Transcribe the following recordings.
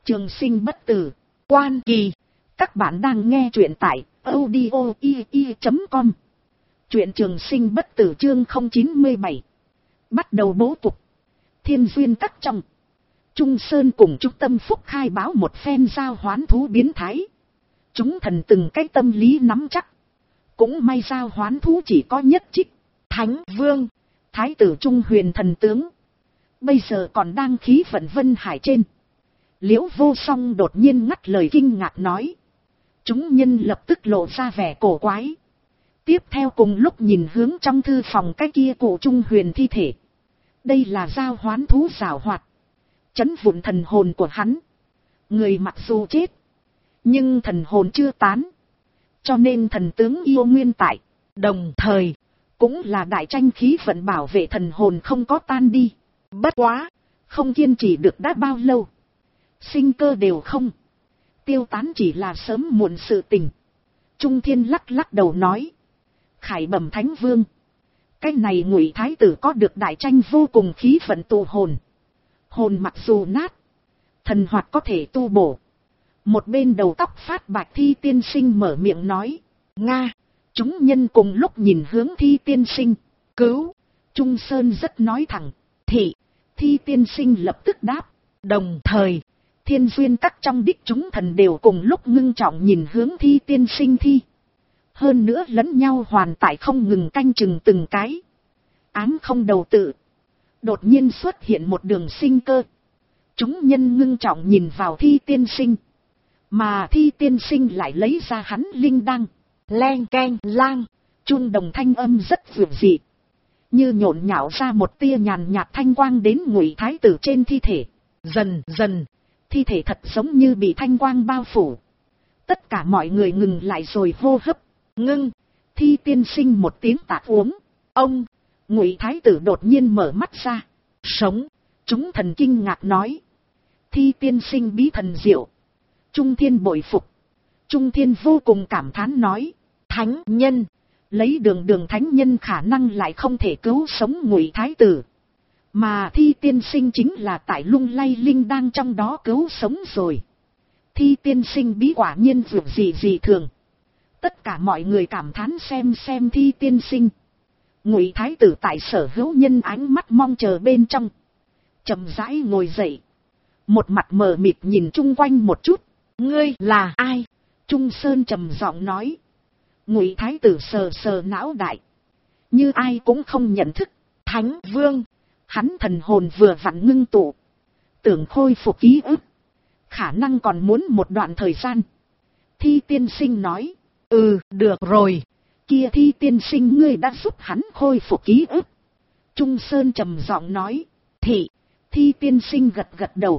Trường sinh bất tử, Quan Kỳ. Các bạn đang nghe truyện tại audio.com. Truyện Trường sinh bất tử chương 097. Bắt đầu bố cục. Thiên duyên các trong. Trung Sơn cùng Trung Tâm Phúc khai báo một phen giao hoán thú biến thái. Chúng thần từng cái tâm lý nắm chắc. Cũng may giao hoán thú chỉ có nhất trích, Thánh Vương, Thái tử Trung Huyền thần tướng. Bây giờ còn đang khí vận Vân Hải trên. Liễu Vô Song đột nhiên ngắt lời kinh ngạc nói. Chúng nhân lập tức lộ ra vẻ cổ quái. Tiếp theo cùng lúc nhìn hướng trong thư phòng cái kia cụ Trung Huyền thi thể. Đây là giao hoán thú giảo hoạt. Chấn vụn thần hồn của hắn. Người mặc dù chết, nhưng thần hồn chưa tán. Cho nên thần tướng yêu nguyên tại. Đồng thời, cũng là đại tranh khí vận bảo vệ thần hồn không có tan đi. Bất quá, không kiên trì được đã bao lâu. Sinh cơ đều không. Tiêu tán chỉ là sớm muộn sự tình. Trung Thiên lắc lắc đầu nói. Khải bẩm Thánh Vương. Cái này Ngụy Thái tử có được đại tranh vô cùng khí vận tụ hồn. Hồn mặc dù nát, thần hoạt có thể tu bổ. Một bên đầu tóc phát bạch Thi tiên sinh mở miệng nói. Nga. Chúng nhân cùng lúc nhìn hướng Thi tiên sinh. Cứu. Trung Sơn rất nói thẳng. Thị. Thi tiên sinh lập tức đáp. Đồng thời, thiên duyên các trong đích chúng thần đều cùng lúc ngưng trọng nhìn hướng Thi tiên sinh thi. Hơn nữa lẫn nhau hoàn tại không ngừng canh chừng từng cái. Ám không đầu tự. Đột nhiên xuất hiện một đường sinh cơ. Chúng nhân ngưng trọng nhìn vào Thi tiên sinh. Mà Thi tiên sinh lại lấy ra hắn linh đăng. Len keng lang. Chun đồng thanh âm rất vượt dị. Như nhộn nhạo ra một tia nhàn nhạt thanh quang đến Ngụy Thái tử trên thi thể. Dần dần, thi thể thật giống như bị thanh quang bao phủ. Tất cả mọi người ngừng lại rồi hô hấp. Ngưng. Thi tiên sinh một tiếng tạ uống. Ông. Ngụy Thái tử đột nhiên mở mắt ra. Sống. Chúng thần kinh ngạc nói. Thi tiên sinh bí thần diệu. Trung Thiên bội phục. Trung Thiên vô cùng cảm thán nói. Thánh nhân. Lấy đường thánh nhân khả năng lại không thể cứu sống Ngụy Thái tử. Mà Thi tiên sinh chính là tại lung lay linh đang trong đó cứu sống rồi. Thi tiên sinh bí quả nhiên vượt gì thường. Tất cả mọi người cảm thán xem Thi tiên sinh. Ngụy Thái tử tại sở hữu nhân ánh mắt mong chờ bên trong. Chậm rãi ngồi dậy. Một mặt mờ mịt nhìn chung quanh một chút. Ngươi là ai? Trung Sơn trầm giọng nói. Ngụy Thái tử sờ não đại. Như ai cũng không nhận thức. Thánh Vương. Hắn thần hồn vừa vặn ngưng tụ. Tưởng khôi phục ký ức. Khả năng còn muốn một đoạn thời gian. Thi tiên sinh nói. Được rồi. Kia Thi tiên sinh ngươi đã giúp hắn khôi phục ký ức. Trung Sơn trầm giọng nói. Thi tiên sinh gật đầu.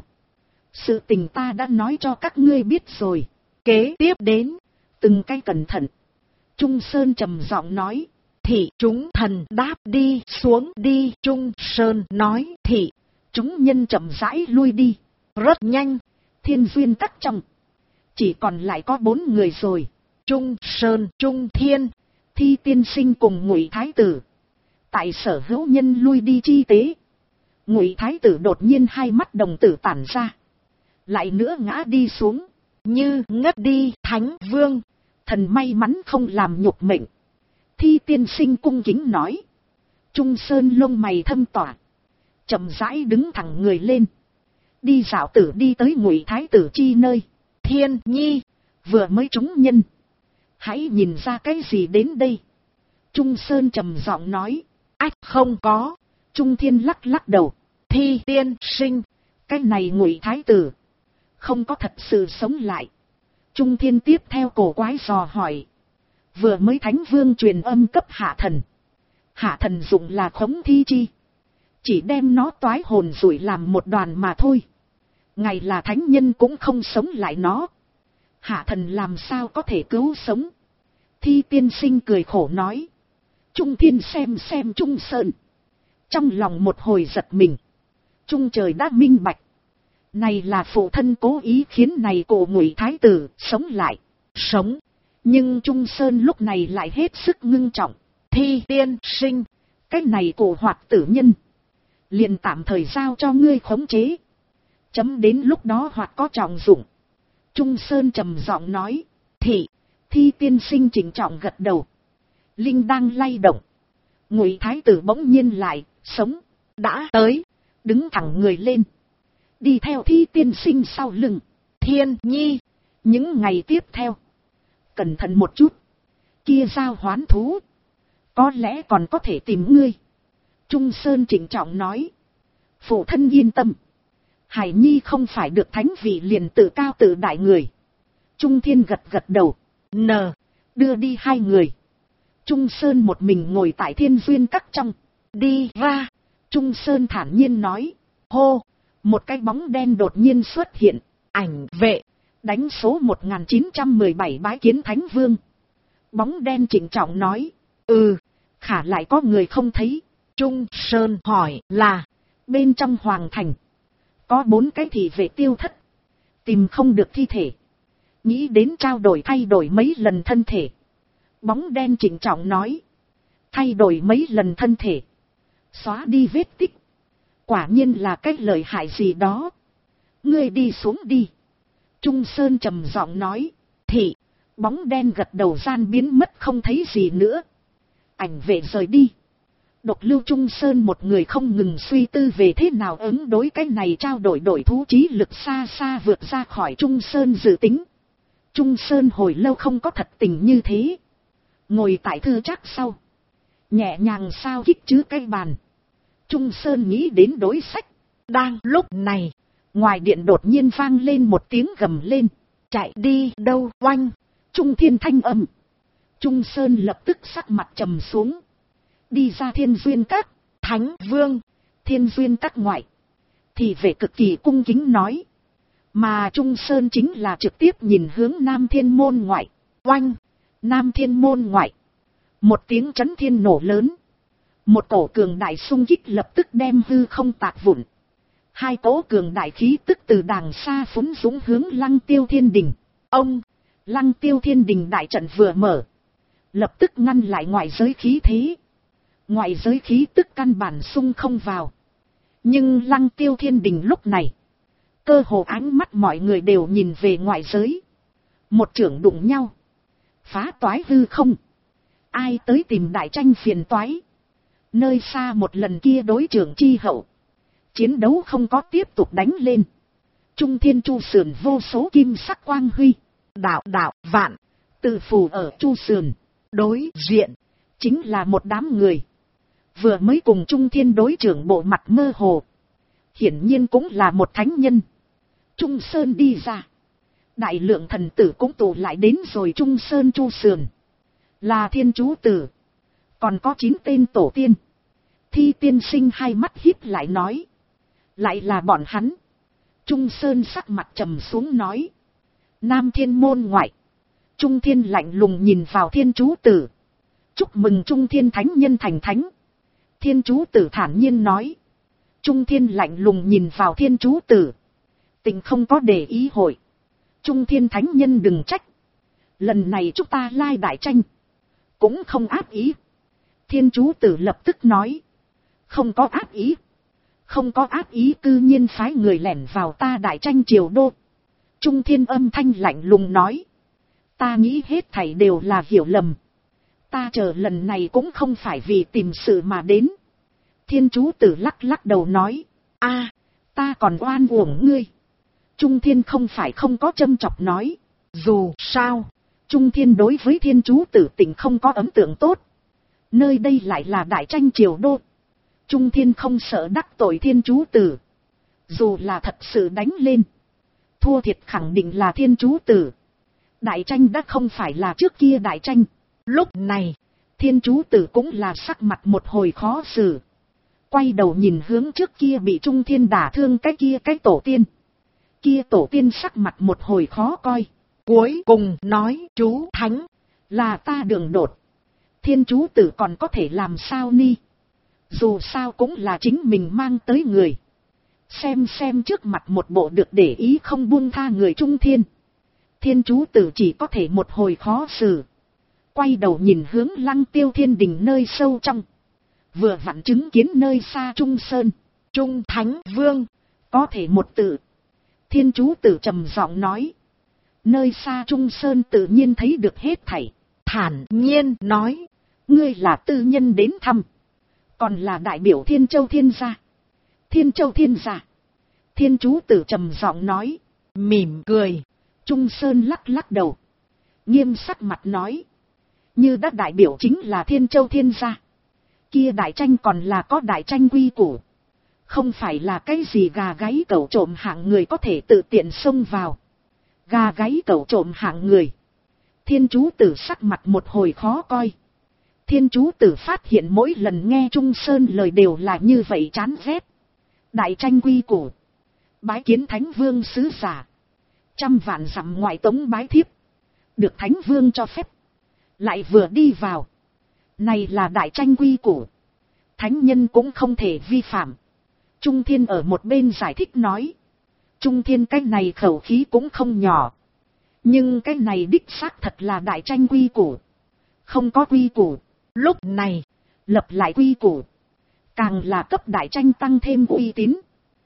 Sự tình ta đã nói cho các ngươi biết rồi. Kế tiếp đến. Từng cái cẩn thận. Trung Sơn trầm giọng nói. Chúng thần đáp đi xuống đi. Trung Sơn nói. Chúng nhân chậm rãi lui đi. Rất nhanh. Thiên duyên các trong. Chỉ còn lại có 4 người rồi. Trung Sơn, Trung Thiên, Thi tiên sinh cùng Ngụy Thái tử. Tại sở hữu nhân lui đi chi tế. Ngụy Thái tử đột nhiên hai mắt đồng tử tản ra. Lại nữa ngã đi xuống. Như ngất đi. Thánh Vương. Thần may mắn không làm nhục mệnh. Thi tiên sinh cung kính nói. Trung Sơn lông mày thâm tỏa. Chậm rãi đứng thẳng người lên. Đi dạo tử đi tới Ngụy Thái tử chi nơi. Thiên nhi. Vừa mới trúng nhân. Hãy nhìn ra cái gì đến đây. Trung Sơn trầm giọng nói. Ách không có. Trung Thiên lắc đầu. Thi tiên sinh. Cái này Ngụy Thái tử. Không có thật sự sống lại. Trung Thiên tiếp theo cổ quái dò hỏi. Vừa mới Thánh Vương truyền âm cấp hạ thần. Hạ thần dụng là khống thi chi. Chỉ đem nó toái hồn rủi làm một đoàn mà thôi. Ngày là thánh nhân cũng không sống lại nó. Hạ thần làm sao có thể cứu sống. Thi tiên sinh cười khổ nói. Trung Thiên xem Trung Sơn. Trong lòng một hồi giật mình. Trung trời đã minh bạch. Này là phụ thân cố ý khiến này cổ Ngụy Thái tử sống lại. Sống. Nhưng Trung Sơn lúc này lại hết sức ngưng trọng. Thi tiên sinh. Cái này cổ hoạt tử nhân. Liền tạm thời giao cho ngươi khống chế. Chấm đến lúc đó hoặc có trọng dụng. Trung Sơn trầm giọng nói. Thi tiên sinh chỉnh trọng gật đầu. Linh đang lay động. Ngụy Thái tử bỗng nhiên lại, sống, đã tới, đứng thẳng người lên. Đi theo Thi tiên sinh sau lưng. Thiên Nhi, những ngày tiếp theo, cẩn thận một chút. Kia giao hoán thú, có lẽ còn có thể tìm ngươi. Trung Sơn chỉnh trọng nói. Phụ thân yên tâm. Hải Nhi không phải được thánh vị liền tự cao tự đại người. Trung Thiên gật gật đầu. Đưa đi hai người. Trung Sơn một mình ngồi tại Thiên Duyên Các trong. Đi ra. Trung Sơn thản nhiên nói. Hô. Một cái bóng đen đột nhiên xuất hiện. Ảnh vệ. Đánh số 1917 bái kiến Thánh Vương. Bóng đen trịnh trọng nói. Khả lại có người không thấy. Trung Sơn hỏi là. Bên trong hoàng thành. Có 4 cái thị vệ tiêu thất. Tìm không được thi thể. Nghĩ đến trao đổi thay đổi mấy lần thân thể. Bóng đen trịnh trọng nói. Thay đổi mấy lần thân thể. Xóa đi vết tích. Quả nhiên là cái lợi hại gì đó. Ngươi đi xuống đi. Trung Sơn trầm giọng nói. Bóng đen gật đầu gian biến mất không thấy gì nữa. Ảnh vệ rời đi. Độc Lưu Trung Sơn một người không ngừng suy tư về thế nào ứng đối cái này trao đổi thú trí lực xa xa vượt ra khỏi Trung Sơn dự tính. Trung Sơn hồi lâu không có thật tình như thế. Ngồi tại thư trác sau. Nhẹ nhàng sao kích chứ cái bàn. Trung Sơn nghĩ đến đối sách. Đang lúc này. Ngoài điện đột nhiên vang lên một tiếng gầm lên. Chạy đi đâu oanh. Trung Thiên thanh âm. Trung Sơn lập tức sắc mặt trầm xuống. Đi ra Thiên Duyên Các. Thánh Vương. Thiên Duyên Các ngoại. Thì về cực kỳ cung kính nói. Mà Trung Sơn chính là trực tiếp nhìn hướng Nam Thiên Môn ngoại. Oanh. Nam Thiên Môn ngoại. Một tiếng chấn thiên nổ lớn. Một cổ cường đại xung kích lập tức đem hư không tạc vụn. Hai cỗ cường đại khí tức từ đàng xa phúng dũng hướng Lăng Tiêu Thiên Đình. Lăng Tiêu Thiên Đình đại trận vừa mở. Lập tức ngăn lại ngoại giới khí thế. Ngoại giới khí tức căn bản xung không vào. Nhưng Lăng Tiêu Thiên Đình lúc này. Cơ hồ ánh mắt mọi người đều nhìn về ngoại giới. Một trưởng đụng nhau. Phá toái hư không. Ai tới tìm đại tranh phiền toái. Nơi xa một lần kia đối trưởng chi hậu. Chiến đấu không có tiếp tục đánh lên. Trung Thiên Chu Sườn vô số kim sắc quang huy. Đạo vạn. Tự phù ở Chu Sườn. Đối diện. Chính là một đám người. Vừa mới cùng Trung Thiên đối trưởng bộ mặt mơ hồ. Hiển nhiên cũng là một thánh nhân. Trung Sơn đi ra. Đại lượng thần tử cũng tụ lại đến rồi Trung Sơn Chu Sườn. Là Thiên Chú Tử. Còn có 9 tên tổ tiên. Thi tiên sinh hai mắt híp lại nói. Lại là bọn hắn. Trung Sơn sắc mặt trầm xuống nói. Nam Thiên Môn ngoại. Trung Thiên lạnh lùng nhìn vào Thiên Chú Tử. Chúc mừng Trung Thiên thánh nhân thành thánh. Thiên Chú Tử thản nhiên nói. Trung Thiên lạnh lùng nhìn vào Thiên Chú Tử. Tình không có để ý hội. Trung Thiên thánh nhân đừng trách. Lần này chúng ta lai đại tranh. Cũng không áp ý. Thiên Chú Tử lập tức nói. Không có áp ý. Không có áp ý cư nhiên phái người lẻn vào ta đại tranh triều đô. Trung Thiên âm thanh lạnh lùng nói. Ta nghĩ hết thảy đều là hiểu lầm. Ta chờ lần này cũng không phải vì tìm sự mà đến. Thiên Chú Tử lắc lắc đầu nói. Ta còn oan uổng ngươi. Trung Thiên không phải không có châm chọc nói. Dù sao, Trung Thiên đối với Thiên Chú Tử tình không có ấn tượng tốt. Nơi đây lại là đại tranh triều đô. Trung Thiên không sợ đắc tội Thiên Chú Tử. Dù là thật sự đánh lên. Thua thiệt khẳng định là Thiên Chú Tử. Đại tranh đã không phải là trước kia đại tranh. Lúc này, Thiên Chú Tử cũng là sắc mặt một hồi khó xử. Quay đầu nhìn hướng trước kia bị Trung Thiên đả thương cái kia cái tổ tiên. Kia tổ tiên sắc mặt một hồi khó coi. Cuối cùng nói chú thánh. Là ta đường đột. Thiên Chú Tử còn có thể làm sao ni. Dù sao cũng là chính mình mang tới người. Xem trước mặt một bộ được để ý không buông tha người Trung Thiên. Thiên Chú Tử chỉ có thể một hồi khó xử. Quay đầu nhìn hướng Lăng Tiêu Thiên Đình nơi sâu trong. Vừa vặn chứng kiến nơi xa Trung Sơn. Trung Thánh Vương. Có thể một tự. Thiên chú tử trầm giọng nói. Nơi xa Trung Sơn tự nhiên thấy được hết thảy. Thản nhiên nói. Ngươi là tư nhân đến thăm. Còn là đại biểu Thiên Châu Thiên gia. Thiên Châu Thiên gia. Thiên chú tử trầm giọng nói. Mỉm cười. Trung Sơn lắc lắc đầu. Nghiêm sắc mặt nói. Như đã đại biểu chính là Thiên Châu Thiên gia. Kia đại tranh còn là có đại tranh quy củ. Không phải là cái gì gà gáy cẩu trộm hạng người có thể tự tiện xông vào. Gà gáy cẩu trộm hạng người. Thiên chú tử sắc mặt một hồi khó coi. Thiên chú tử phát hiện mỗi lần nghe Trung Sơn lời đều là như vậy chán ghét. Đại tranh quy củ. Bái kiến Thánh Vương sứ giả. 100 vạn dặm ngoại tống bái thiếp. Được Thánh Vương cho phép. Lại vừa đi vào. Này là đại tranh quy củ. Thánh nhân cũng không thể vi phạm. Trung Thiên ở một bên giải thích nói. Trung Thiên cái này khẩu khí cũng không nhỏ. Nhưng cái này đích xác thật là đại tranh quy củ. Không có quy củ. Lúc này, lập lại quy củ. Càng là cấp đại tranh tăng thêm uy tín.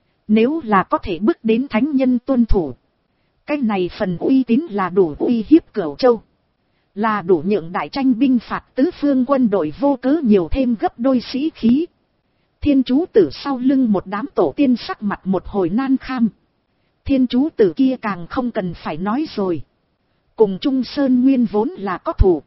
Nếu là có thể bước đến thánh nhân tuân thủ. Cái này phần uy tín là đủ uy hiếp Cửu Châu. Là đủ nhượng đại tranh binh phạt tứ phương quân đội vô cớ nhiều thêm gấp đôi sĩ khí. Thiên chú tử sau lưng một đám tổ tiên sắc mặt một hồi nan kham. Thiên chú tử kia càng không cần phải nói rồi. Cùng Trung Sơn nguyên vốn là có thù.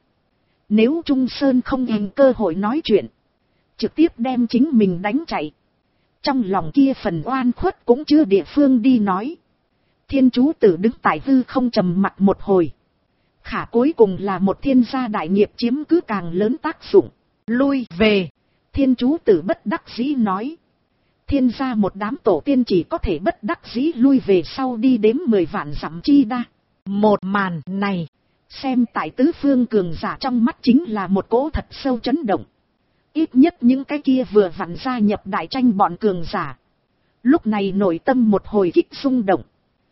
Nếu Trung Sơn không nhìn cơ hội nói chuyện. Trực tiếp đem chính mình đánh chạy. Trong lòng kia phần oan khuất cũng chưa địa phương đi nói. Thiên chú tử đứng tại hư không trầm mặt một hồi. Khả cuối cùng là một thiên gia đại nghiệp chiếm cứ càng lớn tác dụng. Lui về. Thiên chú tử bất đắc dĩ nói. Thiên gia một đám tổ tiên chỉ có thể bất đắc dĩ lui về sau đi đếm 10 vạn dặm chi đa. Một màn này. Xem tại tứ phương cường giả trong mắt chính là một cỗ thật sâu chấn động. Ít nhất những cái kia vừa vặn gia nhập đại tranh bọn cường giả. Lúc này nội tâm một hồi kích xung động.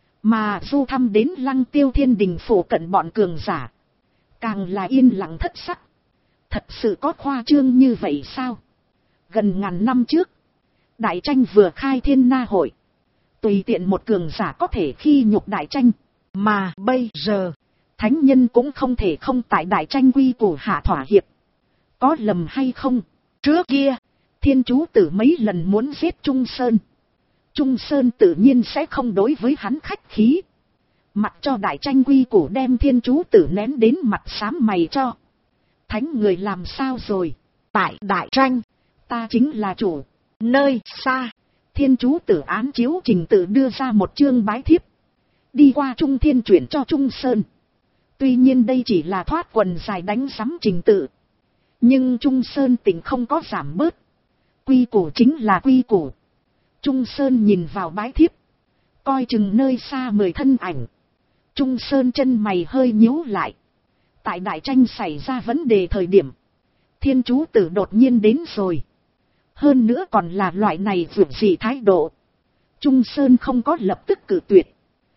Mà du thăm đến Lăng Tiêu Thiên Đình phủ cận bọn cường giả. Càng là yên lặng thất sắc. Thật sự có khoa trương như vậy sao? Gần ngàn năm trước. Đại tranh vừa khai thiên na hội. Tùy tiện một cường giả có thể khi nhục đại tranh. Mà bây giờ. Thánh nhân cũng không thể không tại đại tranh quy củ hạ thỏa hiệp. Có lầm hay không? Trước kia. Thiên chú tử mấy lần muốn giết Trung Sơn. Trung Sơn tự nhiên sẽ không đối với hắn khách khí. Mặc cho đại tranh quy củ đem thiên chú tử nén đến mặt xám mày cho. Thánh người làm sao rồi? Tại đại tranh. Ta chính là chủ. Nơi xa. Thiên chú tử án chiếu trình tự đưa ra một chương bái thiếp. Đi qua Trung Thiên chuyển cho Trung Sơn. Tuy nhiên đây chỉ là thoát quần dài đánh sắm trình tự. Nhưng Trung Sơn tỉnh không có giảm bớt. Quy củ chính là quy củ. Trung Sơn nhìn vào bái thiếp. Coi chừng nơi xa 10 thân ảnh. Trung Sơn chân mày hơi nhíu lại. Tại đại tranh xảy ra vấn đề thời điểm. Thiên chú tử đột nhiên đến rồi. Hơn nữa còn là loại này vượt dị thái độ. Trung Sơn không có lập tức cử tuyệt.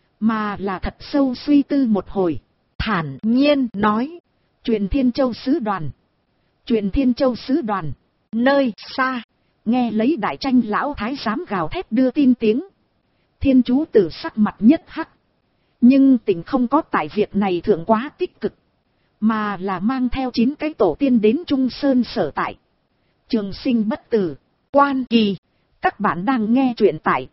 Mà là thật sâu suy tư một hồi. Thản nhiên nói. Truyền Thiên Châu sứ đoàn. Truyền Thiên Châu sứ đoàn. Nơi xa. Nghe lấy đại tranh lão thái giám gào thét đưa tin tiếng. Thiên chú tử sắc mặt nhất hắc. Nhưng tình không có tại việc này thượng quá tích cực. Mà là mang theo 9 cái tổ tiên đến Trung Sơn sở tại. Trường sinh bất tử. Quan kỳ. Các bạn đang nghe truyện tại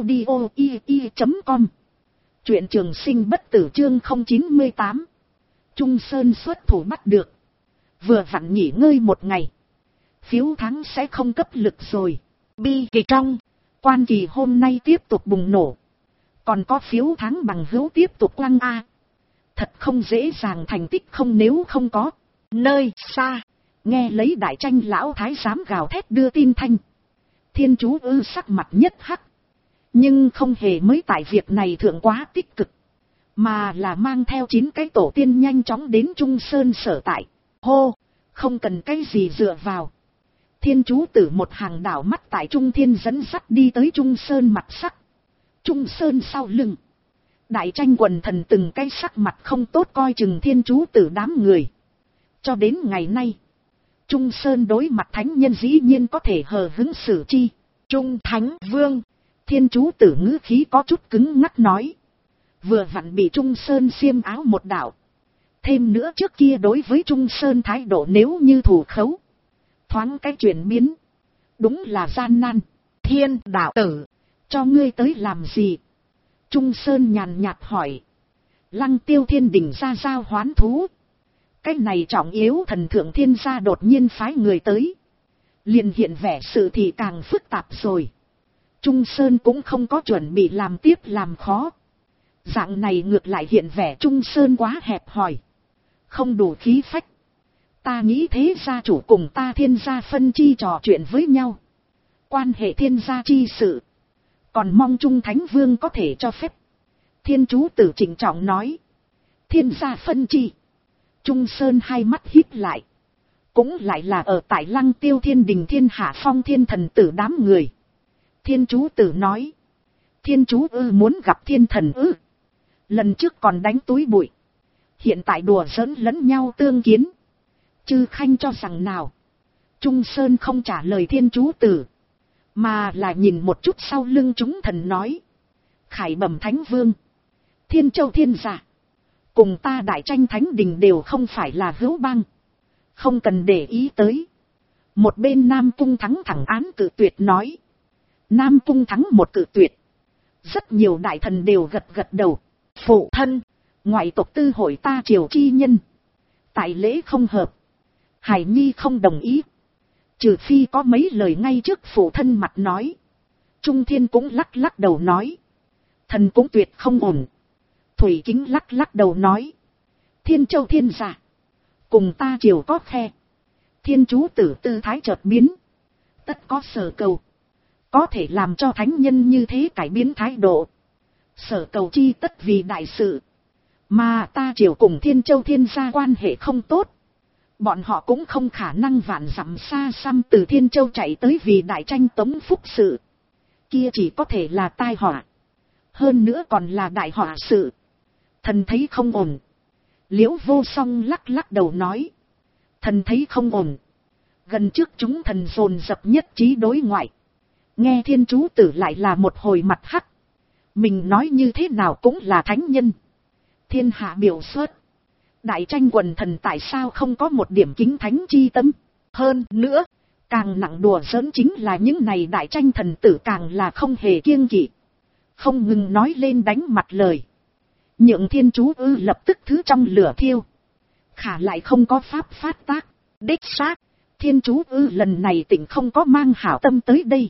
audio.com. Truyện trường sinh bất tử chương 098. Trung Sơn xuất thủ bắt được. Vừa vặn nghỉ ngơi một ngày. Phiếu thắng sẽ không cấp lực rồi. Bi kỳ trong. Quan kỳ hôm nay tiếp tục bùng nổ. Còn có phiếu thắng bằng hữu tiếp tục quăng A. Thật không dễ dàng thành tích không nếu không có. Nơi xa. Nghe lấy đại tranh lão thái giám gào thét đưa tin thanh. Thiên chú sắc mặt nhất hắc. Nhưng không hề mới tại việc này thượng quá tích cực. Mà là mang theo 9 cái tổ tiên nhanh chóng đến Trung Sơn sở tại. Hô. Không cần cái gì dựa vào. Thiên chú tử một hàng đảo mắt tại Trung Thiên dẫn sắt đi tới Trung Sơn mặt sắc. Trung Sơn sau lưng. Đại tranh quần thần từng cái sắc mặt không tốt coi chừng thiên chú tử đám người. Cho đến ngày nay. Trung Sơn đối mặt thánh nhân dĩ nhiên có thể hờ hững xử chi. Trung Thánh Vương. Thiên chú tử ngữ khí có chút cứng ngắc nói. Vừa vặn bị Trung Sơn xiêm áo một đạo. Thêm nữa trước kia đối với Trung Sơn thái độ nếu như thù khấu. Thoáng cái chuyển biến. Đúng là gian nan. Thiên đạo tử, cho ngươi tới làm gì? Trung Sơn nhàn nhạt hỏi. Lăng Tiêu Thiên Đình ra giao hoán thú. Cái này trọng yếu thần thượng thiên gia đột nhiên phái người tới. Liền hiện vẻ sự thì càng phức tạp rồi. Trung Sơn cũng không có chuẩn bị làm tiếp làm khó. Dạng này ngược lại hiện vẻ Trung Sơn quá hẹp hòi. Không đủ khí phách. Ta nghĩ thế gia chủ cùng ta thiên gia phân chi trò chuyện với nhau. Quan hệ thiên gia chi sự. Còn mong Trung Thánh Vương có thể cho phép. Thiên chú tử trịnh trọng nói. Thiên gia phân chi. Trung Sơn hai mắt híp lại. Cũng lại là ở tại Lăng Tiêu Thiên Đình Thiên Hạ Phong thiên thần tử đám người. Thiên chú tử nói. Thiên chú muốn gặp thiên thần lần trước còn đánh túi bụi. Hiện tại đùa giỡn lẫn nhau tương kiến. Chư khanh cho rằng nào. Trung Sơn không trả lời thiên chú tử. Mà là nhìn một chút sau lưng chúng thần nói. Khải bẩm Thánh Vương. Thiên Châu thiên giả. Cùng ta Đại Tranh Thánh Đình đều không phải là hữu bang. Không cần để ý tới. Một bên Nam Cung Thắng thẳng án cự tuyệt nói. Nam Cung Thắng một cự tuyệt. Rất nhiều đại thần đều gật gật đầu. Phụ thân, ngoại tộc tư hội ta triều chi nhân. Tại lễ không hợp. Hải Nhi không đồng ý. Trừ phi có mấy lời ngay trước phụ thân mặt nói. Trung Thiên cũng lắc lắc đầu nói. Thần cũng tuyệt không ổn. Thủy Kính lắc lắc đầu nói. Thiên Châu thiên giả. Cùng ta triều có khe. Thiên chú tử tư thái chợt biến. Tất có sở cầu. Có thể làm cho thánh nhân như thế cải biến thái độ. Sở cầu chi tất vì đại sự. Mà ta triều cùng Thiên Châu thiên gia quan hệ không tốt. Bọn họ cũng không khả năng vạn dặm xa xăm từ Thiên Châu chạy tới vì đại tranh tống phúc sự. Kia chỉ có thể là tai họa. Hơn nữa còn là đại họa sự. Thần thấy không ổn. Liễu Vô Song lắc lắc đầu nói. Thần thấy không ổn. Gần trước chúng thần dồn dập nhất trí đối ngoại. Nghe thiên chú tử lại là một hồi mặt hắc. Mình nói như thế nào cũng là thánh nhân. Thiên hạ biểu xuất. Đại tranh quần thần tại sao không có một điểm kính thánh chi tâm. Hơn nữa, càng nặng đùa giỡn chính là những này đại tranh thần tử càng là không hề kiêng kỵ. Không ngừng nói lên đánh mặt lời. Nhượng thiên chú lập tức thứ trong lửa thiêu. Khả lại không có pháp phát tác. Đích xác, thiên chú lần này tỉnh không có mang hảo tâm tới đây.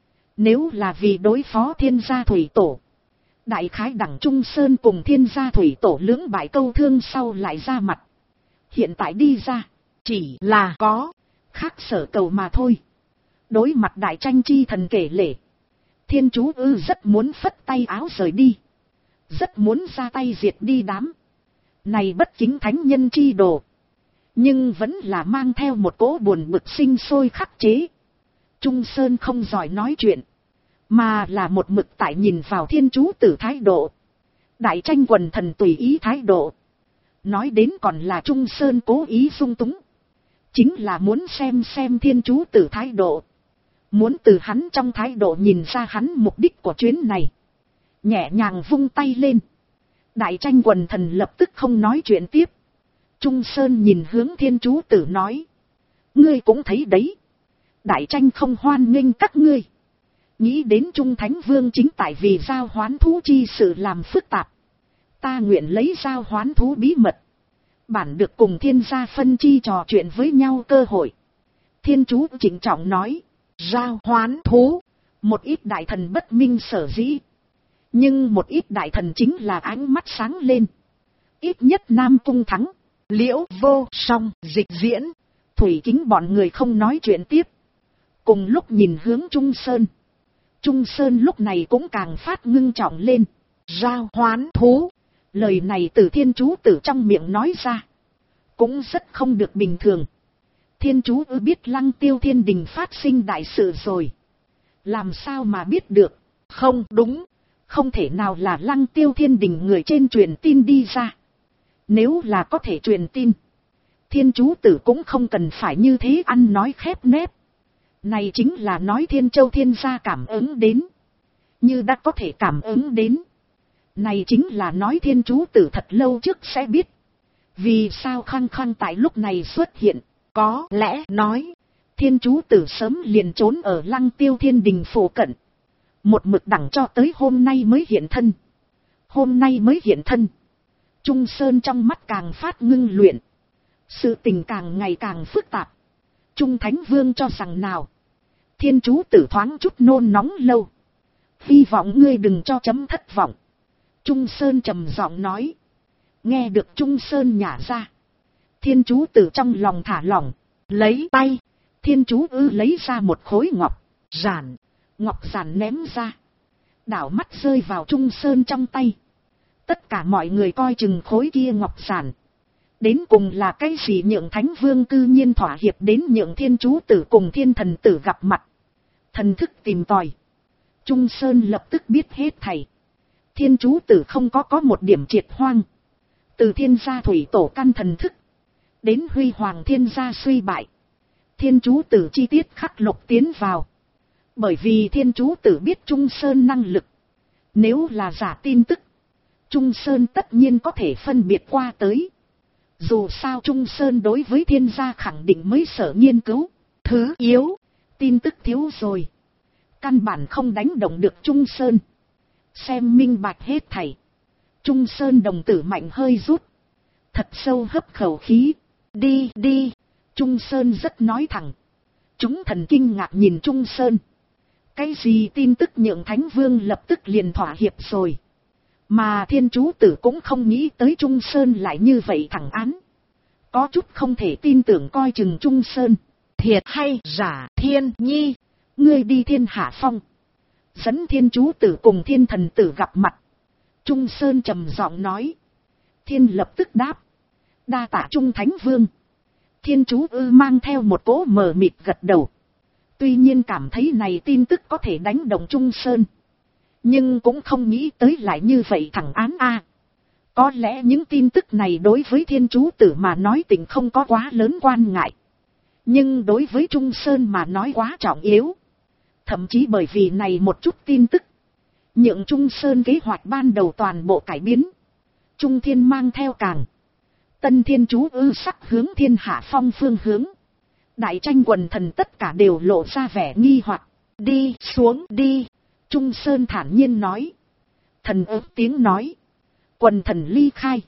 Nếu là vì đối phó thiên gia thủy tổ. Đại khái đẳng Trung Sơn cùng thiên gia thủy tổ lưỡng bại câu thương sau lại ra mặt. Hiện tại đi ra, chỉ là có khác sở cầu mà thôi. Đối mặt đại tranh chi thần kể lể. Thiên chú rất muốn phất tay áo rời đi. Rất muốn ra tay diệt đi đám. Này bất kính thánh nhân chi đồ. Nhưng vẫn là mang theo một cỗ buồn bực sinh sôi khắc chế. Trung Sơn không giỏi nói chuyện. Mà là một mực tại nhìn vào thiên chú tử thái độ. Đại tranh quần thần tùy ý thái độ. Nói đến còn là Trung Sơn cố ý dung túng. Chính là muốn xem thiên chú tử thái độ. Muốn từ hắn trong thái độ nhìn ra hắn mục đích của chuyến này. Nhẹ nhàng vung tay lên. Đại tranh quần thần lập tức không nói chuyện tiếp. Trung Sơn nhìn hướng thiên chú tử nói. Ngươi cũng thấy đấy. Đại tranh không hoan nghênh các ngươi. Nghĩ đến Trung Thánh Vương chính tại vì giao hoán thú chi sự làm phức tạp. Ta nguyện lấy giao hoán thú bí mật. Bản được cùng thiên gia phân chi trò chuyện với nhau cơ hội. Thiên chú trịnh trọng nói. Giao hoán thú. Một ít đại thần bất minh sở dĩ. Nhưng một ít đại thần chính là ánh mắt sáng lên. Ít nhất Nam Cung Thắng, Liễu Vô Song, Dịch Diễn, Thủy Kính bọn người không nói chuyện tiếp. Cùng lúc nhìn hướng Trung Sơn. Trung Sơn lúc này cũng càng phát ngưng trọng lên. Giao hoán thú. Lời này từ thiên chú tử trong miệng nói ra. Cũng rất không được bình thường. Thiên chú biết Lăng Tiêu Thiên Đình phát sinh đại sự rồi. Làm sao mà biết được. Không đúng. Không thể nào là Lăng Tiêu Thiên Đình người trên truyền tin đi ra. Nếu là có thể truyền tin. Thiên chú tử cũng không cần phải như thế ăn nói khép nép. Này chính là nói Thiên Châu Thiên gia cảm ứng đến. như đã có thể cảm ứng đến. Này chính là nói thiên chú tử thật lâu trước sẽ biết. Vì sao khăng khăng tại lúc này xuất hiện, có lẽ nói, thiên chú tử sớm liền trốn ở Lăng Tiêu Thiên Đình phủ cận. Một mực đẳng cho tới hôm nay mới hiện thân. Hôm nay mới hiện thân. Trung Sơn trong mắt càng phát ngưng luyện. Sự tình càng ngày càng phức tạp. Trung Thánh Vương cho rằng nào. Thiên chú tử thoáng chút nôn nóng lâu. Hy vọng ngươi đừng cho chấm thất vọng. Trung Sơn trầm giọng nói. Nghe được Trung Sơn nhả ra. Thiên chú tử trong lòng thả lỏng. Lấy tay. Thiên chú lấy ra một khối ngọc giản. Ngọc giản ném ra. Đảo mắt rơi vào Trung Sơn trong tay. Tất cả mọi người coi chừng khối kia ngọc giản. Đến cùng là cái gì nhượng Thánh Vương cư nhiên thỏa hiệp đến nhượng thiên chú tử cùng thiên thần tử gặp mặt. Thần thức tìm tòi. Trung Sơn lập tức biết hết thảy. Thiên chú tử không có một điểm triệt hoang. Từ thiên gia thủy tổ căn thần thức. Đến huy hoàng thiên gia suy bại. Thiên chú tử chi tiết khắc lục tiến vào. Bởi vì thiên chú tử biết Trung Sơn năng lực. Nếu là giả tin tức. Trung Sơn tất nhiên có thể phân biệt qua tới. Dù sao Trung Sơn đối với thiên gia khẳng định mới sở nghiên cứu. Thứ yếu. Tin tức thiếu rồi. Căn bản không đánh động được Trung Sơn. Xem minh bạch hết thảy. Trung Sơn đồng tử mạnh hơi rút. Thật sâu hấp khẩu khí. Đi đi. Trung Sơn rất nói thẳng. Chúng thần kinh ngạc nhìn Trung Sơn. Cái gì tin tức nhượng Thánh Vương lập tức liền thỏa hiệp rồi. Mà thiên chú tử cũng không nghĩ tới Trung Sơn lại như vậy thẳng án. Có chút không thể tin tưởng coi chừng Trung Sơn. Thiệt hay giả Thiên Nhi. Ngươi đi Thiên Hạ Phong. Dẫn thiên chú tử cùng thiên thần tử gặp mặt. Trung Sơn trầm giọng nói. Thiên lập tức đáp. Đa tạ Trung Thánh Vương. Thiên chú mang theo một cỗ mờ mịt gật đầu. Tuy nhiên cảm thấy này tin tức có thể đánh động Trung Sơn. Nhưng cũng không nghĩ tới lại như vậy thẳng án a. Có lẽ những tin tức này đối với thiên chú tử mà nói tình không có quá lớn quan ngại. Nhưng đối với Trung Sơn mà nói quá trọng yếu. Thậm chí bởi vì này một chút tin tức. Nhượng Trung Sơn kế hoạch ban đầu toàn bộ cải biến. Trung Thiên mang theo càng. Tân thiên chú sắc hướng Thiên Hạ Phong phương hướng. Đại tranh quần thần tất cả đều lộ ra vẻ nghi hoặc. Đi xuống đi. Trung Sơn thản nhiên nói. Thần tiếng nói. Quần thần ly khai.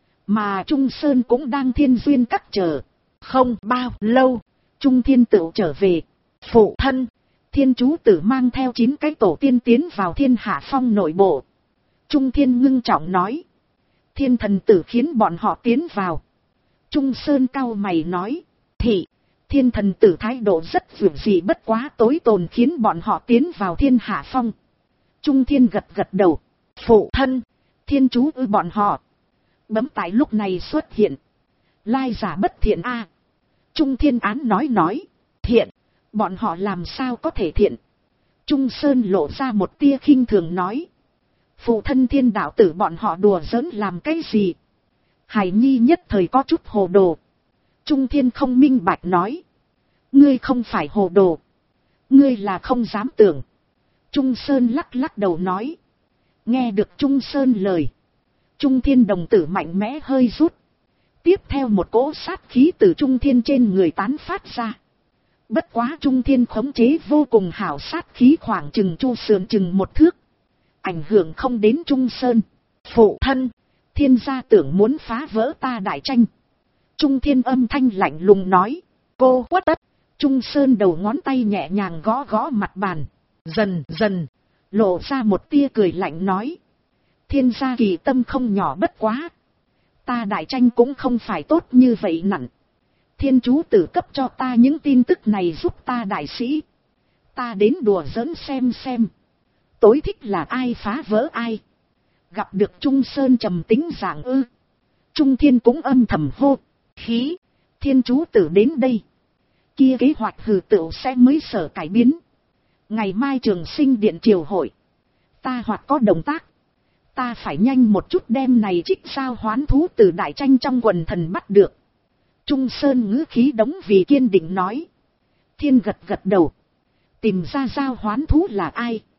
Mà Trung Sơn cũng đang thiên duyên các chờ. Không bao lâu. Trung Thiên Tựu trở về. Phụ thân. Thiên chú tử mang theo 9 cái tổ tiên tiến vào Thiên Hạ Phong nội bộ. Trung Thiên ngưng trọng nói. Thiên thần tử khiến bọn họ tiến vào. Trung Sơn cau mày nói. Thị. Thiên thần tử thái độ rất vượt dị bất quá tối tồn khiến bọn họ tiến vào Thiên Hạ Phong. Trung Thiên gật gật đầu. Phụ thân. Thiên chú bọn họ. Bấm tại lúc này xuất hiện. Lai giả bất thiện a. Trung Thiên án nói. Thiện. Bọn họ làm sao có thể thiện. Trung Sơn lộ ra một tia khinh thường nói. Phụ thân thiên đạo tử bọn họ đùa giỡn làm cái gì. Hải Nhi nhất thời có chút hồ đồ. Trung Thiên không minh bạch nói. Ngươi không phải hồ đồ. Ngươi là không dám tưởng. Trung Sơn lắc đầu nói. Nghe được Trung Sơn lời. Trung Thiên đồng tử mạnh mẽ hơi rút. Tiếp theo một cỗ sát khí từ Trung Thiên trên người tán phát ra. Bất quá Trung Thiên khống chế vô cùng hảo sát khí khoảng chừng chu sườn chừng 1 thước. Ảnh hưởng không đến Trung Sơn. Phụ thân. Thiên gia tưởng muốn phá vỡ ta đại tranh. Trung Thiên âm thanh lạnh lùng nói. Cô quất tất. Trung Sơn đầu ngón tay nhẹ nhàng gõ mặt bàn. Dần dần. Lộ ra một tia cười lạnh nói. Thiên gia kỳ tâm không nhỏ bất quá. Ta đại tranh cũng không phải tốt như vậy nặng. Thiên chú tử cấp cho ta những tin tức này giúp ta đại sĩ. Ta đến đùa giỡn xem. Tối thích là ai phá vỡ ai. Gặp được Trung Sơn trầm tính dạng ư. Trung Thiên cũng âm thầm hô. Khí. Thiên chú tử đến đây. Kia kế hoạch hừ tựu sẽ mới sở cải biến. Ngày mai Trường Sinh điện triều hội. Ta hoặc có động tác. Ta phải nhanh một chút đem này trích sao hoán thú từ đại tranh trong quần thần bắt được. Trung Sơn ngữ khí đống vì kiên định nói. Thiên gật đầu. Tìm ra giao hoán thú là ai?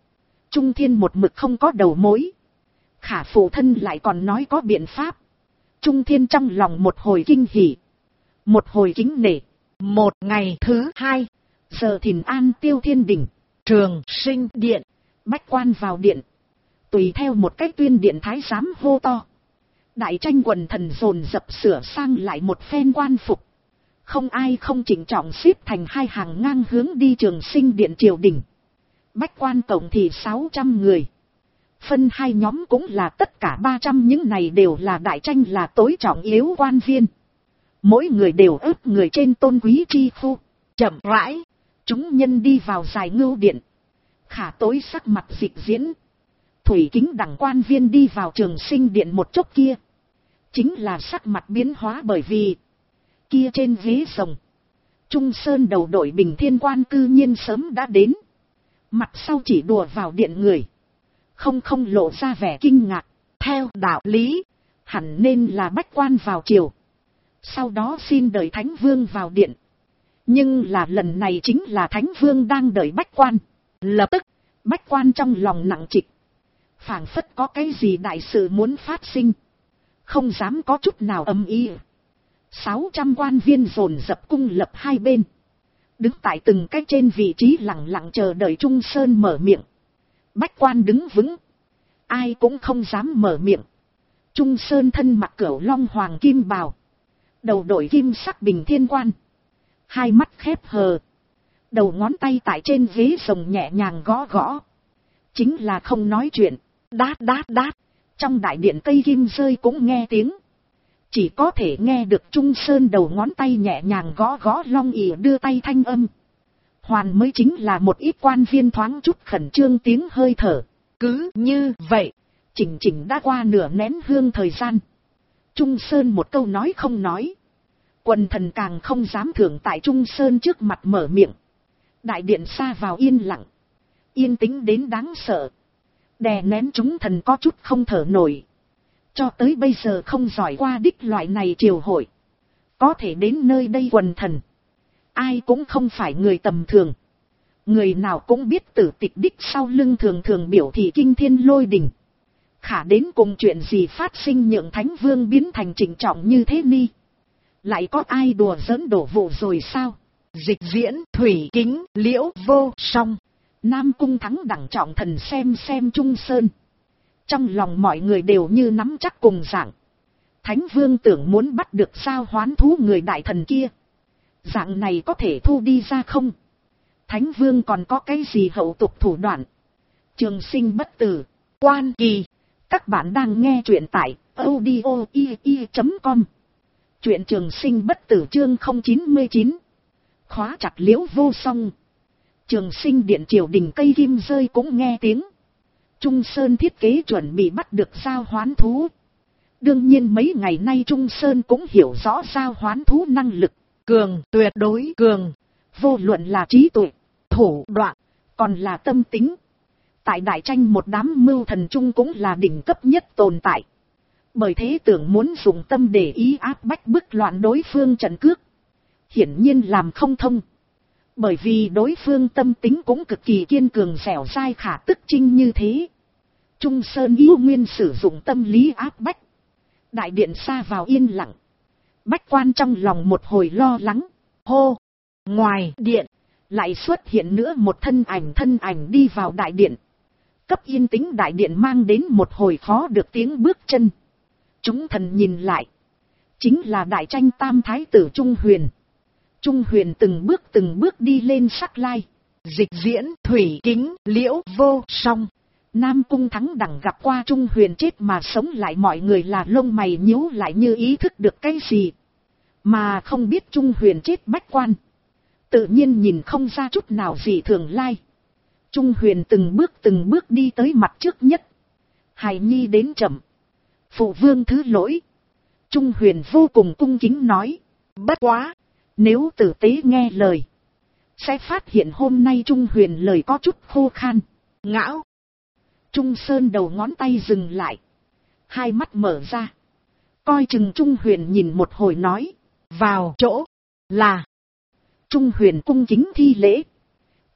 Trung Thiên một mực không có đầu mối. Khả phụ thân lại còn nói có biện pháp. Trung Thiên trong lòng một hồi kinh hỉ, một hồi kính nể. Một ngày thứ hai, giờ thìn an Tiêu Thiên Đình, Trường Sinh Điện, bách quan vào điện. Tùy theo một cách tuyên điện thái giám hô to. Đại tranh quần thần dồn dập sửa sang lại một phen quan phục. Không ai không chỉnh trọng xếp thành hai hàng ngang hướng đi Trường Sinh Điện triều đình. Bách quan tổng thì 600 người. Phân hai nhóm cũng là tất cả 300, những này đều là đại tranh là tối trọng yếu quan viên. Mỗi người đều ướp người trên tôn quý chi khu. Chậm rãi, chúng nhân đi vào Giải Ngưu Điện. Khả tối sắc mặt dịch diễn. Thủy Kính đẳng quan viên đi vào Trường Sinh Điện một chốc kia, chính là sắc mặt biến hóa, bởi vì kia trên ghế rồng, Trung Sơn đầu đội Bình Thiên quan cư nhiên sớm đã đến. Mặt sau chỉ đùa vào điện người, không lộ ra vẻ kinh ngạc. Theo đạo lý, hẳn nên là bách quan vào triều, sau đó xin đợi Thánh Vương vào điện. Nhưng là lần này chính là Thánh Vương đang đợi bách quan. Lập tức, bách quan trong lòng nặng trịch, phảng phất có cái gì đại sự muốn phát sinh, không dám có chút nào âm ý. 600 quan viên dồn dập cung lập hai bên, đứng tại từng cái trên vị trí lặng lặng chờ đợi Trung Sơn mở miệng. Bách quan đứng vững, ai cũng không dám mở miệng. Trung Sơn thân mặc cửu long hoàng kim bào, đầu đội kim sắc Bình Thiên quan, hai mắt khép hờ, đầu ngón tay tại trên ghế rồng nhẹ nhàng gõ gõ, chính là không nói chuyện. Đát đát đát, trong đại điện cây kim rơi cũng nghe tiếng. Chỉ có thể nghe được Trung Sơn đầu ngón tay nhẹ nhàng gõ gõ long ỉa đưa tay thanh âm. Hoàn mới chính là một ít quan viên thoáng chút khẩn trương tiếng hơi thở. Cứ như vậy, chỉnh đã qua nửa nén hương thời gian. Trung Sơn một câu nói không nói. Quần thần càng không dám thưởng tại Trung Sơn trước mặt mở miệng. Đại điện xa vào yên lặng, yên tĩnh đến đáng sợ, đè nén chúng thần có chút không thở nổi. Cho tới bây giờ không giỏi qua đích loại này triều hội. Có thể đến nơi đây quần thần, ai cũng không phải người tầm thường. Người nào cũng biết tử tịch đích sau lưng thường thường biểu thị kinh thiên lôi đình. Khả đến cùng chuyện gì phát sinh nhượng Thánh Vương biến thành trịnh trọng như thế ni? Lại có ai đùa giỡn đổ vụ rồi sao? Dịch diễn, Thủy Kính, Liễu Vô Song, Nam Cung Thắng đẳng trọng thần xem Trung Sơn. Trong lòng mọi người đều như nắm chắc cùng dạng. Thánh Vương tưởng muốn bắt được sao hoán thú người đại thần kia. Dạng này có thể thu đi ra không? Thánh Vương còn có cái gì hậu tục thủ đoạn? Trường Sinh bất tử, Quan Kỳ. Các bạn đang nghe truyện tại audio.com. Truyện Trường Sinh bất tử chương 099. Khóa chặt Liễu Vô Song. Trường Sinh điện triều đình cây kim rơi cũng nghe tiếng. Trung Sơn thiết kế chuẩn bị bắt được sao hoán thú. Đương nhiên mấy ngày nay Trung Sơn cũng hiểu rõ sao hoán thú năng lực. Cường, tuyệt đối cường. Vô luận là trí tuệ, thủ đoạn, còn là tâm tính. Tại đại tranh một đám mưu thần trung cũng là đỉnh cấp nhất tồn tại. Bởi thế tưởng muốn dùng tâm để ý áp bách bức loạn đối phương trận cước, hiển nhiên làm không thông. Bởi vì đối phương tâm tính cũng cực kỳ kiên cường dẻo dai khả tức chinh như thế. Trung Sơn yêu nguyên sử dụng tâm lý áp bách. Đại điện xa vào yên lặng. Bách quan trong lòng một hồi lo lắng. Hô! Ngoài điện, lại xuất hiện nữa một thân ảnh đi vào đại điện. Cấp yên tĩnh đại điện mang đến một hồi khó được tiếng bước chân. Chúng thần nhìn lại, chính là đại tranh tam thái tử Trung Huyền. Trung Huyền từng bước đi lên sắc lai. Dịch diễn, Thủy Kính, Liễu Vô Song, Nam Cung Thắng đẳng gặp qua Trung Huyền chết mà sống lại, mọi người là lông mày nhíu lại như ý thức được cái gì. Mà không biết Trung Huyền chết bách quan, tự nhiên nhìn không ra chút nào gì thường lai. Trung Huyền từng bước đi tới mặt trước nhất. Hài nhi đến chậm, phụ vương thứ lỗi. Trung Huyền vô cùng cung kính nói. Bất quá, nếu tử tế nghe lời, sẽ phát hiện hôm nay Trung Huyền lời có chút khô khan, ngão. Trung Sơn đầu ngón tay dừng lại, hai mắt mở ra, coi chừng Trung Huyền nhìn một hồi nói. Vào chỗ, là. Trung Huyền cung kính thi lễ.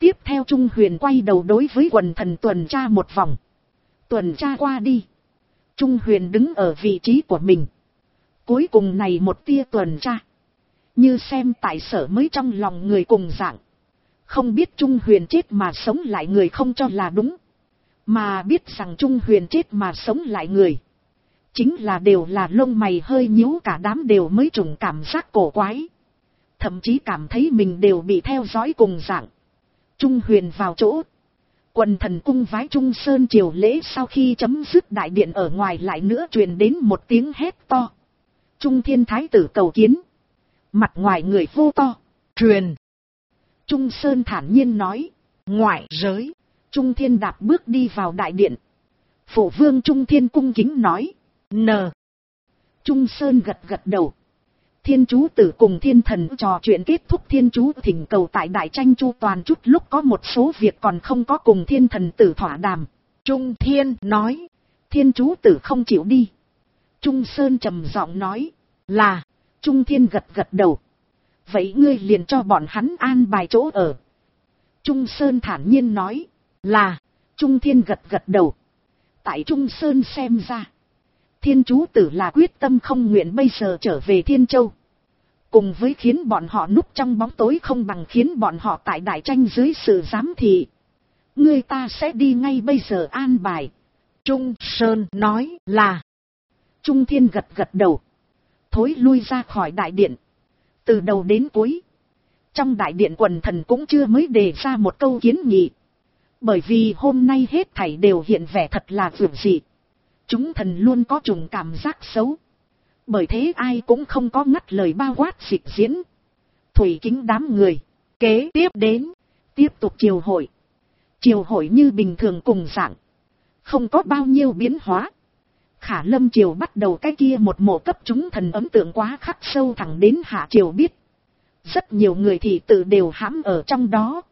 Tiếp theo Trung Huyền quay đầu đối với quần thần tuần tra một vòng. Tuần tra qua đi. Trung Huyền đứng ở vị trí của mình. Cuối cùng này một tia tuần tra. Như xem tại sở mới trong lòng người cùng dạng. Không biết Trung Huyền chết mà sống lại người không cho là đúng. Mà biết rằng Trung Huyền chết mà sống lại người. Chính là đều là lông mày hơi nhíu, cả đám đều mới trùng cảm giác cổ quái. Thậm chí cảm thấy mình đều bị theo dõi cùng dạng. Trung Huyền vào chỗ. Quần thần cung vái Trung Sơn triều lễ sau khi chấm dứt, đại điện ở ngoài lại nữa truyền đến một tiếng hét to. Trung Thiên Thái tử cầu kiến. Mặt ngoài người hô to. Truyền. Trung Sơn thản nhiên nói. Ngoại giới. Trung Thiên đạp bước đi vào đại điện. Phụ vương Trung Thiên cung kính nói. N. Trung Sơn gật gật đầu. Thiên chú tử cùng thiên thần trò chuyện kết thúc, thiên chú thỉnh cầu tại đại tranh chu toàn chút lúc có một số việc còn không có cùng thiên thần tử thỏa đàm. Trung Thiên nói. Thiên chú tử không chịu đi. Trung Sơn trầm giọng nói. Là. Trung Thiên gật gật đầu. Vậy ngươi liền cho bọn hắn an bài chỗ ở. Trung Sơn thản nhiên nói. Là. Trung Thiên gật gật đầu. Tại Trung Sơn xem ra. Thiên chú tử là quyết tâm không nguyện bây giờ trở về Thiên Châu. Cùng với khiến bọn họ núp trong bóng tối không bằng khiến bọn họ tại đại tranh dưới sự giám thị. Người ta sẽ đi ngay bây giờ an bài. Trung Sơn nói là. Trung Thiên gật gật đầu. Thối lui ra khỏi đại điện. Từ đầu đến cuối. Trong đại điện quần thần cũng chưa mới đề ra một câu kiến nghị. Bởi vì hôm nay hết thảy đều hiện vẻ thật là vượt dị. Chúng thần luôn có trùng cảm giác xấu. Bởi thế ai cũng không có ngắt lời bao quát dịch diễn. Thủy kính đám người. Kế tiếp đến. Tiếp tục triều hội. Triều hội như bình thường cùng dạng. Không có bao nhiêu biến hóa. Khả Lâm triều bắt đầu cái kia một mộ cấp chúng thần ấn tượng quá khắc sâu, thẳng đến hạ triều biết. Rất nhiều người thì tự đều hãm ở trong đó.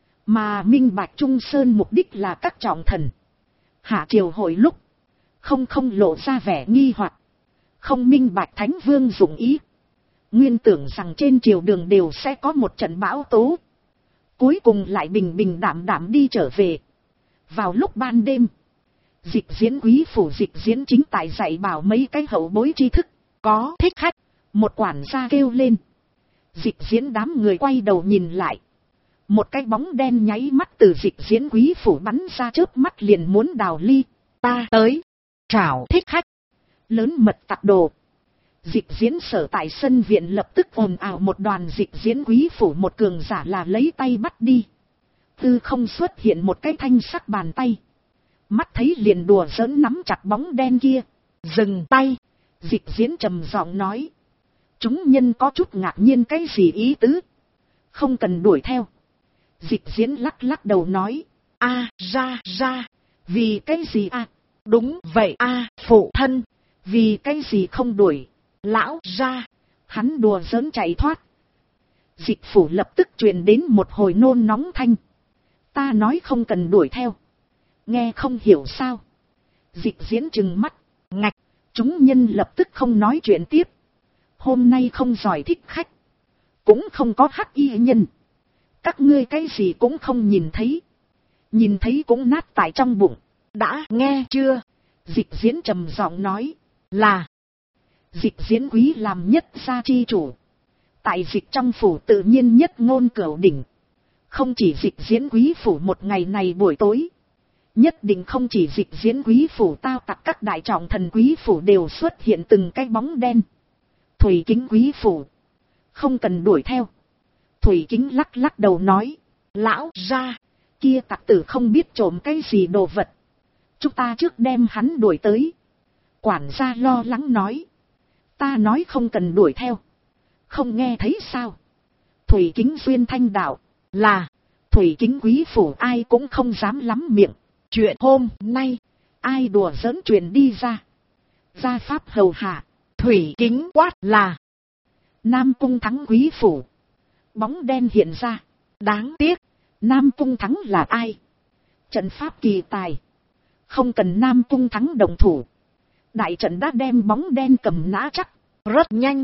Mà minh bạch Trung Sơn mục đích là các trọng thần. Hạ triều hội lúc. Không lộ ra vẻ nghi hoặc. Không minh bạch Thánh Vương dụng ý. Nguyên tưởng rằng trên triều đường đều sẽ có một trận bão tố. Cuối cùng lại bình bình đảm đảm đi trở về. Vào lúc ban đêm. Dịch diễn quý phủ dịch diễn chính tại dạy bảo mấy cái hậu bối tri thức. Có thích khách. Một quản gia kêu lên. Dịch diễn đám người quay đầu nhìn lại. Một cái bóng đen nháy mắt từ dịch diễn quý phủ bắn ra, chớp mắt liền muốn đào ly. Ta tới. Trảo thích khách. Lớn mật tặc đồ. Dịch diễn sở tại sân viện lập tức ồn ào, một đoàn dịch diễn quý phủ một cường giả là lấy tay bắt đi. Tư không xuất hiện một cái thanh sắc bàn tay. Mắt thấy liền đùa giỡn nắm chặt bóng đen kia. Dừng tay. Dịch diễn trầm giọng nói. Chúng nhân có chút ngạc nhiên, cái gì ý tứ? Không cần đuổi theo. Dịch diễn lắc lắc đầu nói. Ra. Vì cái gì a? Đúng vậy a, phụ thân. Vì cái gì không đuổi? Lão ra. Hắn đùa giỡn chạy thoát. Dịch phủ lập tức truyền đến một hồi nôn nóng thanh. Ta nói không cần đuổi theo. Nghe không hiểu sao? Dịch diễn trừng mắt. Ngạch. Chúng nhân lập tức không nói chuyện tiếp. Hôm nay không giỏi thích khách. Cũng không có hắc y nhân. Các ngươi cái gì cũng không nhìn thấy. Nhìn thấy cũng nát tại trong bụng. Đã nghe chưa? Dịch diễn trầm giọng nói. Là. Dịch diễn quý làm nhất gia chi chủ. Tại dịch trong phủ tự nhiên nhất ngôn cửu đỉnh. Không chỉ dịch diễn quý phủ một ngày này buổi tối. Nhất định không chỉ dịch diễn quý phủ tao tặc, các đại trọng thần quý phủ đều xuất hiện từng cái bóng đen. Thủy kính quý phủ. Không cần đuổi theo. Thủy kính lắc lắc đầu nói. Lão ra. Kia tặc tử không biết trộm cái gì đồ vật. Chúng ta trước đem hắn đuổi tới. Quản gia lo lắng nói. Ta nói không cần đuổi theo. Không nghe thấy sao? Thủy kính duyên thanh đạo. Là. Thủy kính quý phủ ai cũng không dám lắm miệng. Chuyện hôm nay. Ai đùa giỡn truyền đi ra. Gia pháp hầu hạ. Thủy kính quát là. Nam cung thắng quý phủ. Bóng đen hiện ra. Đáng tiếc. Nam cung thắng là ai? Trận pháp kỳ tài. Không cần Nam cung thắng đồng thủ. Đại trận đã đem bóng đen cầm nã chắc. Rất nhanh.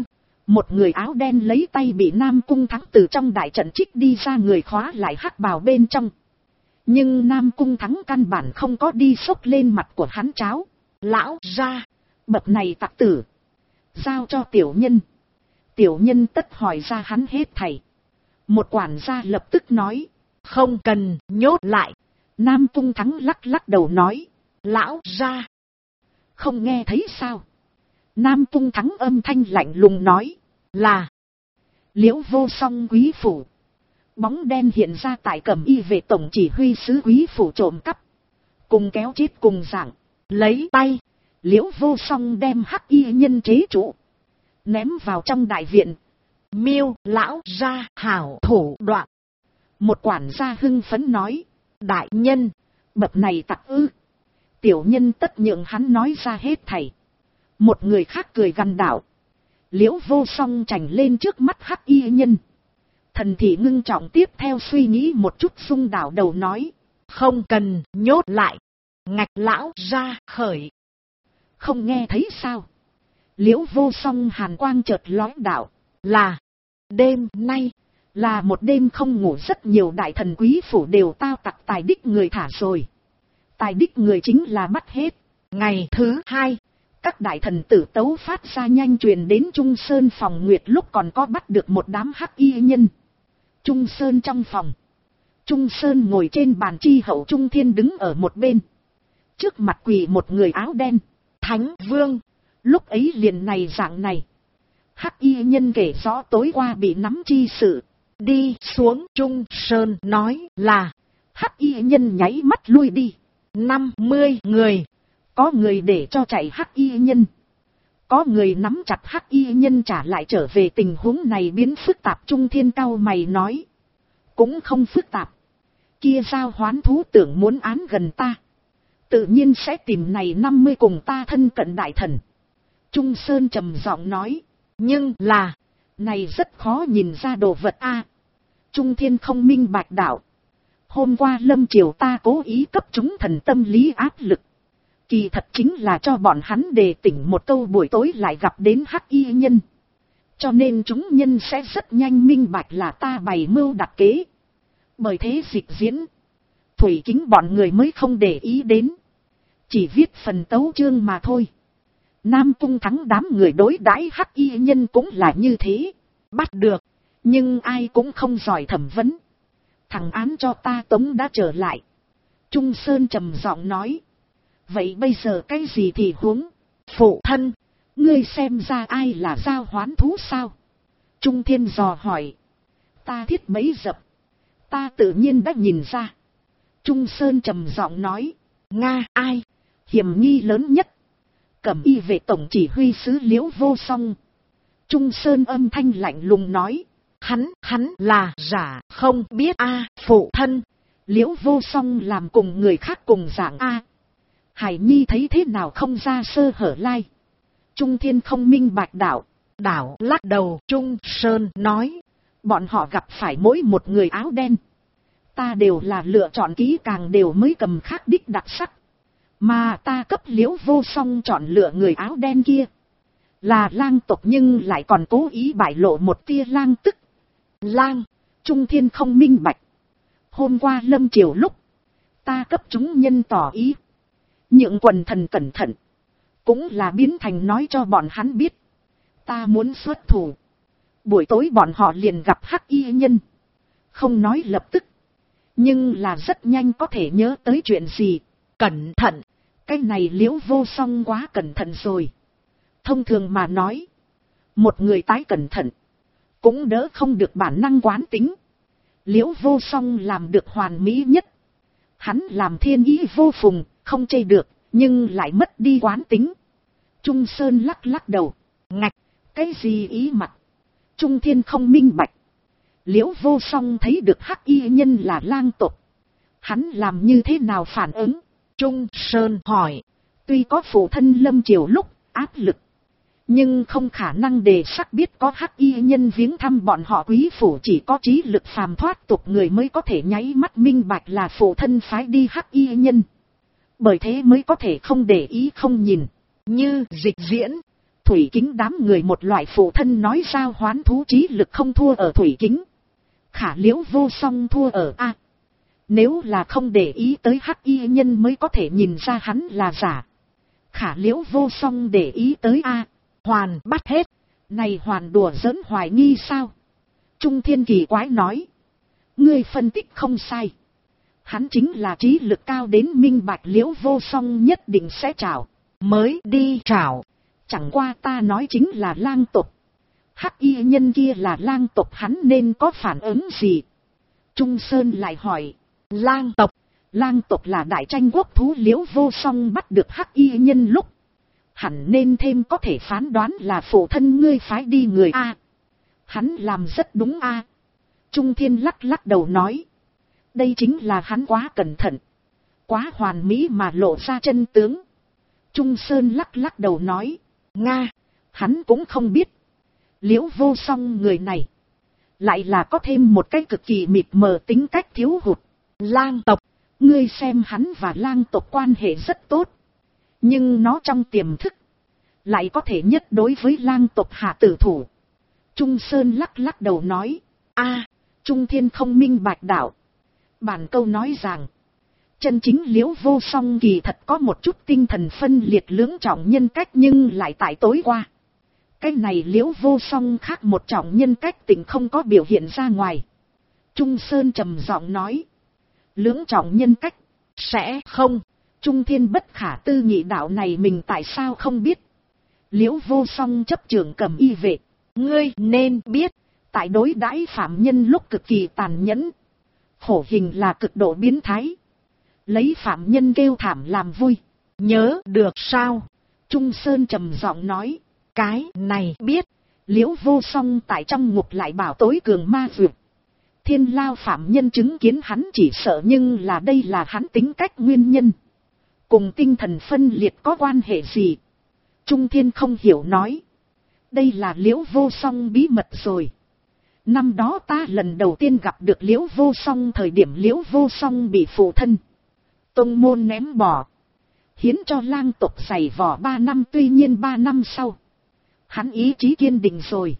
Một người áo đen lấy tay bị Nam Cung Thắng từ trong đại trận trích đi ra người khóa lại hắc bào bên trong. Nhưng Nam Cung Thắng căn bản không có đi xốc lên mặt của hắn cháo. Lão ra, bậc này tặc tử. Giao cho tiểu nhân. Tiểu nhân tất hỏi ra hắn hết thảy. Một quản gia lập tức nói. Không cần, nhốt lại. Nam Cung Thắng lắc lắc đầu nói. Lão ra. Không nghe thấy sao? Nam Cung Thắng âm thanh lạnh lùng nói. Là. Liễu Vô Song quý phủ. Bóng đen hiện ra tại Cẩm Y về tổng chỉ huy sứ quý phủ trộm cắp. Cùng kéo chết cùng dạng. Lấy tay. Liễu Vô Song đem hắc y nhân chế trụ. Ném vào trong đại viện. Miêu lão ra hảo thủ đoạn. Một quản gia hưng phấn nói. Đại nhân. Bậc này tặc ư. Tiểu nhân tất nhượng hắn nói ra hết thảy. Một người khác cười gằn đảo. Liễu Vô Song chảnh lên trước mắt hắc y nhân. Thần thị ngưng trọng tiếp theo suy nghĩ một chút xung đảo đầu nói. Không cần nhốt lại. Ngạch lão ra khởi. Không nghe thấy sao? Liễu Vô Song hàn quang chợt lóe đạo. Là. Đêm nay. Là một đêm không ngủ, rất nhiều đại thần quý phủ đều tao tặc tài đích người thả rồi. Tài đích người chính là bắt hết. Ngày thứ hai. Các đại thần tử tấu phát ra nhanh truyền đến Trung Sơn phòng Nguyệt lúc còn có bắt được một đám hắc y nhân. Trung Sơn trong phòng. Trung Sơn ngồi trên bàn, chi hậu Trung Thiên đứng ở một bên. Trước mặt quỳ một người áo đen. Thánh Vương. Lúc ấy liền này dạng này. Hắc y nhân kể rõ tối qua bị nắm chi sự. Đi xuống Trung Sơn nói là. Hắc y nhân nháy mắt lui đi. 50 người. Có người để cho chạy hắc y nhân. Có người nắm chặt hắc y nhân trả lại, trở về tình huống này biến phức tạp. Trung Thiên cau mày nói. Cũng không phức tạp. Kia giao hoán thú tưởng muốn án gần ta. Tự nhiên sẽ tìm này 50 cùng ta thân cận đại thần. Trung Sơn trầm giọng nói. Nhưng là. Này rất khó nhìn ra đồ vật a. Trung Thiên không minh bạch đạo. Hôm qua lâm triều ta cố ý cấp chúng thần tâm lý áp lực. Kỳ thật chính là cho bọn hắn đề tỉnh một câu, buổi tối lại gặp đến hắc y nhân. Cho nên chúng nhân sẽ rất nhanh minh bạch là ta bày mưu đặt kế. Bởi thế dịch diễn. Thủy Kính bọn người mới không để ý đến. Chỉ viết phần tấu chương mà thôi. Nam Cung Thắng đám người đối đãi hắc y nhân cũng là như thế. Bắt được. Nhưng ai cũng không giỏi thẩm vấn. Thằng án cho ta tống đã trở lại. Trung Sơn trầm giọng nói. Vậy bây giờ cái gì thì huống? Phụ thân. Ngươi xem ra ai là giao hoán thú sao? Trung Thiên dò hỏi. Ta thiết bấy dập. Ta tự nhiên đã nhìn ra. Trung Sơn trầm giọng nói. Nga ai? Hiểm nghi lớn nhất. Cẩm Y về tổng chỉ huy sứ Liễu Vô Song. Trung Sơn âm thanh lạnh lùng nói. Hắn là giả không biết a phụ thân. Liễu Vô Song làm cùng người khác cùng dạng a. Hải Nhi thấy thế nào không ra sơ hở lai. Trung Thiên không minh bạch đạo. Đảo lắc đầu. Trung Sơn nói. Bọn họ gặp phải mỗi một người áo đen. Ta đều là lựa chọn kỹ càng đều mới cầm khác đích đặc sắc. Mà ta cấp Liễu Vô Song chọn lựa người áo đen kia. Là lang tộc nhưng lại còn cố ý bại lộ một tia lang tức. Lang. Trung Thiên không minh bạch. Hôm qua lâm triều lúc. Ta cấp chúng nhân tỏ ý. Nhượng quần thần cẩn thận. Cũng là biến thành nói cho bọn hắn biết. Ta muốn xuất thủ. Buổi tối bọn họ liền gặp hắc y nhân. Không nói lập tức. Nhưng là rất nhanh có thể nhớ tới chuyện gì. Cẩn thận. Cái này Liễu Vô Song quá cẩn thận rồi. Thông thường mà nói. Một người tái cẩn thận. Cũng đỡ không được bản năng quán tính. Liễu Vô Song làm được hoàn mỹ nhất. Hắn làm thiên ý vô phùng. Không chê được. Nhưng lại mất đi quán tính. Trung Sơn lắc lắc đầu. Ngạch. Cái gì ý mặt? Trung Thiên không minh bạch. Liễu Vô Song thấy được hắc y nhân là lang tộc. Hắn làm như thế nào phản ứng? Trung Sơn hỏi. Tuy có phụ thân lâm triều lúc áp lực. Nhưng không khả năng đề sắc biết có hắc y nhân viếng thăm bọn họ quý phủ, chỉ có trí lực phàm thoát tục người mới có thể nháy mắt minh bạch là phụ thân phái đi hắc y nhân. Bởi thế mới có thể không để ý không nhìn. Như dịch diễn. Thủy Kính đám người một loại phụ thân nói giao hoán thú trí lực không thua ở Thủy Kính. Khả Liễu Vô Song thua ở A. Nếu là không để ý tới hắc y nhân mới có thể nhìn ra hắn là giả. Khả Liễu Vô Song để ý tới A. Hoàn bắt hết. Này Hoàn đùa giỡn hoài nghi sao? Trung Thiên kỳ quái nói. Ngươi phân tích không sai. Hắn chính là trí lực cao đến minh bạch Liễu Vô Song nhất định sẽ trảo. Mới đi trảo. Chẳng qua ta nói chính là lang tộc. Hắc y nhân kia là lang tộc, hắn nên có phản ứng gì? Trung Sơn lại hỏi. Lang tộc. Lang tộc là đại tranh quốc thú. Liễu Vô Song bắt được hắc y nhân lúc. Hẳn nên thêm có thể phán đoán là phụ thân ngươi phái đi người A. Hắn làm rất đúng A. Trung Thiên lắc lắc đầu nói. Đây chính là hắn quá cẩn thận. Quá hoàn mỹ mà lộ ra chân tướng. Trung Sơn lắc lắc đầu nói. Nga, hắn cũng không biết. Liễu Vô Song người này. Lại là có thêm một cái cực kỳ mịt mờ tính cách thiếu hụt. Lang tộc, ngươi xem hắn và lang tộc quan hệ rất tốt. Nhưng nó trong tiềm thức. Lại có thể nhất đối với lang tộc hạ tử thủ. Trung Sơn lắc lắc đầu nói. A, Trung Thiên không minh bạch đạo. Bản câu nói rằng. Chân chính Liễu Vô Song kỳ thật có một chút tinh thần phân liệt lưỡng trọng nhân cách nhưng lại tại tối qua. Cái này Liễu Vô Song khác một trọng nhân cách tình không có biểu hiện ra ngoài. Trung Sơn trầm giọng nói. Lưỡng trọng nhân cách. Sẽ không. Trung Thiên bất khả tư nghị đạo này mình tại sao không biết. Liễu Vô Song chấp trưởng Cẩm Y vệ. Ngươi nên biết. Tại đối đãi phạm nhân lúc cực kỳ tàn nhẫn. Khổ hình là cực độ biến thái. Lấy phạm nhân kêu thảm làm vui. Nhớ được sao? Trung Sơn trầm giọng nói. Cái này biết. Liễu Vô Song tại trong ngục lại bảo tối cường ma dược. Thiên lao phạm nhân chứng kiến hắn chỉ sợ nhưng là đây là hắn tính cách nguyên nhân. Cùng tinh thần phân liệt có quan hệ gì? Trung Thiên không hiểu nói. Đây là Liễu Vô Song bí mật rồi. Năm đó ta lần đầu tiên gặp được Liễu Vô Song thời điểm Liễu Vô Song bị phụ thân tông môn ném bỏ. Hiến cho lang tộc giày vò 3 năm, tuy nhiên 3 năm sau. Hắn ý chí kiên định rồi.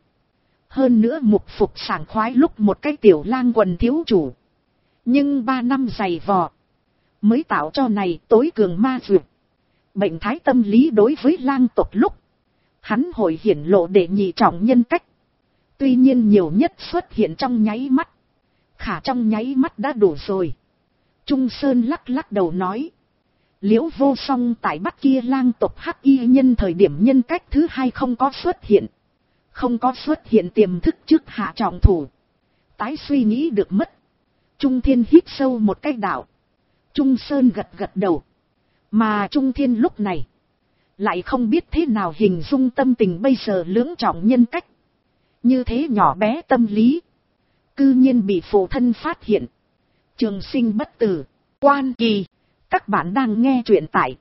Hơn nữa mục phục sảng khoái lúc một cái tiểu lang quần thiếu chủ. Nhưng 3 năm giày vò. Mới tạo cho này tối cường ma dược. Bệnh thái tâm lý đối với lang tộc lúc. Hắn hồi hiển lộ để nhị trọng nhân cách. Tuy nhiên nhiều nhất xuất hiện trong nháy mắt. Khả trong nháy mắt đã đủ rồi. Trung Sơn lắc lắc đầu nói. Liễu Vô Song tại bắt kia lang tộc hắc y nhân thời điểm nhân cách thứ hai không có xuất hiện. Không có xuất hiện tiềm thức trước hạ trọng thủ. Tái suy nghĩ được mất. Trung Thiên hít sâu một cái đạo. Trung Sơn gật gật đầu. Mà Trung Thiên lúc này. Lại không biết thế nào hình dung tâm tình bây giờ lưỡng trọng nhân cách. Như thế nhỏ bé tâm lý. Cư nhiên bị phụ thân phát hiện. Trường sinh bất tử. Quan kỳ. Các bạn đang nghe truyện tại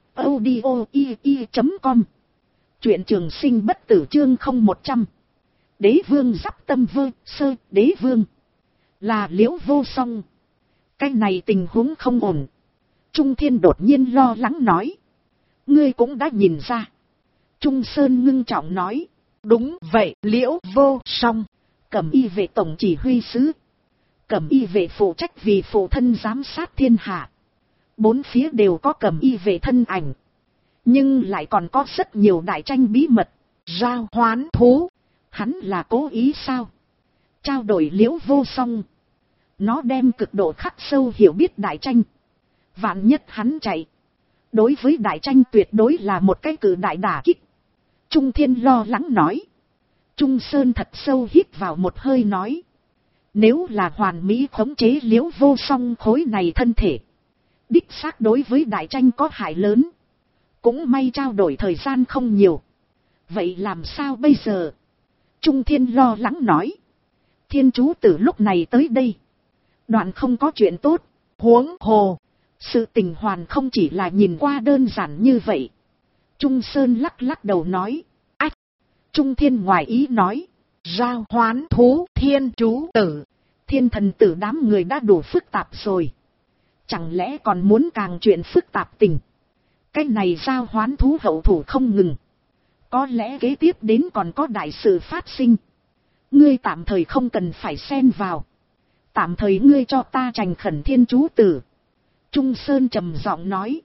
audio.com. Truyện trường sinh bất tử chương 0100. Đế vương giáp tâm vơ sơ đế vương. Là Liễu Vô Song. Cái này tình huống không ổn. Trung Thiên đột nhiên lo lắng nói. Ngươi cũng đã nhìn ra. Trung Sơn ngưng trọng nói. Đúng vậy Liễu Vô Song. Cẩm Y vệ tổng chỉ huy sứ. Cẩm Y vệ phụ trách vì phụ thân giám sát thiên hạ. Bốn phía đều có Cẩm Y vệ thân ảnh. Nhưng lại còn có rất nhiều đại tranh bí mật. Giao hoán thú. Hắn là cố ý sao? Trao đổi Liễu Vô Song. Nó đem cực độ khắc sâu hiểu biết đại tranh. Vạn nhất hắn chạy. Đối với đại tranh tuyệt đối là một cái cử đại đả kích. Trung Thiên lo lắng nói. Trung Sơn thật sâu hít vào một hơi nói. Nếu là hoàn mỹ khống chế Liễu Vô Song khối này thân thể. Đích xác đối với đại tranh có hại lớn. Cũng may trao đổi thời gian không nhiều. Vậy làm sao bây giờ? Trung Thiên lo lắng nói. Thiên chú tử lúc này tới đây. Đoạn không có chuyện tốt. Huống hồ. Sự tình hoàn không chỉ là nhìn qua đơn giản như vậy. Trung Sơn lắc lắc đầu nói. Ách. Trung Thiên ngoài ý nói. Giao hoán thú thiên chú tử. Thiên thần tử đám người đã đủ phức tạp rồi. Chẳng lẽ còn muốn càng chuyện phức tạp tình. Cái này giao hoán thú hậu thủ không ngừng. Có lẽ kế tiếp đến còn có đại sự phát sinh. Ngươi tạm thời không cần phải xen vào. Tạm thời ngươi cho ta trành khẩn thiên chú tử. Trung Sơn trầm giọng nói.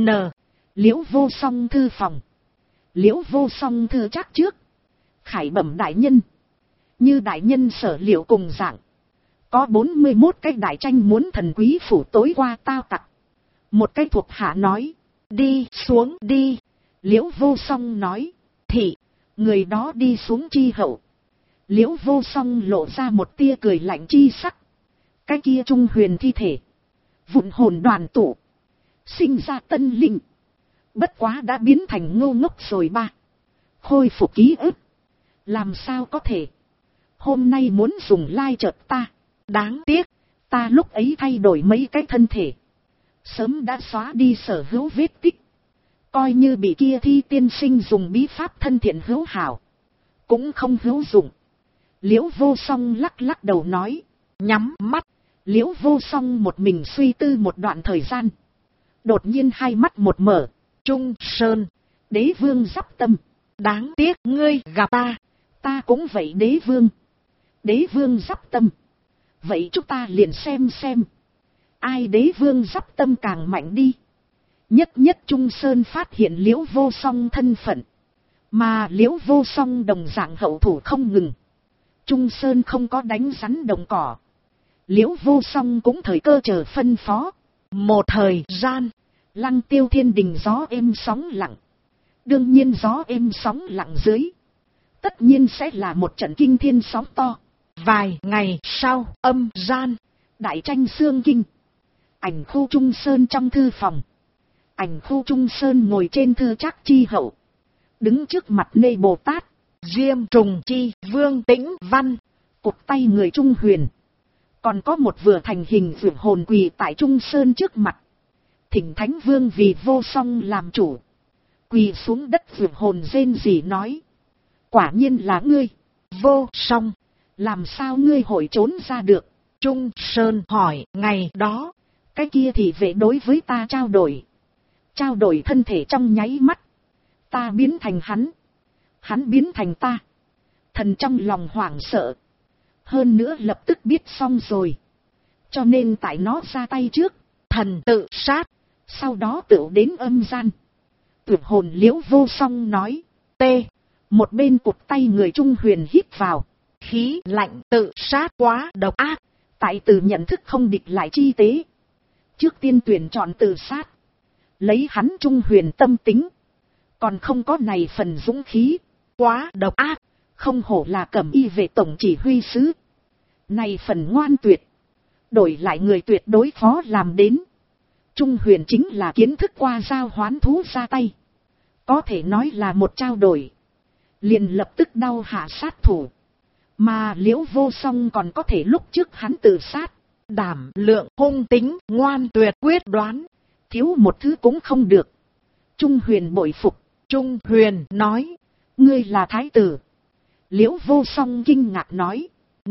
Liễu Vô Song thư phòng. Liễu Vô Song thư chắc trước. Khải bẩm đại nhân. Như đại nhân sở liệu cùng dạng. Có 41 cái đại tranh muốn thần quý phủ tối qua tao tặc. Một cái thuộc hạ nói. Đi xuống đi. Liễu Vô Song nói. Thị. Người đó đi xuống chi hậu. Liễu Vô Song lộ ra một tia cười lạnh chi sắc. Cái kia trung huyền thi thể. Vụn hồn đoàn tụ. Sinh ra tân linh. Bất quá đã biến thành ngô ngốc rồi ba. Khôi phục ký ức. Làm sao có thể. Hôm nay muốn dùng lai chợt ta. Đáng tiếc. Ta lúc ấy thay đổi mấy cái thân thể. Sớm đã xóa đi sở hữu vết tích. Coi như bị kia thi tiên sinh dùng bí pháp thân thiện hữu hảo. Cũng không hữu dụng. Liễu Vô Song lắc lắc đầu nói. Nhắm mắt. Liễu Vô Song một mình suy tư một đoạn thời gian. Đột nhiên hai mắt một mở. Trung Sơn. Đế vương giáp tâm. Đáng tiếc ngươi gặp ta. Ta cũng vậy đế vương. Đế vương giáp tâm. Vậy chúng ta liền xem. Ai đế vương giáp tâm càng mạnh đi. Nhất Trung Sơn phát hiện Liễu Vô Song thân phận. Mà Liễu Vô Song đồng dạng hậu thủ không ngừng. Trung Sơn không có đánh rắn đồng cỏ. Liễu Vô Song cũng thời cơ chờ phân phó. Một thời gian. Lăng Tiêu thiên đình gió êm sóng lặng. Đương nhiên gió êm sóng lặng dưới. Tất nhiên sẽ là một trận kinh thiên sóng to. Vài ngày sau âm gian. Đại tranh xương kinh. Ảnh khu Trung Sơn trong thư phòng. Ảnh khu Trung Sơn ngồi trên thư trác chi hậu. Đứng trước mặt Nê Bồ Tát. Diêm Trùng Chi Vương Tĩnh Văn. Cụt tay người Trung Huyền. Còn có một vừa thành hình vượt hồn quỳ tại Trung Sơn trước mặt. Thỉnh Thánh Vương vì Vô Song làm chủ. Quỳ xuống đất vượt hồn rên rỉ nói. Quả nhiên là ngươi. Vô Song. Làm sao ngươi hội trốn ra được? Trung Sơn hỏi ngày đó. Cái kia thì vệ đối với ta trao đổi. Trao đổi thân thể trong nháy mắt. Ta biến thành hắn. Hắn biến thành ta. Thần trong lòng hoảng sợ. Hơn nữa lập tức biết xong rồi. Cho nên tại nó ra tay trước. Thần tự sát. Sau đó tự đến âm gian. Tuyệt hồn Liễu Vô Song nói. T. Một bên cụt tay người Trung Huyền hít vào. Khí lạnh tự sát quá độc ác. Tại từ nhận thức không địch lại chi tế. Trước tiên tuyển chọn tự sát. Lấy hắn Trung Huyền tâm tính. Còn không có này phần dũng khí. Quá độc ác. Không hổ là Cẩm Y về tổng chỉ huy sứ. Này phần ngoan tuyệt. Đổi lại người tuyệt đối khó làm đến. Trung Huyền chính là kiến thức qua giao hoán thú ra tay. Có thể nói là một trao đổi. Liền lập tức đau hạ sát thủ. Mà Liễu Vô Song còn có thể lúc trước hắn tự sát. Đảm lượng hung tính ngoan tuyệt quyết đoán. Thiếu một thứ cũng không được. Trung Huyền bội phục. Trung Huyền nói. Ngươi là thái tử. Liễu Vô Song kinh ngạc nói.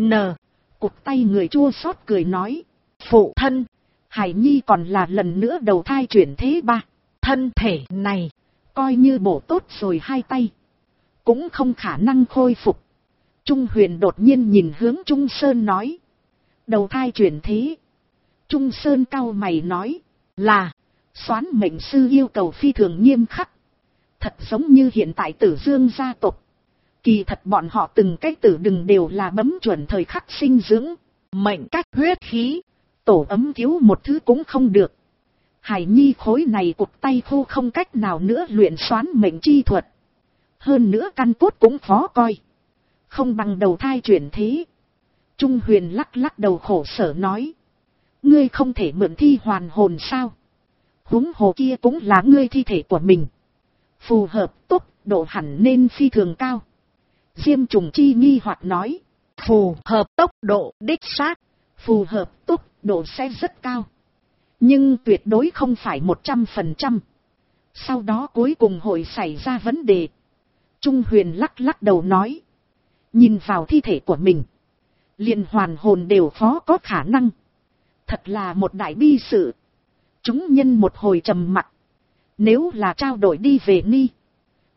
Cụt tay người chua xót cười nói. Phụ thân. Hải Nhi còn là lần nữa đầu thai chuyển thế ba. Thân thể này. Coi như bổ tốt rồi hai tay. Cũng không khả năng khôi phục. Trung Huyền đột nhiên nhìn hướng Trung Sơn nói. Đầu thai chuyển thế. Trung Sơn cau mày nói. Là. Soán mệnh sư yêu cầu phi thường nghiêm khắc. Thật giống như hiện tại Tử Dương gia tộc. Kỳ thật bọn họ từng cái tử đừng đều là bấm chuẩn thời khắc sinh dưỡng. Mệnh cách huyết khí. Tổ ấm thiếu một thứ cũng không được. Hải Nhi khối này cụt tay khô không cách nào nữa luyện soán mệnh chi thuật. Hơn nữa căn cốt cũng khó coi. Không bằng đầu thai chuyển thế. Trung Huyền lắc lắc đầu khổ sở nói. Ngươi không thể mượn thi hoàn hồn sao? Huống hồ kia cũng là ngươi thi thể của mình. Phù hợp tốc độ hẳn nên phi thường cao. Diêm Trùng Chi nghi hoặc nói. Phù hợp tốc độ đích xác. Phù hợp tốc độ sẽ rất cao. Nhưng tuyệt đối không phải 100%. Sau đó cuối cùng hội xảy ra vấn đề. Trung Huyền lắc lắc đầu nói. Nhìn vào thi thể của mình. Liền hoàn hồn đều khó có khả năng. Thật là một đại bi sự. Chúng nhân một hồi trầm mặc. Nếu là trao đổi đi về Ni.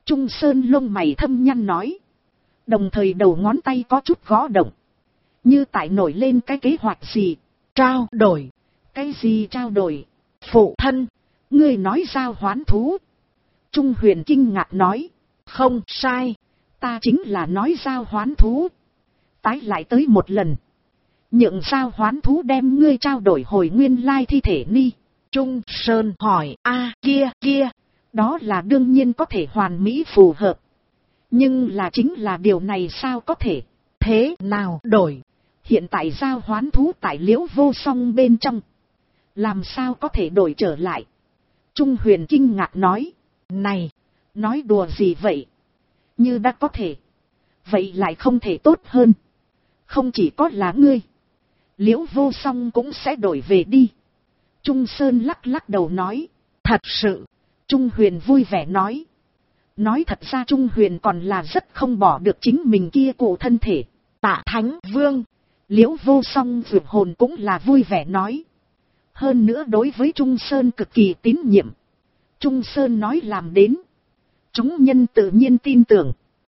Trung Sơn lông mày thâm nhăn nói. Đồng thời đầu ngón tay có chút gõ động. Như tại nổi lên cái kế hoạch gì. Trao đổi. Cái gì trao đổi? Phụ thân. Ngươi nói giao hoán thú. Trung Huyền kinh ngạc nói. Không sai. Ta chính là nói giao hoán thú. Tái lại tới một lần. Nhượng giao hoán thú đem ngươi trao đổi hồi nguyên lai thi thể ni. Trung Sơn hỏi. Kia. Đó là đương nhiên có thể hoàn mỹ phù hợp. Nhưng là chính là điều này sao có thể. Thế nào đổi? Hiện tại giao hoán thú tại Liễu Vô Song bên trong. Làm sao có thể đổi trở lại? Trung Huyền kinh ngạc nói. Này, nói đùa gì vậy? Như đã có thể. Vậy lại không thể tốt hơn. Không chỉ có là ngươi. Liễu Vô Song cũng sẽ đổi về đi. Trung Sơn lắc lắc đầu nói. Thật sự. Trung Huyền vui vẻ nói. Nói thật ra Trung Huyền còn là rất không bỏ được chính mình kia cụ thân thể. Tạ Thánh Vương. Liễu Vô Song vượt hồn cũng là vui vẻ nói. Hơn nữa đối với Trung Sơn cực kỳ tín nhiệm. Trung Sơn nói làm đến. Chúng nhân tự nhiên tin tưởng.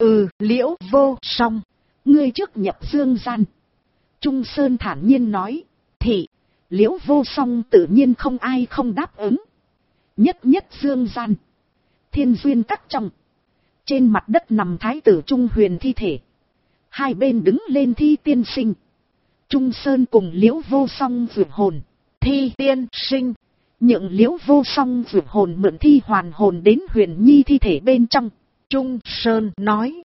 Liễu Vô Song. Ngươi trước nhập dương gian. Trung Sơn thản nhiên nói. Thì, Liễu Vô Song tự nhiên không ai không đáp ứng. Nhất dương gian. Thiên duyên các trong. Trên mặt đất nằm thái tử Trung Huyền thi thể. Hai bên đứng lên thi tiên sinh. Trung Sơn cùng Liễu Vô Song vượt hồn. Thi tiên sinh. Nhượng Liễu Vô Song vượt hồn mượn thi hoàn hồn đến Huyền Nhi thi thể bên trong. Trung Sơn nói.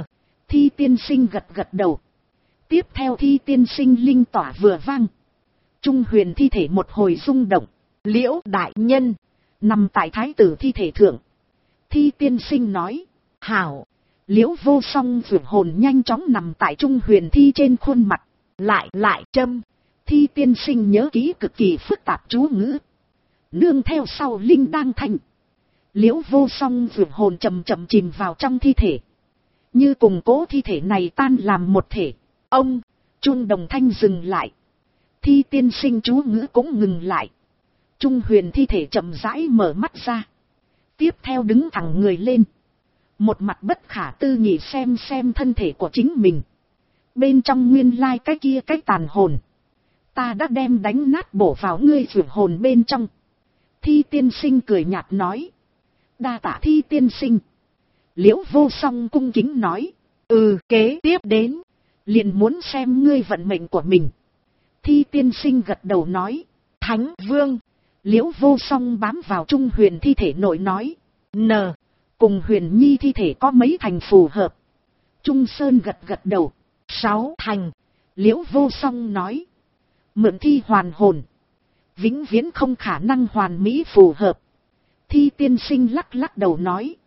Thi tiên sinh gật đầu. Tiếp theo thi tiên sinh linh tỏa vừa vang. Trung Huyền thi thể một hồi rung động. Liễu đại nhân. Nằm tại thái tử thi thể thượng. Thi tiên sinh nói. Hảo. Liễu Vô Song vượt hồn nhanh chóng nằm tại Trung Huyền thi trên khuôn mặt. Lại châm. Thi tiên sinh nhớ kỹ cực kỳ phức tạp chú ngữ. Nương theo sau linh đang thành. Liễu Vô Song vượt hồn chậm chìm vào trong thi thể. Như cùng cố thi thể này tan làm một thể. Ông, chuông đồng thanh dừng lại. Thi tiên sinh chú ngữ cũng ngừng lại. Trung Huyền thi thể chậm rãi mở mắt ra. Tiếp theo đứng thẳng người lên. Một mặt bất khả tư nghị xem thân thể của chính mình. Bên trong nguyên lai cái kia cái tàn hồn. Ta đã đem đánh nát bổ vào ngươi vượt hồn bên trong. Thi tiên sinh cười nhạt nói. Đa tạ thi tiên sinh. Liễu Vô Song cung kính nói. Kế tiếp đến. Liền muốn xem ngươi vận mệnh của mình. Thi tiên sinh gật đầu nói. Thánh Vương. Liễu Vô Song bám vào Trung Huyền thi thể nội nói. Cùng Huyền Nhi thi thể có mấy thành phù hợp. Trung Sơn gật đầu. 6 thành. Liễu Vô Song nói. Mượn thi hoàn hồn. Vĩnh viễn không khả năng hoàn mỹ phù hợp. Thi tiên sinh lắc đầu nói.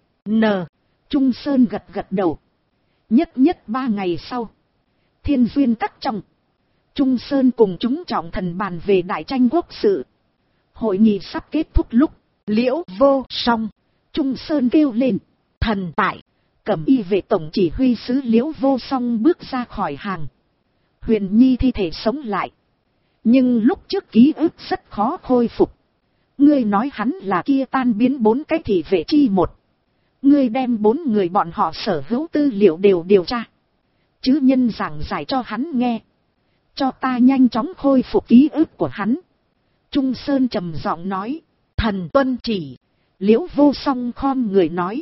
Trung Sơn gật đầu. Nhất 3 ngày sau. Thiên duyên các trong. Trung Sơn cùng chúng trọng thần bàn về đại tranh quốc sự. Hội nghị sắp kết thúc lúc. Liễu Vô Song. Trung Sơn kêu lên. Thần tại. Cẩm y vệ tổng chỉ huy sứ Liễu Vô Song bước ra khỏi hàng. Huyền Nhi thi thể sống lại. Nhưng lúc trước ký ức rất khó khôi phục. Ngươi nói hắn là kia tan biến 4 cái thị vệ chi một. Ngươi đem 4 người bọn họ sở hữu tư liệu đều điều tra. Chứ nhân giảng giải cho hắn nghe. Cho ta nhanh chóng khôi phục ký ức của hắn. Trung Sơn trầm giọng nói. Thần tuân chỉ. Liễu Vô Song khom người nói.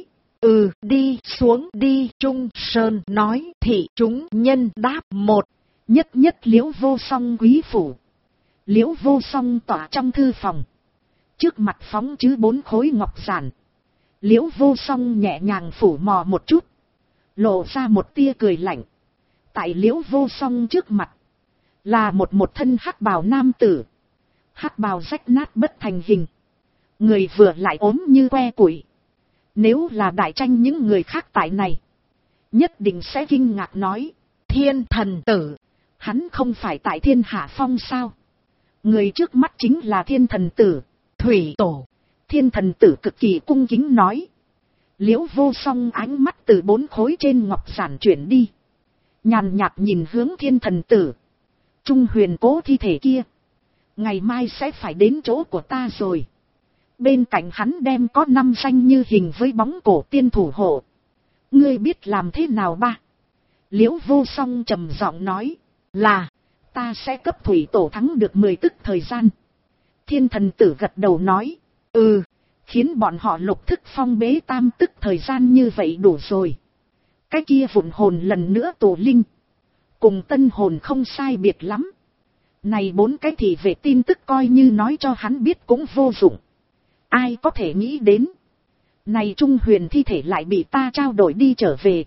Đi xuống đi. Trung Sơn nói. Thị chúng nhân đáp một. Nhất Liễu Vô Song quý phủ. Liễu Vô Song tỏa trong thư phòng. Trước mặt phóng chứ 4 khối ngọc giản. Liễu Vô Song nhẹ nhàng phủ mò một chút. Lộ ra một tia cười lạnh. Tại Liễu Vô Song trước mặt. Là một thân hắc bào nam tử. Hắc bào rách nát bất thành hình. Người vừa lại ốm như que củi. Nếu là đại tranh những người khác tại này. Nhất định sẽ kinh ngạc nói. Thiên thần tử. Hắn không phải tại Thiên Hạ Phong sao? Người trước mắt chính là Thiên thần tử. Thủy tổ. Thiên thần tử cực kỳ cung kính nói. Liễu Vô Song ánh mắt từ 4 khối trên ngọc giản chuyển đi. Nhàn nhạt nhìn hướng Thiên thần tử. Trung Huyền cố thi thể kia. Ngày mai sẽ phải đến chỗ của ta rồi. Bên cạnh hắn đem có 5 danh như hình với bóng cổ tiên thủ hộ. Ngươi biết làm thế nào ba? Liễu Vô Song trầm giọng nói. Là, ta sẽ cấp thủy tổ thắng được 10 tức thời gian. Thiên thần tử gật đầu nói. Khiến bọn họ lục thức phong bế tam tức thời gian như vậy đủ rồi. Cái kia vụn hồn lần nữa tổ linh. Cùng tân hồn không sai biệt lắm. Này 4 cái thì về tin tức coi như nói cho hắn biết cũng vô dụng. Ai có thể nghĩ đến. Này Trung Huyền thi thể lại bị ta trao đổi đi trở về.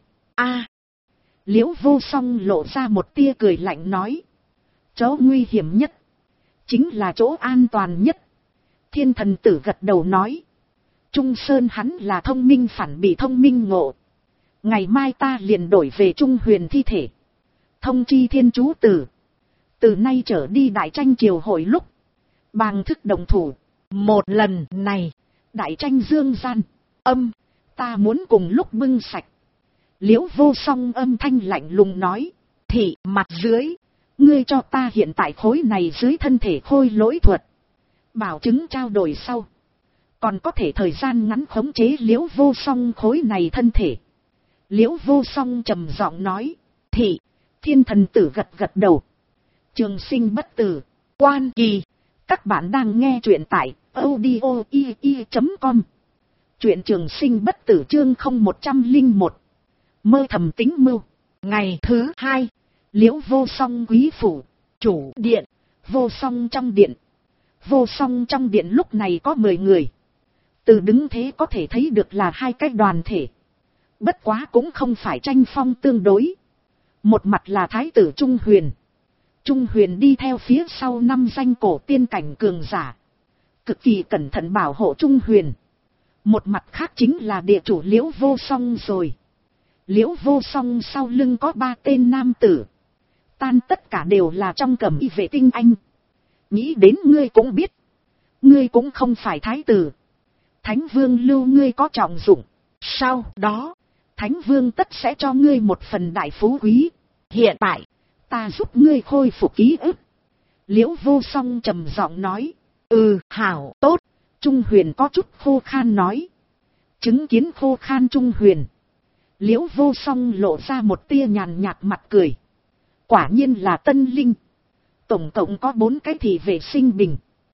Liễu Vô Song lộ ra một tia cười lạnh nói. Chỗ nguy hiểm nhất. Chính là chỗ an toàn nhất. Thiên thần tử gật đầu nói. Trung Sơn hắn là thông minh phản bị thông minh ngộ. Ngày mai ta liền đổi về Trung Huyền thi thể. Thông chi thiên chú tử. Từ nay trở đi đại tranh triều hội lúc. Bàng thức đồng thủ. Một lần này. Đại tranh dương gian. Ta muốn cùng lúc bưng sạch. Liễu Vô Song âm thanh lạnh lùng nói. Thị mặt dưới. Ngươi cho ta hiện tại khối này dưới thân thể khôi lỗi thuật. Bảo chứng trao đổi sau. Còn có thể thời gian ngắn khống chế Liễu Vô Song khối này thân thể. Liễu Vô Song trầm giọng nói. Thị. Thiên thần tử gật gật đầu. Trường sinh bất tử. Quan kỳ. Các bạn đang nghe truyện tại audio.com. Truyện trường sinh bất tử chương 0101. Mơ thầm tính mưu. Ngày thứ 2. Liễu Vô Song quý phủ. Chủ điện. Vô Song trong điện. Vô Song trong điện lúc này có 10 người. Từ đứng thế có thể thấy được là 2 cái đoàn thể. Bất quá cũng không phải tranh phong tương đối. Một mặt là thái tử Trung Huyền. Trung Huyền đi theo phía sau 5 danh cổ tiên cảnh cường giả. Cực kỳ cẩn thận bảo hộ Trung Huyền. Một mặt khác chính là địa chủ Liễu Vô Song rồi. Liễu Vô Song sau lưng có 3 tên nam tử. Tan tất cả đều là trong cẩm y vệ tinh anh. Nghĩ đến ngươi cũng biết. Ngươi cũng không phải thái tử. Thánh vương lưu ngươi có trọng dụng. Sau đó, Thánh vương tất sẽ cho ngươi một phần đại phú quý. Hiện tại, ta giúp ngươi khôi phục ký ức. Liễu Vô Song trầm giọng nói. Hảo, tốt. Trung Huyền có chút khô khan nói. Chứng kiến khô khan Trung Huyền. Liễu Vô Song lộ ra một tia nhàn nhạt mặt cười. Quả nhiên là tân linh. Tổng cộng có 4 cái thì vệ sinh bình.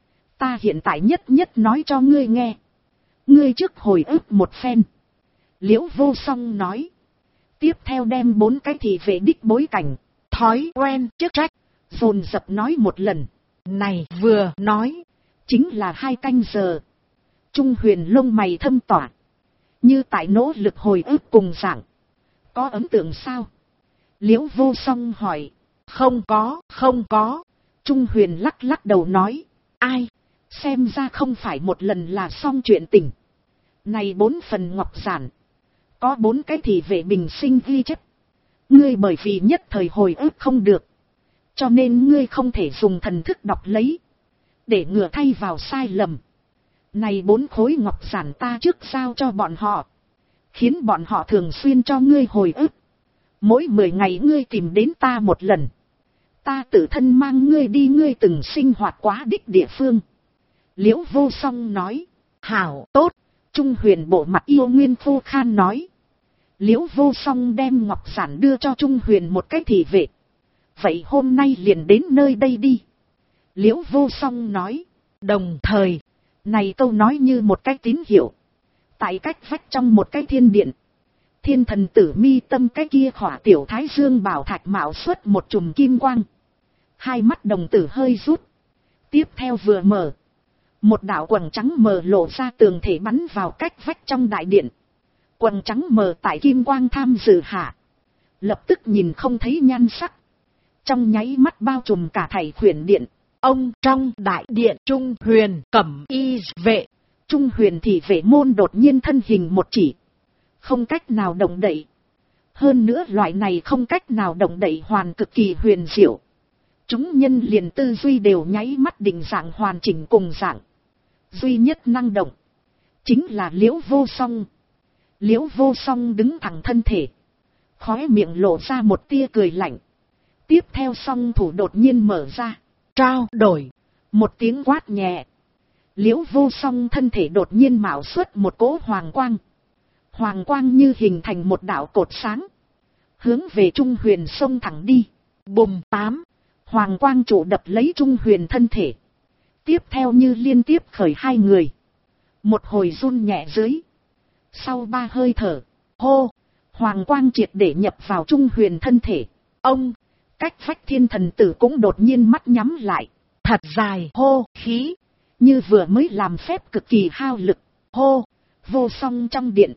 Ta hiện tại nhất nhất nói cho ngươi nghe. Ngươi trước hồi ức một phen. Liễu Vô Song nói. Tiếp theo đem 4 cái thì vệ đích bối cảnh. Thói quen chức trách. Dồn dập nói một lần. Này vừa nói. Chính là 2 canh giờ. Trung Huyền lông mày thâm tỏa. Như tại nỗ lực hồi ức cùng dạng. Có ấn tượng sao? Liễu Vô Song hỏi. Không có. Trung Huyền lắc lắc đầu nói. Ai? Xem ra không phải một lần là xong chuyện tình. Này 4 phần ngọc giản. Có 4 cái thì vệ bình sinh ghi chép. Ngươi bởi vì nhất thời hồi ức không được. Cho nên ngươi không thể dùng thần thức đọc lấy. Để ngừa thay vào sai lầm. Này 4 khối ngọc giản ta trước giao cho bọn họ. Khiến bọn họ thường xuyên cho ngươi hồi ức. Mỗi 10 ngày ngươi tìm đến ta một lần. Ta tự thân mang ngươi đi ngươi từng sinh hoạt quá đích địa phương. Liễu Vô Song nói. Hảo, tốt. Trung Huyền bộ mặt yêu nguyên khô khan nói. Liễu Vô Song đem ngọc giản đưa cho Trung Huyền một cái thị vệ. Vậy hôm nay liền đến nơi đây đi. Liễu Vô Song nói. Đồng thời, này câu nói như một cái tín hiệu. Tại cách vách trong một cái thiên điện. Thiên thần tử mi tâm cái kia khỏa tiểu thái dương bảo thạch mạo xuất một chùm kim quang. 2 mắt đồng tử hơi rút. Tiếp theo vừa mở. Một đạo quầng trắng mờ lộ ra tường thể bắn vào cách vách trong đại điện. Quầng trắng mờ tại kim quang tham dự hạ. Lập tức nhìn không thấy nhan sắc. Trong nháy mắt bao trùm cả thảy khuyển điện. Ông trong đại điện Trung Huyền cẩm y vệ. Trung Huyền thì vệ môn đột nhiên thân hình một chỉ. Không cách nào động đậy. Hơn nữa loại này không cách nào động đậy hoàn cực kỳ huyền diệu. Chúng nhân liền tư duy đều nháy mắt định dạng hoàn chỉnh cùng dạng. Duy nhất năng động. Chính là Liễu Vô Song. Liễu Vô Song đứng thẳng thân thể. Khóe miệng lộ ra một tia cười lạnh. Tiếp theo song thủ đột nhiên mở ra. Trao đổi. Một tiếng quát nhẹ. Liễu Vô Song thân thể đột nhiên mạo xuất một cỗ hoàng quang. Hoàng quang như hình thành một đạo cột sáng. Hướng về Trung Huyền xông thẳng đi. Bùm 8. Hoàng quang trụ đập lấy Trung Huyền thân thể. Tiếp theo như liên tiếp khởi hai người. Một hồi run nhẹ dưới. Sau 3 hơi thở. Hô. Hoàng quang triệt để nhập vào Trung Huyền thân thể. Ông. Cách Phách Thiên Thần Tử cũng đột nhiên mắt nhắm lại. Thật dài hô khí. Như vừa mới làm phép cực kỳ hao lực. Hô. Vô Song trong điện.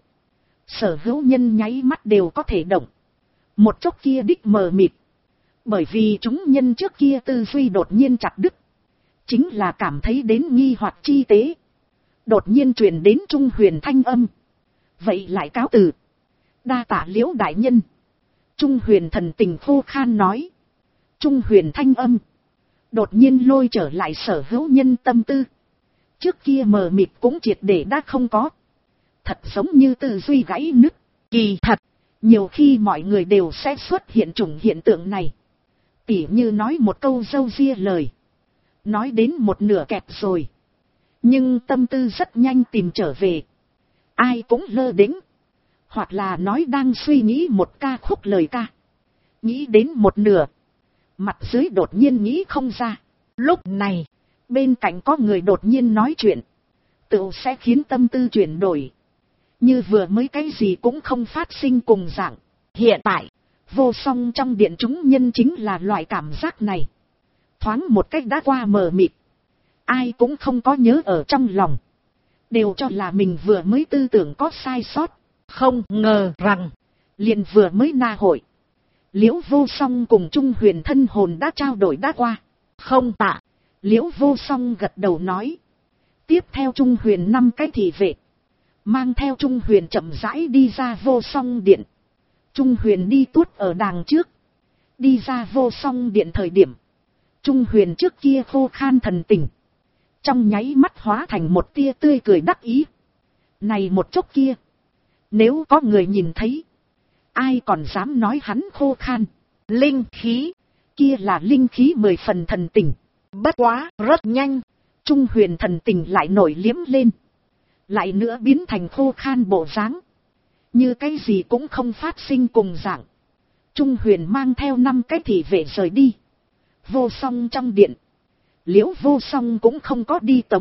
Sở hữu nhân nháy mắt đều có thể động. Một chốc kia đích mờ mịt. Bởi vì chúng nhân trước kia tư duy đột nhiên chặt đứt. Chính là cảm thấy đến nghi hoặc chi tế. Đột nhiên truyền đến Trung Huyền thanh âm. Vậy lại cáo từ. Đa tạ Liễu đại nhân. Trung Huyền thần tình khô khan nói. Trung Huyền thanh âm. Đột nhiên lôi trở lại sở hữu nhân tâm tư. Trước kia mờ mịt cũng triệt để đã không có. Thật giống như tư duy gãy nứt. Kỳ thật. Nhiều khi mọi người đều sẽ xuất hiện chủng hiện tượng này. Tỉ như nói một câu râu ria lời. Nói đến một nửa kẹp rồi. Nhưng tâm tư rất nhanh tìm trở về. Ai cũng lơ đễnh. Hoặc là nói đang suy nghĩ một ca khúc lời ca. Nghĩ đến một nửa. Mặt dưới đột nhiên nghĩ không ra. Lúc này, bên cạnh có người đột nhiên nói chuyện. Tựu sẽ khiến tâm tư chuyển đổi. Như vừa mới cái gì cũng không phát sinh cùng dạng. Hiện tại, Vô Song trong điện chúng nhân chính là loại cảm giác này. Thoáng một cách đã qua mờ mịt. Ai cũng không có nhớ ở trong lòng. Đều cho là mình vừa mới tư tưởng có sai sót. Không ngờ rằng, liền vừa mới na hội. Liễu Vô Song cùng Trung Huyền thân hồn đã trao đổi đã qua. Không tạ. Liễu Vô Song gật đầu nói. Tiếp theo Trung Huyền 5 cái thị vệ. Mang theo Trung Huyền chậm rãi đi ra Vô Song điện. Trung Huyền đi tuốt ở đàng trước. Đi ra Vô Song điện thời điểm. Trung Huyền trước kia khô khan thần tình. Trong nháy mắt hóa thành một tia tươi cười đắc ý. Này một chốc kia. Nếu có người nhìn thấy. Ai còn dám nói hắn khô khan. Linh khí. Kia là linh khí 10 phần thần tình. Bất quá rất nhanh. Trung Huyền thần tình lại nổi liếm lên. Lại nữa biến thành khô khan bộ dáng. Như cái gì cũng không phát sinh cùng dạng. Trung Huyền mang theo 5 cái thị vệ rời đi. Vô Song trong điện. Liễu Vô Song cũng không có đi tống.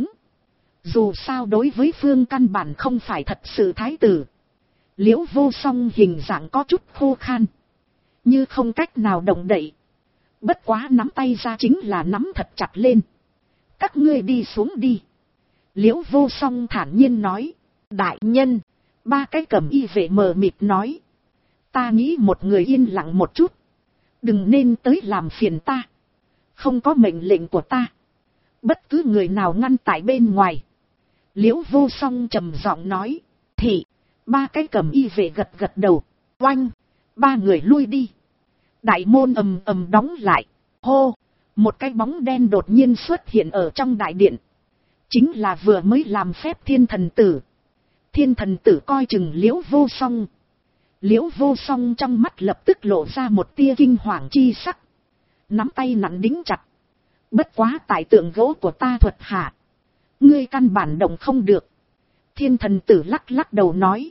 Dù sao đối với phương căn bản không phải thật sự thái tử. Liễu Vô Song hình dạng có chút khô khan. Như không cách nào động đậy. Bất quá nắm tay ra chính là nắm thật chặt lên. Các ngươi đi xuống đi. Liễu Vô Song thản nhiên nói. Đại nhân. 3 cái cầm y vệ mờ mịt nói. Ta nghĩ một người yên lặng một chút. Đừng nên tới làm phiền ta. Không có mệnh lệnh của ta. Bất cứ người nào ngăn tại bên ngoài. Liễu Vô Song trầm giọng nói. Thị. 3 cái cầm y vệ gật gật đầu. Oanh. 3 người lui đi. Đại môn ầm ầm đóng lại. Hô. Một cái bóng đen đột nhiên xuất hiện ở trong đại điện. Chính là vừa mới làm phép Thiên Thần Tử. Thiên Thần Tử coi chừng Liễu Vô Song. Liễu Vô Song trong mắt lập tức lộ ra một tia kinh hoàng chi sắc. Nắm tay nặn đính chặt. Bất quá tại tượng gỗ của ta thuật hạ. Ngươi căn bản động không được. Thiên Thần Tử lắc lắc đầu nói.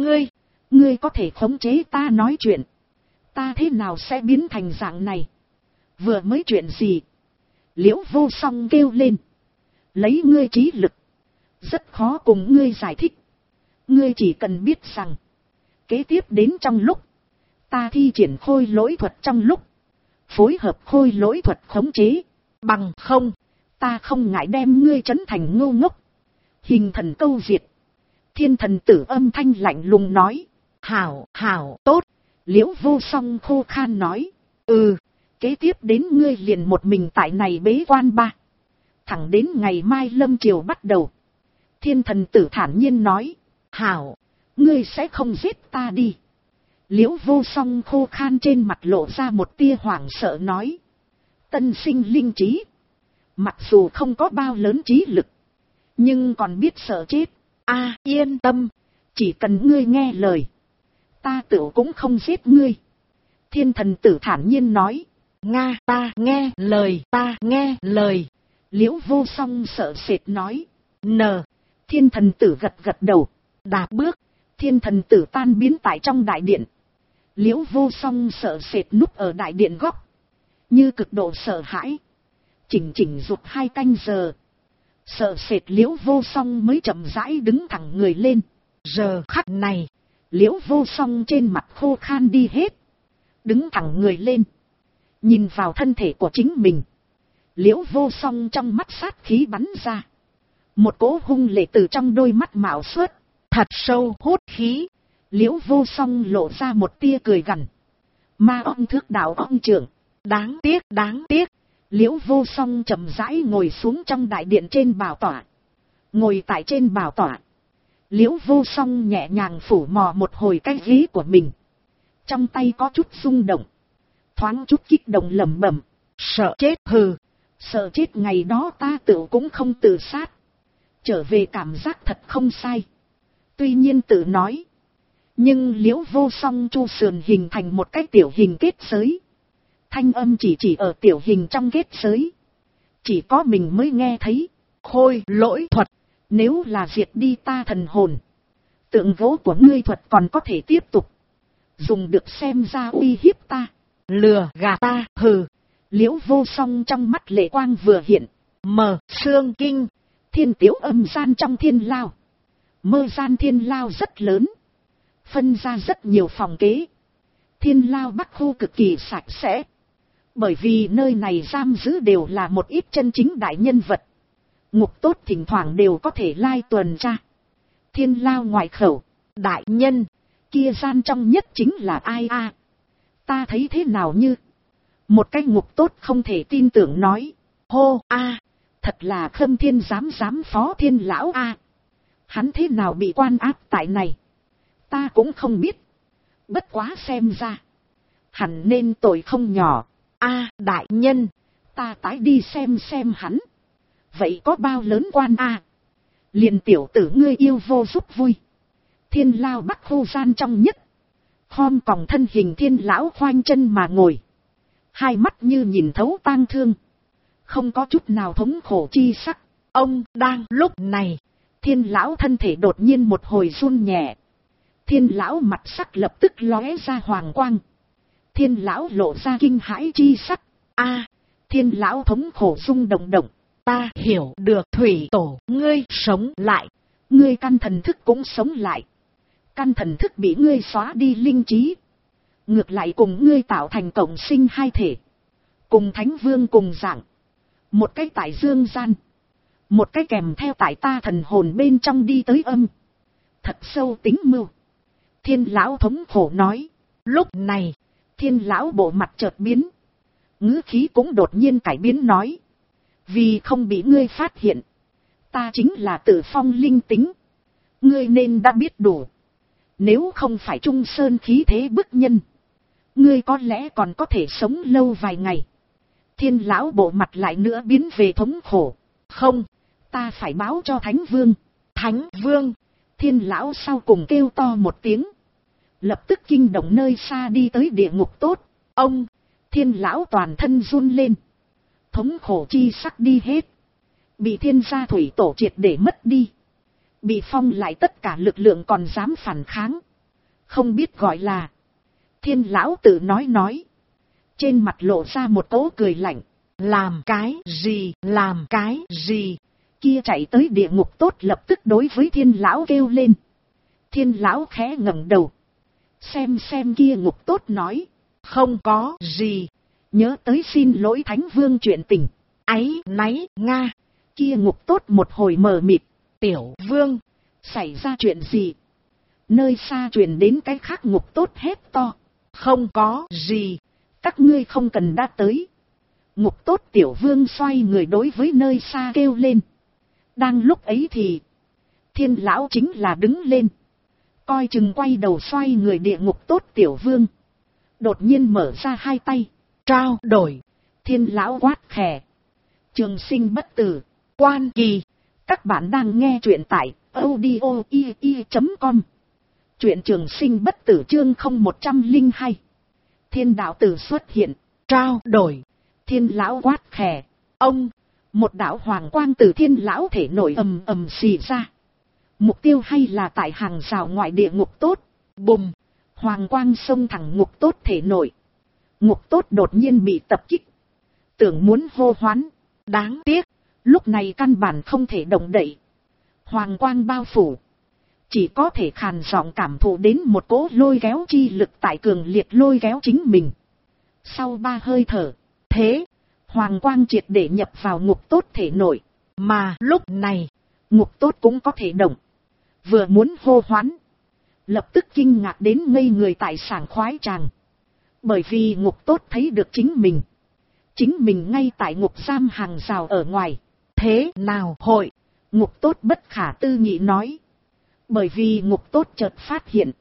Ngươi có thể khống chế ta nói chuyện. Ta thế nào sẽ biến thành dạng này? Vừa mới chuyện gì? Liễu Vô Song kêu lên. Lấy ngươi trí lực. Rất khó cùng ngươi giải thích. Ngươi chỉ cần biết rằng. Kế tiếp đến trong lúc. Ta thi triển khôi lỗi thuật trong lúc. Phối hợp khôi lỗi thuật khống chế. Bằng không. Ta không ngại đem ngươi trấn thành ngu ngốc. Hình thần câu diệt. Thiên Thần Tử âm thanh lạnh lùng nói. Hảo, tốt. Liễu Vô Song khô khan nói. Kế tiếp đến ngươi liền một mình tại này bế quan ba. Thẳng đến ngày mai lâm triều bắt đầu. Thiên Thần Tử thản nhiên nói. Hảo, ngươi sẽ không giết ta đi. Liễu Vô Song khô khan trên mặt lộ ra một tia hoảng sợ nói. Tân sinh linh trí. Mặc dù không có bao lớn trí lực. Nhưng còn biết sợ chết. Yên tâm. Chỉ cần ngươi nghe lời. Ta tựu cũng không giết ngươi. Thiên Thần Tử thản nhiên nói. Ta nghe lời. Liễu Vô Song sợ sệt nói. N. Thiên thần tử gật gật đầu. Đạp bước. Thiên thần tử tan biến tại trong đại điện. Liễu Vô Song sợ sệt núp ở đại điện góc. Như cực độ sợ hãi. Chỉnh rụt 2 canh giờ. Sợ sệt Liễu Vô Song mới chậm rãi đứng thẳng người lên. Giờ khắc này, Liễu Vô Song trên mặt khô khan đi hết. Đứng thẳng người lên. Nhìn vào thân thể của chính mình. Liễu Vô Song trong mắt sát khí bắn ra. Một cỗ hung lệ từ trong đôi mắt mạo xuất. thật sâu hút khí. Liễu Vô Song lộ ra một tia cười gằn. Ma ong thước đạo ong trưởng. Đáng tiếc. Liễu Vô Song chậm rãi ngồi xuống trong đại điện trên bảo tọa. Ngồi tại trên bảo tọa. Liễu Vô Song nhẹ nhàng phủ mò một hồi cái ghế của mình. Trong tay có chút rung động. Thoáng chút kích động lẩm bẩm. Sợ chết hừ. Sợ chết ngày đó ta tự cũng không tự sát. Trở về cảm giác thật không sai. Tuy nhiên tự nói. Nhưng Liễu Vô Song chu sườn hình thành một cái tiểu hình kết giới. Thanh âm chỉ ở tiểu hình trong kết giới. Chỉ có mình mới nghe thấy. Khôi lỗi thuật. Nếu là diệt đi ta thần hồn. Tượng gỗ của ngươi thuật còn có thể tiếp tục. Dùng được xem ra uy hiếp ta. Lừa gạt ta hừ. Liễu Vô Song trong mắt lệ quang vừa hiện. Mờ xương kinh. Thiên tiếu âm gian trong thiên lao. Mơ gian thiên lao rất lớn. Phân ra rất nhiều phòng kế. Thiên lao bắc khu cực kỳ sạch sẽ. Bởi vì nơi này giam giữ đều là một ít chân chính đại nhân vật. Ngục tốt thỉnh thoảng đều có thể lai tuần tra. Thiên lao ngoài khẩu. Đại nhân. Kia gian trong nhất chính là ai a? Ta thấy thế nào như. Một cái ngục tốt không thể tin tưởng nói. Hô a, thật là Khâm Thiên giám phó thiên lão a. Hắn thế nào bị quan áp tại này? Ta cũng không biết. Bất quá xem ra. Hẳn nên tội không nhỏ. A đại nhân. Ta tái đi xem hắn. Vậy có bao lớn quan a? Liền tiểu tử ngươi yêu vô giúp vui. Thiên lao bắc khu gian trong nhất. Khom còng thân hình thiên lão khoanh chân mà ngồi. Hai mắt như nhìn thấu tang thương. Không có chút nào thống khổ chi sắc. Ông đang lúc này. Thiên lão thân thể đột nhiên một hồi run nhẹ. Thiên lão mặt sắc lập tức lóe ra hoàng quang. Thiên lão lộ ra kinh hãi chi sắc. A, thiên lão thống khổ rung động động. Ta hiểu được thủy tổ, ngươi sống lại. Ngươi căn thần thức cũng sống lại. Căn thần thức bị ngươi xóa đi linh trí. Ngược lại cùng ngươi tạo thành cộng sinh hai thể. Cùng thánh vương cùng dạng. Một cái tại dương gian. Một cái kèm theo tại ta thần hồn bên trong đi tới âm. Thật sâu tính mưu. Thiên lão thống khổ nói. Lúc này, thiên lão bộ mặt chợt biến. Ngữ khí cũng đột nhiên cải biến nói. Vì không bị ngươi phát hiện. Ta chính là Tử Phong linh tính. Ngươi nên đã biết đủ. Nếu không phải Trung Sơn khí thế bức nhân. Ngươi có lẽ còn có thể sống lâu vài ngày. Thiên lão bộ mặt lại nữa biến về thống khổ. Không, ta phải báo cho Thánh Vương. Thánh Vương. Thiên lão sau cùng kêu to một tiếng. Lập tức kinh động nơi xa đi tới địa ngục tốt. Ông, thiên lão toàn thân run lên. Thống khổ chi sắc đi hết. Bị thiên gia thủy tổ triệt để mất đi. Bị phong lại tất cả lực lượng còn dám phản kháng. Không biết gọi là. Thiên lão tự nói. Trên mặt lộ ra một cỗ cười lạnh. Làm cái gì? Kia chạy tới địa ngục tốt lập tức đối với thiên lão kêu lên. Thiên lão khẽ ngẩng đầu. Xem kia ngục tốt nói. Không có gì. Nhớ tới xin lỗi Thánh Vương chuyện tình. Áy náy nga. Kia ngục tốt một hồi mờ mịt. Tiểu Vương. Xảy ra chuyện gì? Nơi xa truyền đến cái khác ngục tốt hét to. Không có gì. Các ngươi không cần đã tới. Ngục tốt Tiểu Vương xoay người đối với nơi xa kêu lên. Đang lúc ấy thì. Thiên lão chính là đứng lên. Coi chừng quay đầu xoay người địa ngục tốt Tiểu Vương. Đột nhiên mở ra hai tay. Trao đổi. Thiên lão quát khẽ. Trường sinh bất tử. Quan kỳ. Các bạn đang nghe truyện tại audio.com. Truyện trường sinh bất tử chương 0102. Thiên đạo tử xuất hiện. Trao đổi. Thiên lão quát khẽ. Một đạo hoàng quang từ thiên lão thể nổi ầm ầm xì ra. Mục tiêu hay là tại hàng rào ngoại địa ngục tốt. Bùm, hoàng quang xông thẳng ngục tốt thể nổi. Ngục tốt đột nhiên bị tập kích. Tưởng muốn hô hoán. Đáng tiếc, lúc này căn bản không thể động đậy. Hoàng quang bao phủ. Chỉ có thể khàn giọng cảm thụ đến một cỗ lôi kéo chi lực tại cường liệt lôi kéo chính mình. Sau 3 hơi thở, thế, hoàng quang triệt để nhập vào ngục tốt thể nổi. Mà lúc này, ngục tốt cũng có thể động. Vừa muốn hô hoán, lập tức kinh ngạc đến ngây người tại sảng khoái tràng. Bởi vì ngục tốt thấy được chính mình ngay tại ngục giam hàng rào ở ngoài. Thế nào hội? Ngục tốt bất khả tư nghị nói. Bởi vì ngục tốt chợt phát hiện,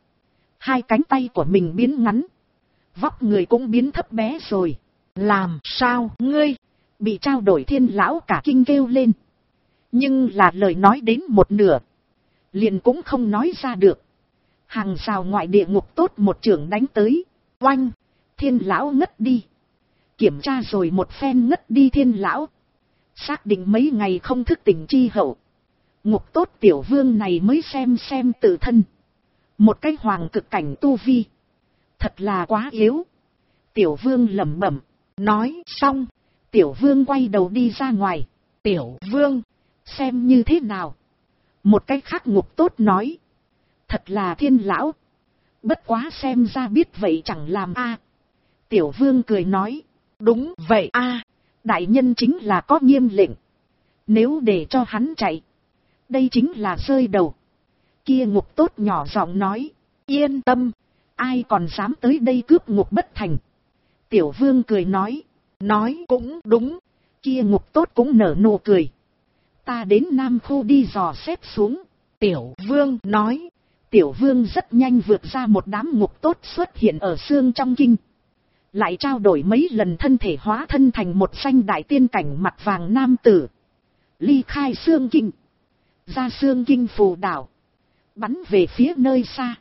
2 cánh tay của mình biến ngắn, vóc người cũng biến thấp bé rồi. Làm sao ngươi? Bị trao đổi thiên lão cả kinh kêu lên. Nhưng là lời nói đến một nửa, liền cũng không nói ra được. Hàng rào ngoại địa ngục tốt một chưởng đánh tới. Oanh! Thiên lão ngất đi. Kiểm tra rồi một phen ngất đi thiên lão. Xác định mấy ngày không thức tỉnh chi hậu. Ngục tốt tiểu vương này mới xem tự thân. Một cái hoàng cực cảnh tu vi. Thật là quá yếu. Tiểu vương lẩm bẩm. Nói xong. Tiểu vương quay đầu đi ra ngoài. Tiểu vương. Xem như thế nào. Một cái khác ngục tốt nói. Thật là thiên lão. Bất quá xem ra biết vậy chẳng làm a. Tiểu vương cười nói. Đúng vậy a. Đại nhân chính là có nghiêm lệnh. Nếu để cho hắn chạy, đây chính là rơi đầu. Kia ngục tốt nhỏ giọng nói. Yên tâm. Ai còn dám tới đây cướp ngục bất thành. Tiểu vương cười nói. Nói cũng đúng. Kia ngục tốt cũng nở nụ cười. Ta đến Nam Khu đi dò xét xuống. Tiểu vương nói. Tiểu vương rất nhanh vượt ra một đám ngục tốt xuất hiện ở xương trong kinh. Lại trao đổi mấy lần thân thể hóa thân thành một danh đại tiên cảnh mặt vàng nam tử. Ly khai xương kinh. Ra xương kinh phù đảo. Bắn về phía nơi xa.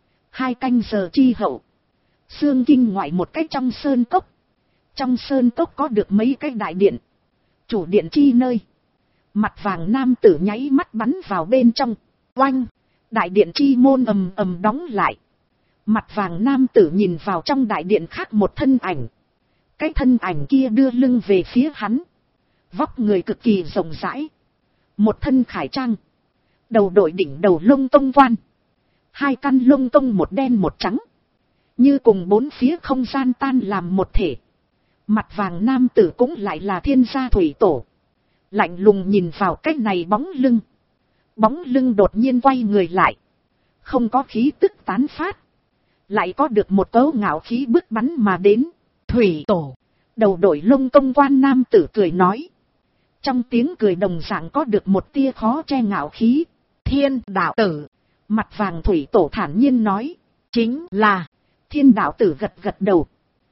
2 canh giờ chi hậu. Xương kinh ngoại một cái trong sơn cốc. Trong sơn cốc có được mấy cái đại điện. Chủ điện chi nơi. Mặt vàng nam tử nháy mắt bắn vào bên trong. Oanh! Đại điện chi môn ầm ầm đóng lại. Mặt vàng nam tử nhìn vào trong đại điện khác một thân ảnh. Cái thân ảnh kia đưa lưng về phía hắn. Vóc người cực kỳ rộng rãi. Một thân khải trang. Đầu đội đỉnh đầu lông tông quan. 2 căn lông tông một đen một trắng. Như cùng 4 phía không gian tan làm một thể. Mặt vàng nam tử cũng lại là thiên gia thủy tổ. Lạnh lùng nhìn vào cái này bóng lưng. Bóng lưng đột nhiên quay người lại. Không có khí tức tán phát. Lại có được một cấu ngạo khí bước bắn mà đến. Thủy tổ. Đầu đội lông công quan nam tử cười nói. Trong tiếng cười đồng dạng có được một tia khó che ngạo khí. Thiên đạo tử. Mặt vàng thủy tổ thản nhiên nói. Chính là. Thiên đạo tử gật gật đầu.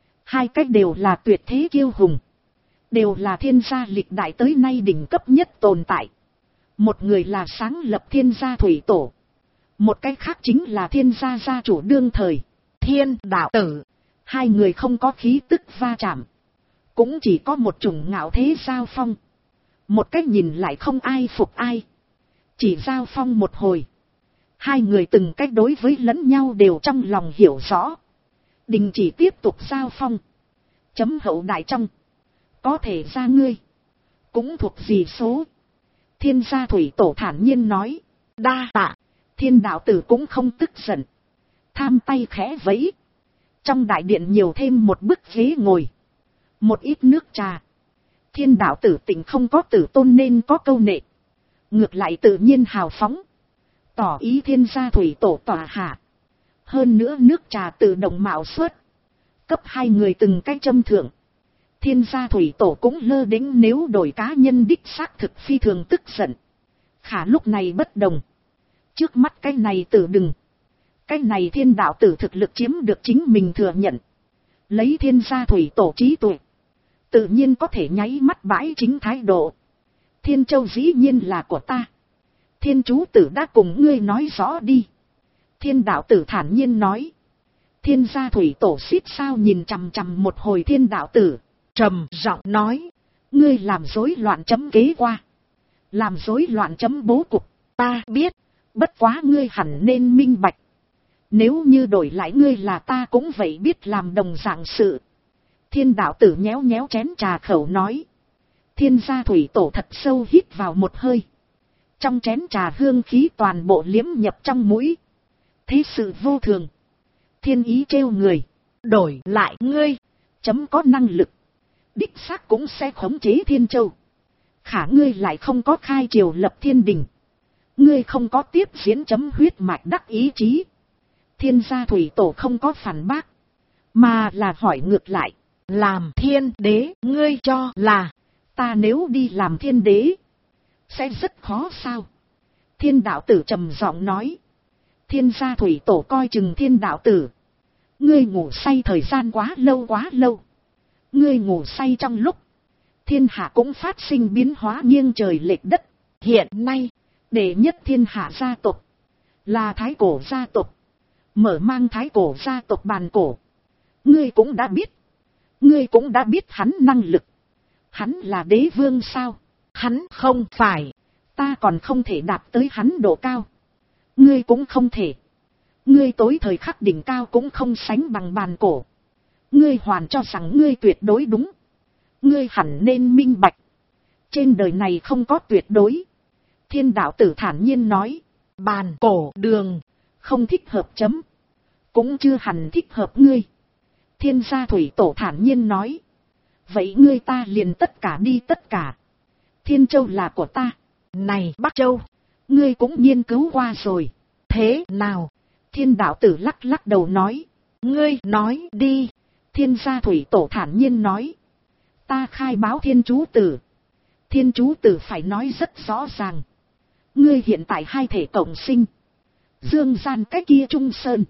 2 cách đều là tuyệt thế kiêu hùng. Đều là thiên gia lịch đại tới nay đỉnh cấp nhất tồn tại. Một người là sáng lập thiên gia thủy tổ. Một cái khác chính là thiên gia gia chủ đương thời. Thiên đạo tử. 2 người không có khí tức va chạm. Cũng chỉ có một chủng ngạo thế giao phong. Một cách nhìn lại không ai phục ai. Chỉ giao phong một hồi. 2 người từng cách đối với lẫn nhau đều trong lòng hiểu rõ. Đình chỉ tiếp tục giao phong. Chấm hậu đại trong. Có thể ra ngươi. Cũng thuộc gì số. Thiên gia thủy tổ thản nhiên nói. Đa tạ. Thiên đạo tử cũng không tức giận. Tham tay khẽ vẫy. Trong đại điện nhiều thêm một bức ghế ngồi. Một ít nước trà. Thiên đạo tử tình không có tử tôn nên có câu nệ. Ngược lại tự nhiên hào phóng. Tỏ ý thiên gia thủy tổ tỏa hạ. Hơn nữa nước trà tự động mạo xuất. Cấp 2 người từng cái châm thượng. Thiên gia thủy tổ cũng lơ đễnh nếu đổi cá nhân đích xác thực phi thường tức giận. Khả lúc này bất đồng. Trước mắt cái này tử đừng. Cái này thiên đạo tử thực lực chiếm được chính mình thừa nhận. Lấy thiên gia thủy tổ trí tuệ. Tự nhiên có thể nháy mắt bãi chính thái độ. Thiên châu dĩ nhiên là của ta. Thiên chú tử đã cùng ngươi nói rõ đi. Thiên đạo tử thản nhiên nói. Thiên gia thủy tổ xít sao nhìn chằm chằm một hồi thiên đạo tử. Trầm giọng nói. Ngươi làm rối loạn chấm kế qua. Làm rối loạn chấm bố cục. Ta biết. Bất quá ngươi hẳn nên minh bạch. Nếu như đổi lại ngươi là ta cũng vậy biết làm đồng dạng sự. Thiên đạo tử nhéo nhéo chén trà khẩu nói. Thiên gia thủy tổ thật sâu hít vào một hơi. Trong chén trà hương khí toàn bộ liếm nhập trong mũi. Thế sự vô thường. Thiên ý trêu người. Đổi lại ngươi. Chấm có năng lực. Đích xác cũng sẽ khống chế Thiên Châu. Khả ngươi lại không có khai triều lập thiên đình. Ngươi không có tiếp diễn chấm huyết mạch đắc ý chí. Thiên gia thủy tổ không có phản bác. Mà là hỏi ngược lại. Làm thiên đế ngươi cho là. Ta nếu đi làm thiên đế. Sẽ rất khó sao. Thiên đạo tử trầm giọng nói. Thiên gia thủy tổ coi chừng thiên đạo tử. Ngươi ngủ say thời gian quá lâu. Ngươi ngủ say trong lúc. Thiên hạ cũng phát sinh biến hóa nghiêng trời lệch đất. Hiện nay. Đệ nhất thiên hạ gia tộc. Là thái cổ gia tộc. Mở mang thái cổ gia tộc bàn cổ. Ngươi cũng đã biết. Ngươi cũng đã biết hắn năng lực. Hắn là đế vương sao? Hắn không phải. Ta còn không thể đạt tới hắn độ cao. Ngươi cũng không thể. Ngươi tối thời khắc đỉnh cao cũng không sánh bằng bàn cổ. Ngươi hoàn cho rằng ngươi tuyệt đối đúng. Ngươi hẳn nên minh bạch. Trên đời này không có tuyệt đối. Thiên đạo tử thản nhiên nói. Bàn cổ đường. Không thích hợp chấm. Cũng chưa hẳn thích hợp ngươi. Thiên gia thủy tổ thản nhiên nói. Vậy ngươi ta liền tất cả đi tất cả. Thiên Châu là của ta. Này Bắc Châu. Ngươi cũng nghiên cứu qua rồi. Thế nào? Thiên đạo tử lắc lắc đầu nói. Ngươi nói đi. Thiên gia thủy tổ thản nhiên nói. Ta khai báo thiên chú tử. Thiên chú tử phải nói rất rõ ràng. Ngươi hiện tại hai thể cộng sinh. Dương gian cái kia Trung Sơn.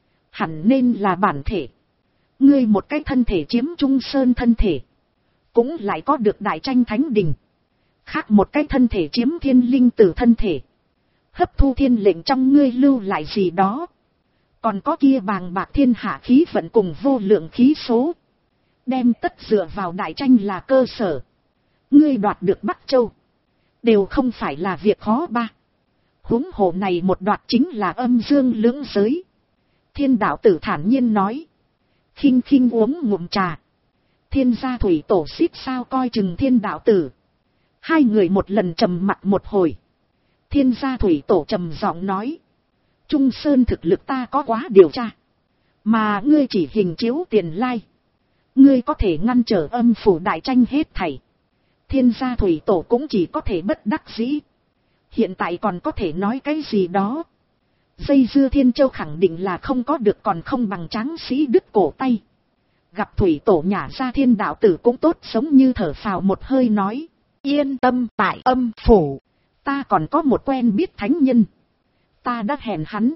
Hẳn nên là bản thể. Ngươi một cái thân thể chiếm Trung Sơn thân thể. Cũng lại có được đại tranh thánh đình. Khác một cái thân thể chiếm thiên linh tử thân thể. Hấp thu thiên lệnh trong ngươi lưu lại gì đó. Còn có kia bàng bạc thiên hạ khí vận cùng vô lượng khí số. Đem tất dựa vào đại tranh là cơ sở. Ngươi đoạt được Bắc Châu. Đều không phải là việc khó ba. Huống hồ này một đoạt chính là âm dương lưỡng giới. Thiên đạo tử thản nhiên nói. Khinh khinh uống ngụm trà. Thiên gia thủy tổ xít sao coi chừng thiên đạo tử. Hai người một lần trầm mặc một hồi. Thiên gia thủy tổ trầm giọng nói. Trung Sơn thực lực ta có quá điều tra. Mà ngươi chỉ hình chiếu tiền lai. Ngươi có thể ngăn trở âm phủ đại tranh hết thảy. Thiên gia thủy tổ cũng chỉ có thể bất đắc dĩ. Hiện tại còn có thể nói cái gì đó. Dây dưa Thiên Châu khẳng định là không có được còn không bằng tráng sĩ đứt cổ tay. Gặp thủy tổ nhả ra thiên đạo tử cũng tốt sống như thở phào một hơi nói. Yên tâm tại âm phủ. Ta còn có một quen biết thánh nhân. Ta đã hẹn hắn.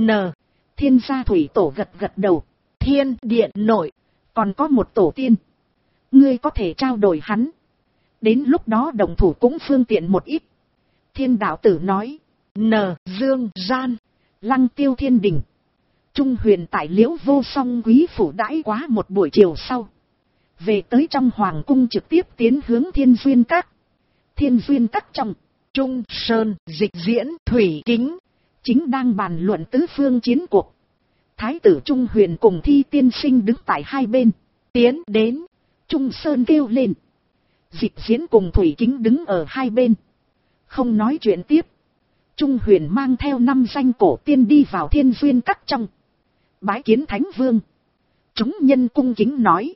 Thiên gia thủy tổ gật gật đầu. Thiên điện nội. Còn có một tổ tiên. Ngươi có thể trao đổi hắn. Đến lúc đó đồng thủ cũng phương tiện một ít. Thiên đạo tử nói. Dương gian. Lăng Tiêu thiên đình. Trung huyền tại Liễu Vô Song quý phủ đãi quá một buổi chiều sau. Về tới trong hoàng cung trực tiếp tiến hướng Thiên Duyên Các. Thiên Duyên Các trong. Trung Sơn dịch diễn thủy kính. Chính đang bàn luận tứ phương chiến cuộc. Thái tử Trung huyền cùng Thi tiên sinh đứng tại hai bên. Tiến đến. Trung Sơn kêu lên. Dịch diễn cùng thủy kính đứng ở hai bên. Không nói chuyện tiếp. Trung huyền mang theo 5 danh cổ tiên đi vào Thiên Duyên Các trong. Bái kiến Thánh Vương. Chúng nhân cung kính nói.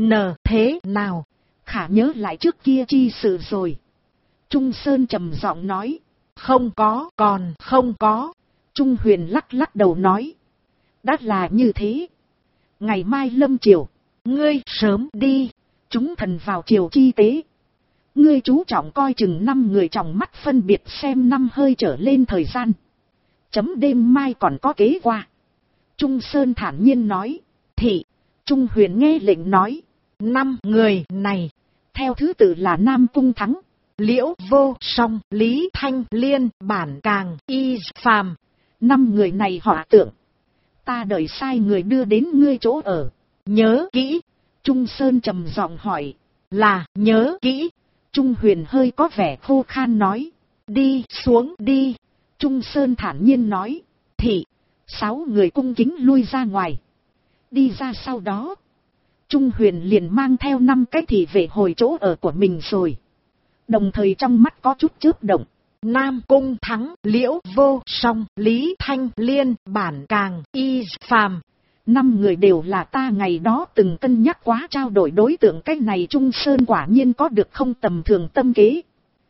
Thế nào? Khả nhớ lại trước kia chi sự rồi. Trung Sơn trầm giọng nói. Không có, còn không có. Trung huyền lắc lắc đầu nói. Đã là như thế. Ngày mai lâm triều. Ngươi sớm đi. Chúng thần vào triều chi tế. Ngươi chú trọng coi chừng 5 người trong mắt phân biệt xem 5 hơi trở lên thời gian. Chấm đêm mai còn có kế qua. Trung Sơn thản nhiên nói. Thị. Trung huyền nghe lệnh nói. 5 người này. Theo thứ tự là Nam Cung Thắng. Liễu Vô Song, Lý Thanh Liên, Bản Càng, Y Phàm. 5 người này họ tượng. Ta đợi sai người đưa đến ngươi chỗ ở. Nhớ kỹ. Trung Sơn trầm giọng hỏi. là nhớ kỹ. Trung Huyền hơi có vẻ khô khan nói. Đi xuống đi. Trung Sơn thản nhiên nói. Thị. 6 người cung kính lui ra ngoài. Đi ra sau đó, Trung Huyền liền mang theo 5 cái thị vệ hồi chỗ ở của mình rồi. Đồng thời trong mắt có chút chớp động. Nam Cung Thắng, Liễu Vô Song, Lý Thanh Liên, Bản Càng, Y Phàm. 5 người đều là ta ngày đó từng cân nhắc quá trao đổi đối tượng. Cái này Trung Sơn quả nhiên có được không tầm thường tâm kế.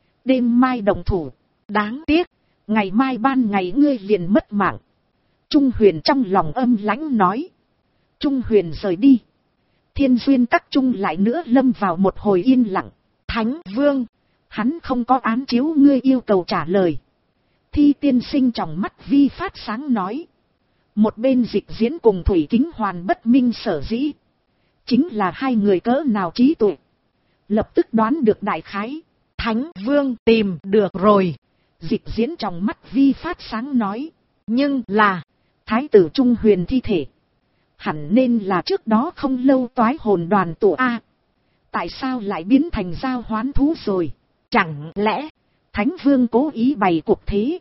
Đêm mai đồng thủ. Đáng tiếc, ngày mai ban ngày ngươi liền mất mạng. Trung Huyền trong lòng âm lãnh nói. Trung Huyền rời đi. Thiên Duyên Các Trung lại nữa lâm vào một hồi yên lặng. Thánh Vương. Hắn không có án chiếu ngươi yêu cầu trả lời. Thi tiên sinh trong mắt vi phát sáng nói. Một bên Dịch Diễn cùng Thủy Kính Hoàn bất minh sở dĩ. Chính là 2 người cỡ nào trí tuệ. Lập tức đoán được đại khái. Thánh Vương tìm được rồi. Dịch Diễn trong mắt vi phát sáng nói. Nhưng là Thái tử Trung Huyền thi thể. Hẳn nên là trước đó không lâu toái hồn đoàn tụ A. Tại sao lại biến thành giao hoán thú rồi? Chẳng lẽ Thánh Vương cố ý bày cuộc thế,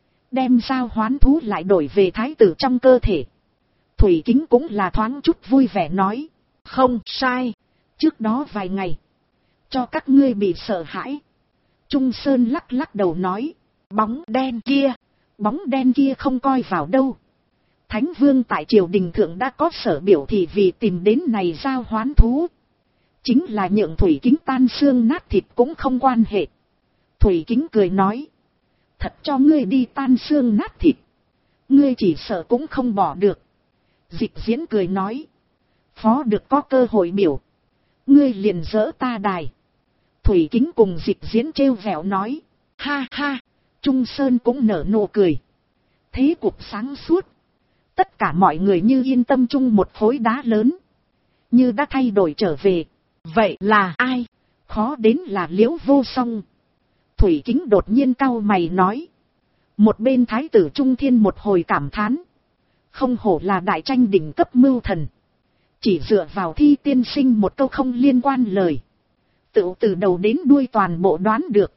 đem giao hoán thú lại đổi về thái tử trong cơ thể? Thủy Kính cũng là thoáng chút vui vẻ nói. Không sai. Trước đó vài ngày, cho các ngươi bị sợ hãi. Trung Sơn lắc lắc đầu nói. Bóng đen kia. Bóng đen kia không coi vào đâu. Thánh Vương tại triều đình thượng đã có sở biểu thì vì tìm đến này giao hoán thú. Chính là nhượng Thủy Kính tan xương nát thịt cũng không quan hệ. Thủy Kính cười nói. Thật cho ngươi đi tan xương nát thịt, ngươi chỉ sợ cũng không bỏ được. Dịch Diễn cười nói. Phó được có cơ hội biểu, ngươi liền dỡ ta đài. Thủy Kính cùng Dịch Diễn trêu vẹo nói. Ha ha. Trung Sơn cũng nở nụ cười. Thế cục sáng suốt. Tất cả mọi người như yên tâm chung một khối đá lớn. Như đã thay đổi trở về. Vậy là ai? Khó đến là Liễu Vô Song. Thủy Kính đột nhiên cau mày nói. Một bên Thái tử Trung Thiên một hồi cảm thán. Không hổ là đại tranh đỉnh cấp mưu thần. Chỉ dựa vào Thi tiên sinh một câu không liên quan lời, tự từ đầu đến đuôi toàn bộ đoán được.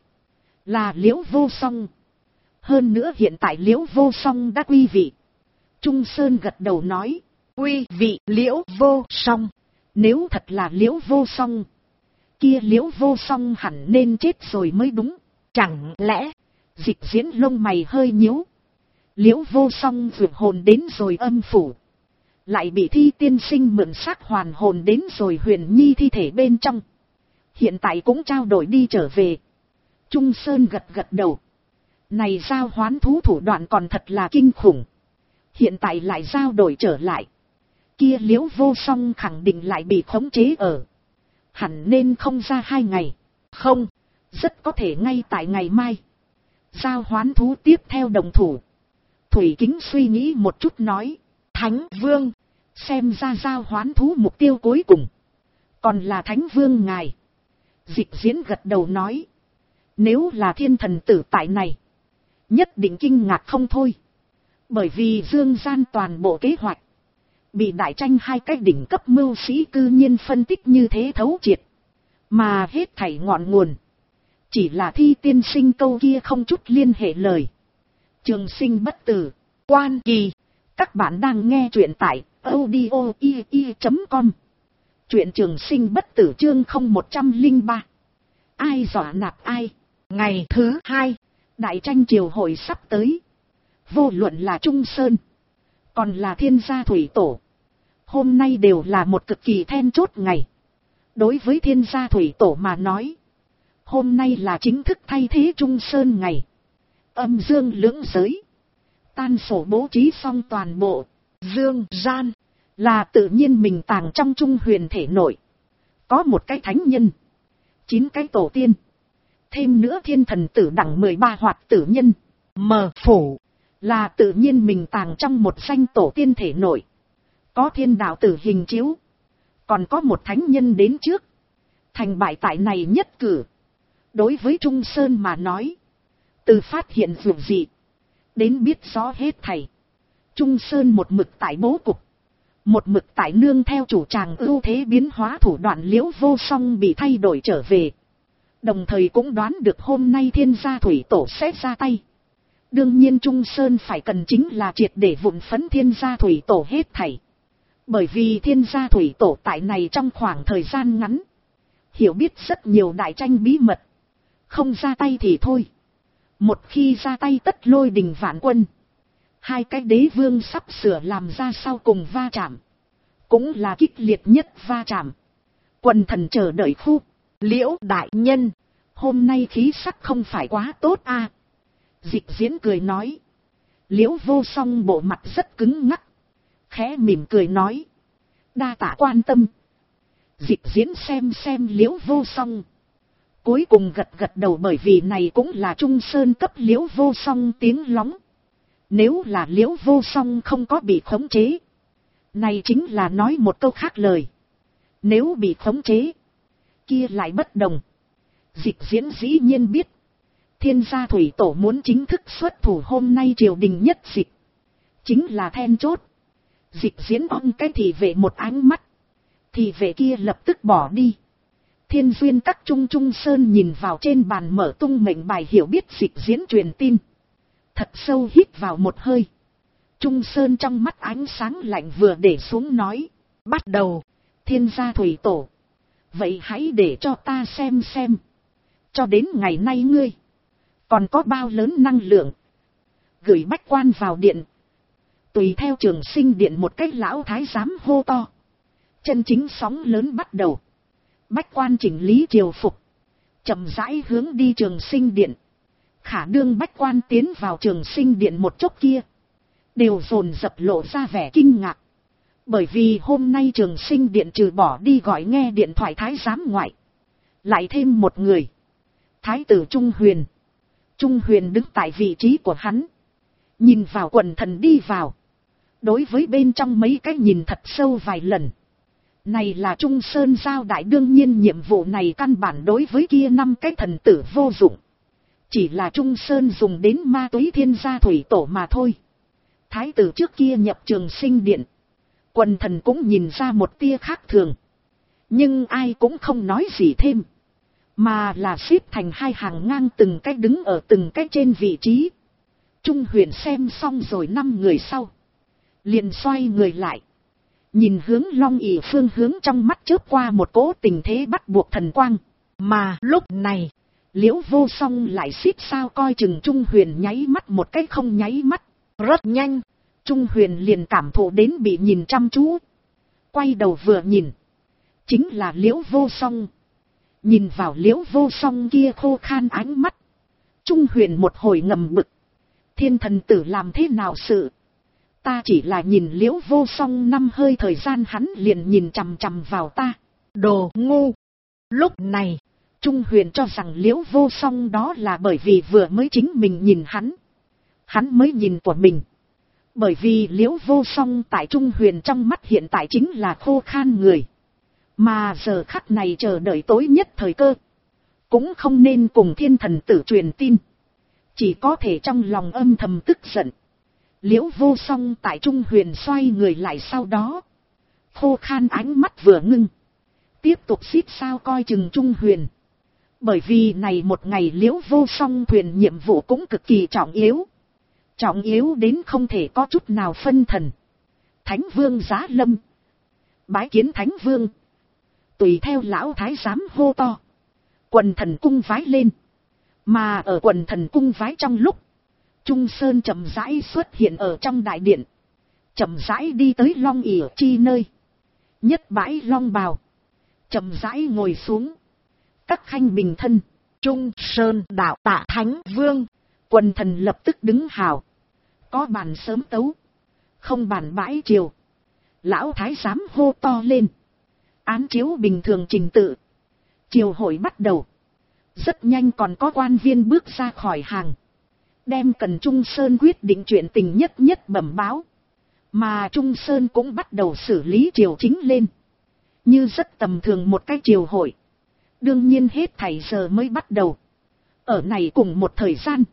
Là Liễu Vô Song. Hơn nữa hiện tại Liễu Vô Song đã quy vị. Trung Sơn gật đầu nói. Quy vị Liễu Vô Song. Nếu thật là Liễu Vô Song, kia Liễu Vô Song hẳn nên chết rồi mới đúng. Chẳng lẽ? Dịch Diễn lông mày hơi nhíu. Liễu Vô Song vượt hồn đến rồi âm phủ, lại bị Thi tiên sinh mượn xác hoàn hồn đến rồi Huyền Nhi thi thể bên trong. Hiện tại cũng trao đổi đi trở về. Trung Sơn gật gật đầu. Này giao hoán thú thủ đoạn còn thật là kinh khủng. Hiện tại lại giao đổi trở lại. Kia Liễu Vô Song khẳng định lại bị khống chế ở. Hẳn nên không ra 2 ngày. Không, rất có thể ngay tại ngày mai. Giao hoán thú tiếp theo đồng thủ. Thủy Kính suy nghĩ một chút nói. Thánh Vương, xem ra giao hoán thú mục tiêu cuối cùng còn là Thánh Vương ngài. Dịch Diễn gật đầu nói. Nếu là thiên thần tử tại này, nhất định kinh ngạc không thôi. Bởi vì dương gian toàn bộ kế hoạch bị đại tranh 2 cái đỉnh cấp mưu sĩ cư nhiên phân tích như thế thấu triệt. Mà hết thảy ngọn nguồn chỉ là Thi tiên sinh câu kia không chút liên hệ lời. Trường sinh bất tử, quan kỳ. Các bạn đang nghe truyện tại audio.com. Truyện Trường sinh bất tử chương 0103. Ai dọa nạt ai. Ngày thứ 2, đại tranh triều hội sắp tới. Vô luận là Trung Sơn, còn là Thiên gia thủy tổ, hôm nay đều là một cực kỳ then chốt ngày. Đối với Thiên gia thủy tổ mà nói, hôm nay là chính thức thay thế Trung Sơn ngày. Âm dương lưỡng giới tan sổ bố trí xong toàn bộ. Dương gian là tự nhiên mình tàng trong Trung Huyền thể nội. Có một cái thánh nhân, 9 cái tổ tiên, thêm nữa thiên thần tử đẳng 13 hoạt tử nhân. Mờ phủ là tự nhiên mình tàng trong một danh tổ tiên thể nội. Có thiên đạo tử hình chiếu, còn có một thánh nhân đến trước. Thành bại tại này nhất cử. Đối với Trung Sơn mà nói, từ phát hiện vượt dị đến biết rõ hết thảy, Trung Sơn một mực tại bố cục. Một mực tại nương theo chủ tràng ưu thế biến hóa thủ đoạn Liễu Vô Song bị thay đổi trở về. Đồng thời cũng đoán được hôm nay Thiên Gia Thủy Tổ sẽ ra tay. Đương nhiên Trung Sơn phải cần chính là triệt để vụn phấn Thiên Gia Thủy Tổ hết thảy. Bởi vì Thiên Gia Thủy Tổ tại này trong khoảng thời gian ngắn, hiểu biết rất nhiều đại tranh bí mật. Không ra tay thì thôi. Một khi ra tay tất lôi đình vạn quân. Hai cái đế vương sắp sửa làm ra sau cùng va chạm. Cũng là kích liệt nhất va chạm. Quần thần chờ đợi khu. Liễu đại nhân. Hôm nay khí sắc không phải quá tốt a. Dịch Diễn cười nói. Liễu Vô Song bộ mặt rất cứng ngắc. Khẽ mỉm cười nói. Đa tạ quan tâm. Dịch Diễn xem Liễu Vô Song. Cuối cùng gật gật đầu, bởi vì này cũng là Trung Sơn cấp Liễu Vô Song tiếng lóng. Nếu là Liễu Vô Song không có bị khống chế, này chính là nói một câu khác lời. Nếu bị khống chế, kia lại bất đồng. Dịch Diễn dĩ nhiên biết, Thiên Gia Thủy Tổ muốn chính thức xuất thủ hôm nay triều đình nhất dịch. Chính là then chốt. Dịch Diễn on cái thị vệ một ánh mắt. Thị vệ kia lập tức bỏ đi. Thiên Duyên các Trung Sơn nhìn vào trên bàn mở tung mệnh bài hiểu biết Dịch Diễn truyền tin. Thật sâu hít vào một hơi. Trung Sơn trong mắt ánh sáng lạnh vừa để xuống nói. Bắt đầu, Thiên Gia Thủy Tổ. Vậy hãy để cho ta xem. Cho đến ngày nay ngươi còn có bao lớn năng lượng. Gửi bách quan vào điện. Tùy theo Trường Sinh điện một cái lão thái giám hô to. Chân chính sóng lớn bắt đầu. Bách quan chỉnh lý triều phục. Chậm rãi hướng đi Trường Sinh điện. Khả đương bách quan tiến vào Trường Sinh điện một chốc kia. Đều dồn dập lộ ra vẻ kinh ngạc. Bởi vì hôm nay Trường Sinh điện trừ bỏ đi gọi nghe điện thoại thái giám ngoại. Lại thêm một người. Thái tử Trung Huyền. Trung Huyền đứng tại vị trí của hắn. Nhìn vào quần thần đi vào. Đối với bên trong mấy cái nhìn thật sâu vài lần. Này là Trung Sơn giao đại, đương nhiên nhiệm vụ này căn bản đối với kia 5 cái thần tử vô dụng. Chỉ là Trung Sơn dùng đến ma túy Thiên Gia Thủy Tổ mà thôi. Thái tử trước kia nhập Trường Sinh điện. Quần thần cũng nhìn ra một tia khác thường. Nhưng ai cũng không nói gì thêm. Mà là xếp thành hai hàng ngang từng cái đứng ở từng cái trên vị trí. Trung Huyền xem xong rồi 5 người sau. Liền xoay người lại. Nhìn hướng Long ỷ phương hướng, trong mắt chớp qua một cỗ tình thế bắt buộc thần quang. Mà lúc này, Liễu Vô Song lại xít sao coi chừng Trung Huyền nháy mắt một cái không nháy mắt. Rất nhanh, Trung Huyền liền cảm thụ đến bị nhìn chăm chú. Quay đầu vừa nhìn. Chính là Liễu Vô Song. Nhìn vào Liễu Vô Song kia khô khan ánh mắt. Trung Huyền một hồi ngầm bực. Thiên thần tử làm thế nào sự? Ta chỉ là nhìn Liễu Vô Song 5 hơi thời gian hắn liền nhìn chằm chằm vào ta. Đồ ngu! Lúc này, Trung Huyền cho rằng Liễu Vô Song đó là bởi vì vừa mới chính mình nhìn hắn. Hắn mới nhìn của mình. Bởi vì Liễu Vô Song tại Trung Huyền trong mắt hiện tại chính là khô khan người. Mà giờ khắc này chờ đợi tối nhất thời cơ. Cũng không nên cùng thiên thần tử truyền tin. Chỉ có thể trong lòng âm thầm tức giận. Liễu Vô Song tại Trung Huyền xoay người lại sau đó. Khô khan ánh mắt vừa ngưng. Tiếp tục xít sao coi chừng Trung Huyền. Bởi vì này một ngày Liễu Vô Song thuyền nhiệm vụ cũng cực kỳ trọng yếu. Trọng yếu đến không thể có chút nào phân thần. Thánh Vương giá lâm. Bái kiến Thánh Vương. Tùy theo lão thái giám hô to. Quần thần cung vái lên. Mà ở quần thần cung vái trong lúc. Trung Sơn chậm rãi xuất hiện ở trong đại điện. Chậm rãi đi tới Long ỷ chi nơi. Nhất bãi long bào. Chậm rãi ngồi xuống. Các khanh bình thân. Trung Sơn đạo tạ Thánh Vương. Quần thần lập tức đứng hào. Có bàn sớm tấu. Không bàn bãi chiều. Lão thái giám hô to lên. Án chiếu bình thường trình tự. Triều hội bắt đầu. Rất nhanh còn có quan viên bước ra khỏi hàng. Đem cần Trung Sơn quyết định chuyện tình nhất bẩm báo. Mà Trung Sơn cũng bắt đầu xử lý triều chính lên. Như rất tầm thường một cái triều hội. Đương nhiên hết thảy giờ mới bắt đầu. Ở này cùng một thời gian.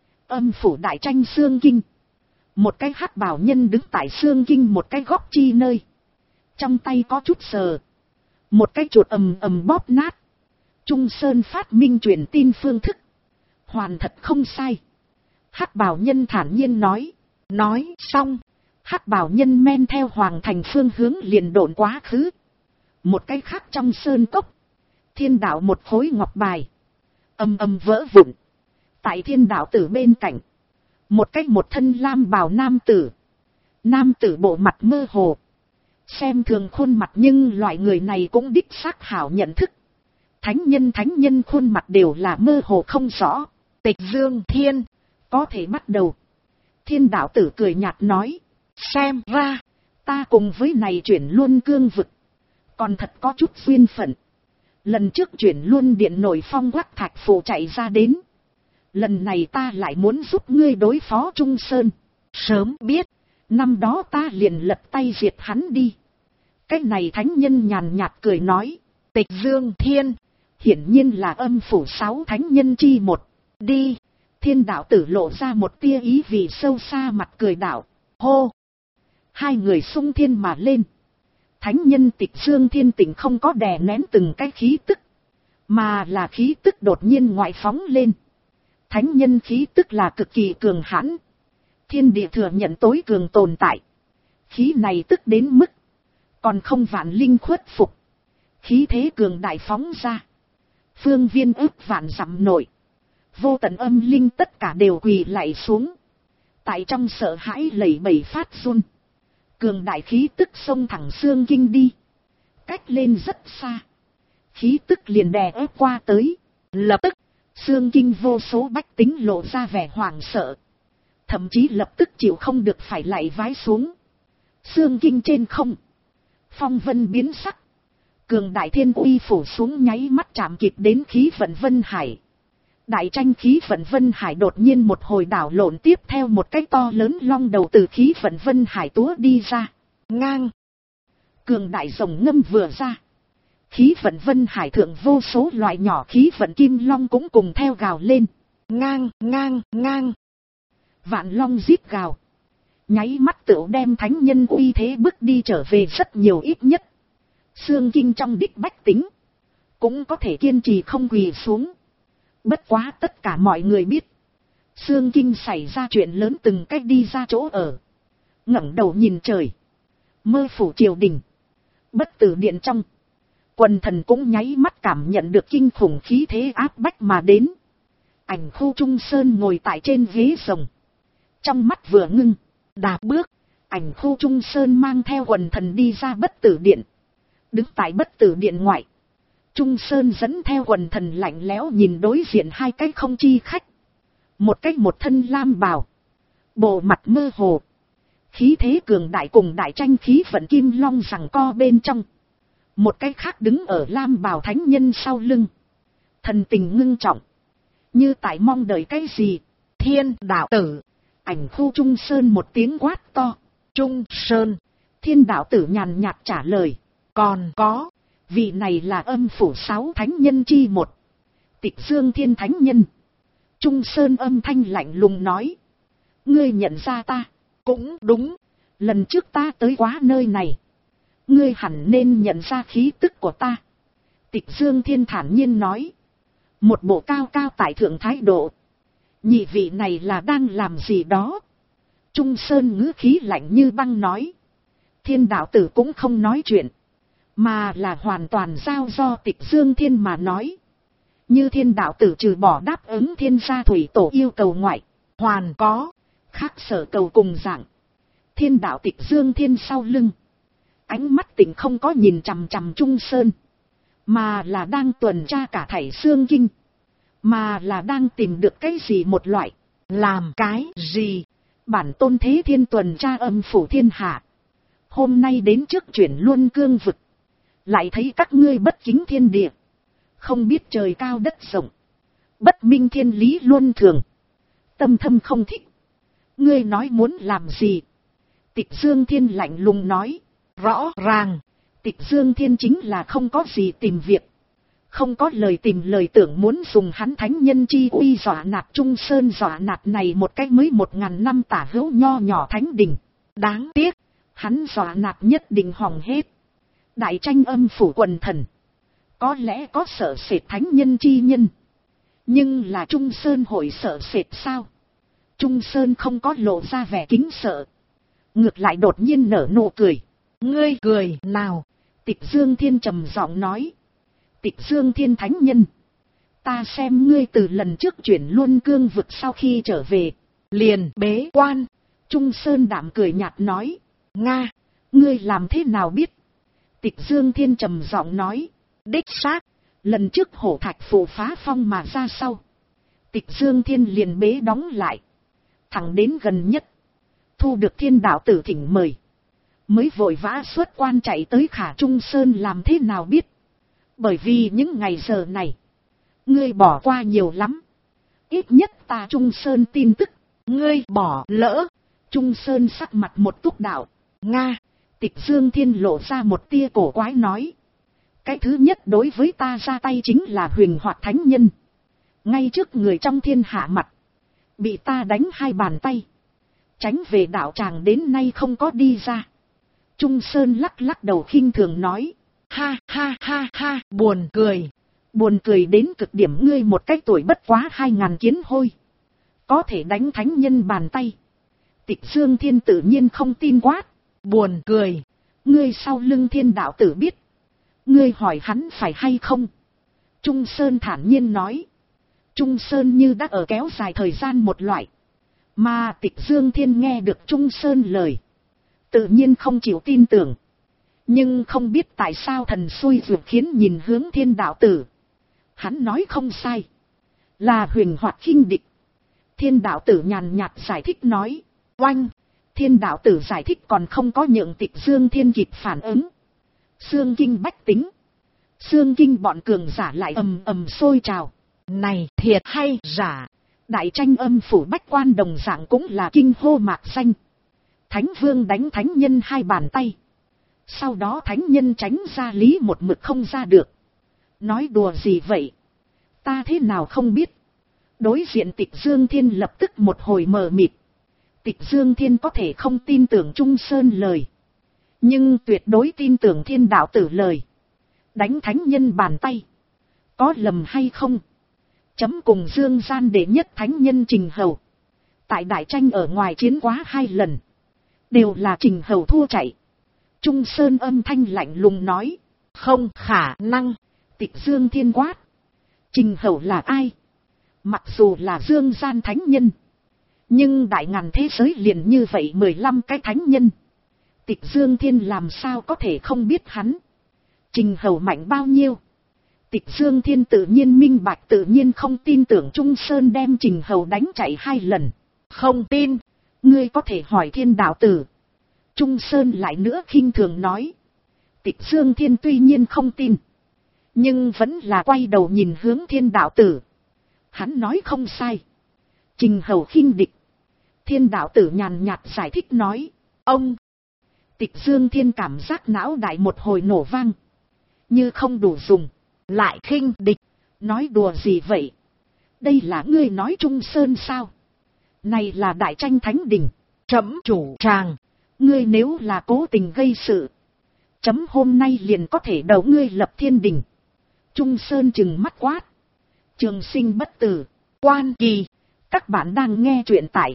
Âm phủ đại tranh Xương Kinh. Một cái hắc bào nhân đứng tại Xương Kinh một cái góc chi nơi. trong tay có chút sờ, một cái chuột ầm ầm bóp nát. Trung Sơn phát minh truyền tin phương thức, hoàn thật không sai. Hắc bào nhân thản nhiên nói. Nói xong, hắc bào nhân men theo Hoàng Thành phương hướng liền độn quá khứ. Một cái khác trong sơn cốc, Thiên đạo một khối ngọc bài, ầm ầm vỡ vụn. Tại Thiên đạo tử bên cạnh, một cách một thân lam bào nam tử. Nam tử bộ mặt mơ hồ, xem thường khuôn mặt, nhưng loại người này cũng đích xác hảo nhận thức. Thánh nhân khuôn mặt đều là mơ hồ không rõ. Tịch Dương Thiên, có thể bắt đầu. Thiên đạo tử cười nhạt nói. Xem ra, ta cùng với này chuyển luôn cương vực, còn thật có chút duyên phận. Lần trước chuyển luôn điện nổi phong quắc thạch phù chạy ra đến. Lần này ta lại muốn giúp ngươi đối phó Trung Sơn. Sớm biết, năm đó ta liền lật tay diệt hắn đi. Cái này thánh nhân nhàn nhạt cười nói. Tịch Dương Thiên, hiển nhiên là âm phủ 6 thánh nhân chi một. Đi. Thiên đạo tử lộ ra một tia ý vị sâu xa, mặt cười đạo. Hô. Hai người xung thiên mà lên. Thánh nhân Tịch Dương Thiên Tỉnh không có đè nén từng cái khí tức, mà là khí tức đột nhiên ngoại phóng lên. Thánh nhân khí tức là cực kỳ cường hãn, thiên địa thừa nhận tối cường tồn tại. Khí này tức đến mức còn không vạn linh khuất phục. Khí thế cường đại phóng ra, phương viên ước vạn dặm nội, vô tận âm linh tất cả đều quỳ lạy xuống. Tại trong sợ hãi lẩy bẩy phát run. Cường đại khí tức xông thẳng xương kinh đi, cách lên rất xa, khí tức liền đè ép qua tới. Lập tức, xương kinh vô số bách tính lộ ra vẻ hoảng sợ, thậm chí lập tức chịu không được phải lạy vái xuống. Xương kinh trên không, phong vân biến sắc, cường đại thiên uy phủ xuống, nháy mắt chạm kịp đến khí vận Vân Hải. Đại tranh khí vận Vân Hải đột nhiên một hồi đảo lộn, tiếp theo một cái to lớn long đầu từ khí vận Vân Hải túa đi ra. Ngang. Cường đại rồng ngâm vừa ra, khí vận Vân Hải thượng vô số loại nhỏ khí vận kim long cũng cùng theo gào lên. Ngang, ngang, ngang. Vạn long rít gào, nháy mắt tựu đem thánh nhân uy thế bước đi trở về rất nhiều, ít nhất xương kinh trong đích bách tính cũng có thể kiên trì không quỳ xuống. Bất quá tất cả mọi người biết, xương kinh xảy ra chuyện lớn từng cách đi ra chỗ ở. Ngẩng đầu nhìn trời, mơ phủ triều đình, Bất Tử điện trong, quần thần cũng nháy mắt cảm nhận được kinh khủng khí thế áp bách mà đến. Ảnh Khu Trung Sơn ngồi tại trên ghế rồng, trong mắt vừa ngưng, đạp bước. Ảnh Khu Trung Sơn mang theo quần thần đi ra Bất Tử điện, đứng tại Bất Tử điện ngoại. Trung Sơn dẫn theo quần thần lạnh lẽo nhìn đối diện hai cái không chi khách. Một cách một thân lam bào, bộ mặt mơ hồ, khí thế cường đại cùng đại tranh khí vận kim long giằng co bên trong. Một cái khác đứng ở lam bào thánh nhân sau lưng, thần tình ngưng trọng, như tại mong đợi cái gì. Thiên đạo tử. Ảnh Khu Trung Sơn một tiếng quát to. Trung Sơn. Thiên đạo tử nhàn nhạt trả lời. Còn có, vị này là âm phủ 6 thánh nhân chi một, Tịch Dương Thiên thánh nhân. Trung Sơn âm thanh lạnh lùng nói. Ngươi nhận ra ta? Cũng đúng, lần trước ta tới quá nơi này, ngươi hẳn nên nhận ra khí tức của ta. Tịch Dương Thiên thản nhiên nói, một bộ cao cao tại thượng thái độ. Nhị vị này là đang làm gì đó? Trung Sơn ngữ khí lạnh như băng nói. Thiên đạo tử cũng không nói chuyện, mà là hoàn toàn giao do Tịch Dương Thiên mà nói. Như thiên đạo tử trừ bỏ đáp ứng thiên gia thủy tổ yêu cầu ngoại, hoàn có khác sở cầu cùng dạng. Thiên đạo Tịch Dương Thiên sau lưng, ánh mắt tỉnh không có nhìn chằm chằm Trung Sơn, mà là đang tuần tra cả thảy xương kinh, mà là đang tìm được cái gì một loại. Làm cái gì? Bản tôn Thế Thiên tuần tra âm phủ thiên hạ, hôm nay đến trước chuyển luôn cương vực, lại thấy các ngươi bất kính thiên địa, không biết trời cao đất rộng, bất minh thiên lý luân thường, tâm thâm không thích. Ngươi nói muốn làm gì? Tịch Dương Thiên lạnh lùng nói. Rõ ràng, Tịch Dương Thiên chính là không có gì tìm việc, không có lời tìm lời tưởng, muốn dùng hắn thánh nhân chi uy dọa nạt Trung Sơn, dọa nạt này một cách mới 1000 năm tả hữu nho nhỏ thánh đình. Đáng tiếc, hắn dọa nạt nhất định hỏng hết. Đại tranh âm phủ quần thần. Có lẽ có sợ sệt thánh nhân chi nhân. Nhưng là Trung Sơn hội sợ sệt sao? Trung Sơn không có lộ ra vẻ kính sợ. Ngược lại đột nhiên nở nụ cười. Ngươi cười nào? Tịch Dương Thiên trầm giọng nói. Tịch Dương Thiên thánh nhân. Ta xem ngươi từ lần trước chuyển Luân Cương vực sau khi trở về. Liền bế quan. Trung Sơn đạm cười nhạt nói. Nga, ngươi làm thế nào biết? Tịch Dương Thiên trầm giọng nói. Đích xác. Lần trước hổ thạch phủ phá phong mà ra sau. Tịch Dương Thiên liền bế đóng lại. Thẳng đến gần nhất. Thu được Thiên đạo tử thỉnh mời. Mới vội vã xuất quan chạy tới Khả Trung Sơn làm thế nào biết? Bởi vì những ngày giờ này. Ngươi bỏ qua nhiều lắm. Ít nhất ta Trung Sơn tin tức. Ngươi bỏ lỡ. Trung Sơn sắc mặt một túc đạo. Nga. Tịch Dương Thiên lộ ra một tia cổ quái nói. Cái thứ nhất đối với ta ra tay chính là Huyền Hoạt Thánh Nhân. Ngay trước người trong thiên hạ mặt. Bị ta đánh 2 bàn tay. Tránh về đạo tràng đến nay không có đi ra. Trung Sơn lắc lắc đầu khinh thường nói. Ha ha ha ha, buồn cười. Buồn cười đến cực điểm, ngươi một cái tuổi bất quá 2000 kiến hôi. Có thể đánh thánh nhân bàn tay. Tịch Dương Thiên tự nhiên không tin quát. Buồn cười. Ngươi sau lưng Thiên đạo tử biết. Ngươi hỏi hắn phải hay không? Trung Sơn thản nhiên nói. Trung Sơn như đã ở kéo dài thời gian một loại. Mà Tịch Dương Thiên nghe được Trung Sơn lời. Tự nhiên không chịu tin tưởng. Nhưng không biết tại sao thần xui ruột khiến nhìn hướng Thiên đạo tử. Hắn nói không sai. Là Huyền Hoạt khinh địch. Thiên đạo tử nhàn nhạt giải thích nói. Oanh. Thiên đạo tử giải thích còn không có nhượng Tịch Dương Thiên kịp phản ứng. Xương kinh bách tính. Xương kinh bọn cường giả lại ầm ầm sôi trào. Này thiệt hay giả? Đại tranh âm phủ bách quan đồng dạng cũng là kinh hô mạc xanh. Thánh vương đánh thánh nhân 2 bàn tay. Sau đó thánh nhân tránh ra lý một mực không ra được. Nói đùa gì vậy? Ta thế nào không biết? Đối diện Tịch Dương Thiên lập tức một hồi mờ mịt. Tịch Dương Thiên có thể không tin tưởng Trung Sơn lời. Nhưng tuyệt đối tin tưởng Thiên đạo tử lời. Đánh thánh nhân bàn tay. Có lầm hay không? Chấm cùng Dương gian đệ nhất thánh nhân Trình Hầu. Tại đại tranh ở ngoài chiến quá 2 lần. Đều là Trình Hầu thua chạy. Trung Sơn âm thanh lạnh lùng nói. Không khả năng. Tịch Dương Thiên quát. Trình Hầu là ai? Mặc dù là Dương gian thánh nhân. Nhưng đại ngàn thế giới liền như vậy 15 cái thánh nhân. Tịch Dương Thiên làm sao có thể không biết hắn. Trình Hầu mạnh bao nhiêu? Tịch Dương Thiên tự nhiên minh bạch, tự nhiên không tin tưởng Trung Sơn đem Trình Hầu đánh chạy 2 lần. Không tin. Ngươi có thể hỏi Thiên đạo tử. Trung Sơn lại nữa khinh thường nói. Tịch Dương Thiên tuy nhiên không tin. Nhưng vẫn là quay đầu nhìn hướng Thiên đạo tử. Hắn nói không sai. Trình Hầu khinh địch. Thiên đạo tử nhàn nhạt giải thích nói. Ông. Tịch Dương Thiên cảm giác não đại một hồi nổ vang. Như không đủ dùng. Lại khinh địch. Nói đùa gì vậy? Đây là ngươi nói Trung Sơn sao? Này là đại tranh thánh đình. Trẫm chủ tràng. Ngươi nếu là cố tình gây sự. Chấm hôm nay liền có thể đầu ngươi lập thiên đình. Trung Sơn trừng mắt quát. Trường sinh bất tử. Quan kỳ. Các bạn đang nghe truyện tại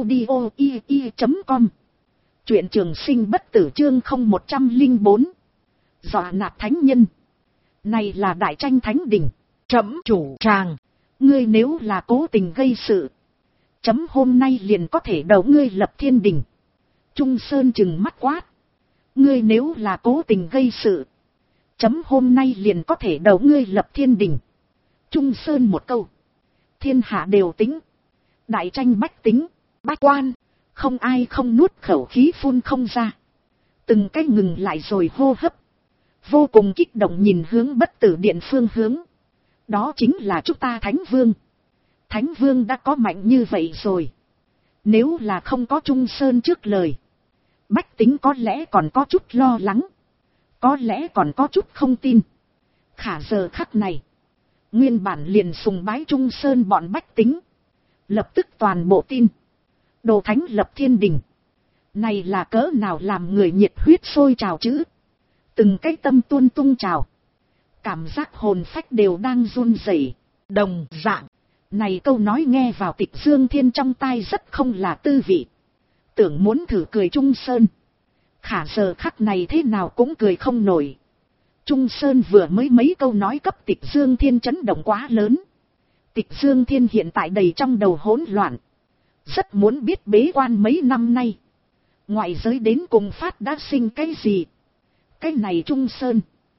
audio.com. Truyện trường sinh bất tử chương 0104. Dọa nạt thánh nhân. Này là đại tranh thánh đình. Trẫm chủ tràng. Ngươi nếu là cố tình gây sự. Chấm hôm nay liền có thể đầu ngươi lập thiên đình. Trung Sơn trừng mắt quát. Ngươi nếu là cố tình gây sự. Chấm hôm nay liền có thể đầu ngươi lập thiên đình. Trung Sơn một câu. Thiên hạ đều tính. Đại tranh bách tính. Bách quan. Không ai không nuốt khẩu khí phun không ra. Từng cái ngừng lại rồi hô hấp. Vô cùng kích động nhìn hướng bất tử điện phương hướng. Đó chính là chúng ta Thánh Vương. Thánh Vương đã có mạnh như vậy rồi. Nếu là không có Trung Sơn trước lời. Bách tính có lẽ còn có chút lo lắng. Có lẽ còn có chút không tin. Khả giờ khắc này. Nguyên bản liền sùng bái Trung Sơn bọn bách tính. Lập tức toàn bộ tin. Đồ Thánh lập thiên đình. Này là cỡ nào làm người nhiệt huyết sôi trào chứ. Từng cái tâm tuôn tung trào. Cảm giác hồn phách đều đang run rẩy. Đồng dạng, này câu nói nghe vào Tịch Dương Thiên trong tai rất không là tư vị. Tưởng muốn thử cười Trung Sơn. Khả giờ khắc này thế nào cũng cười không nổi. Trung Sơn vừa mới mấy câu nói cấp Tịch Dương Thiên chấn động quá lớn. Tịch Dương Thiên hiện tại đầy trong đầu hỗn loạn. Rất muốn biết bế quan mấy năm nay. Ngoại giới đến cùng phát đã sinh cái gì? Cái này Trung Sơn.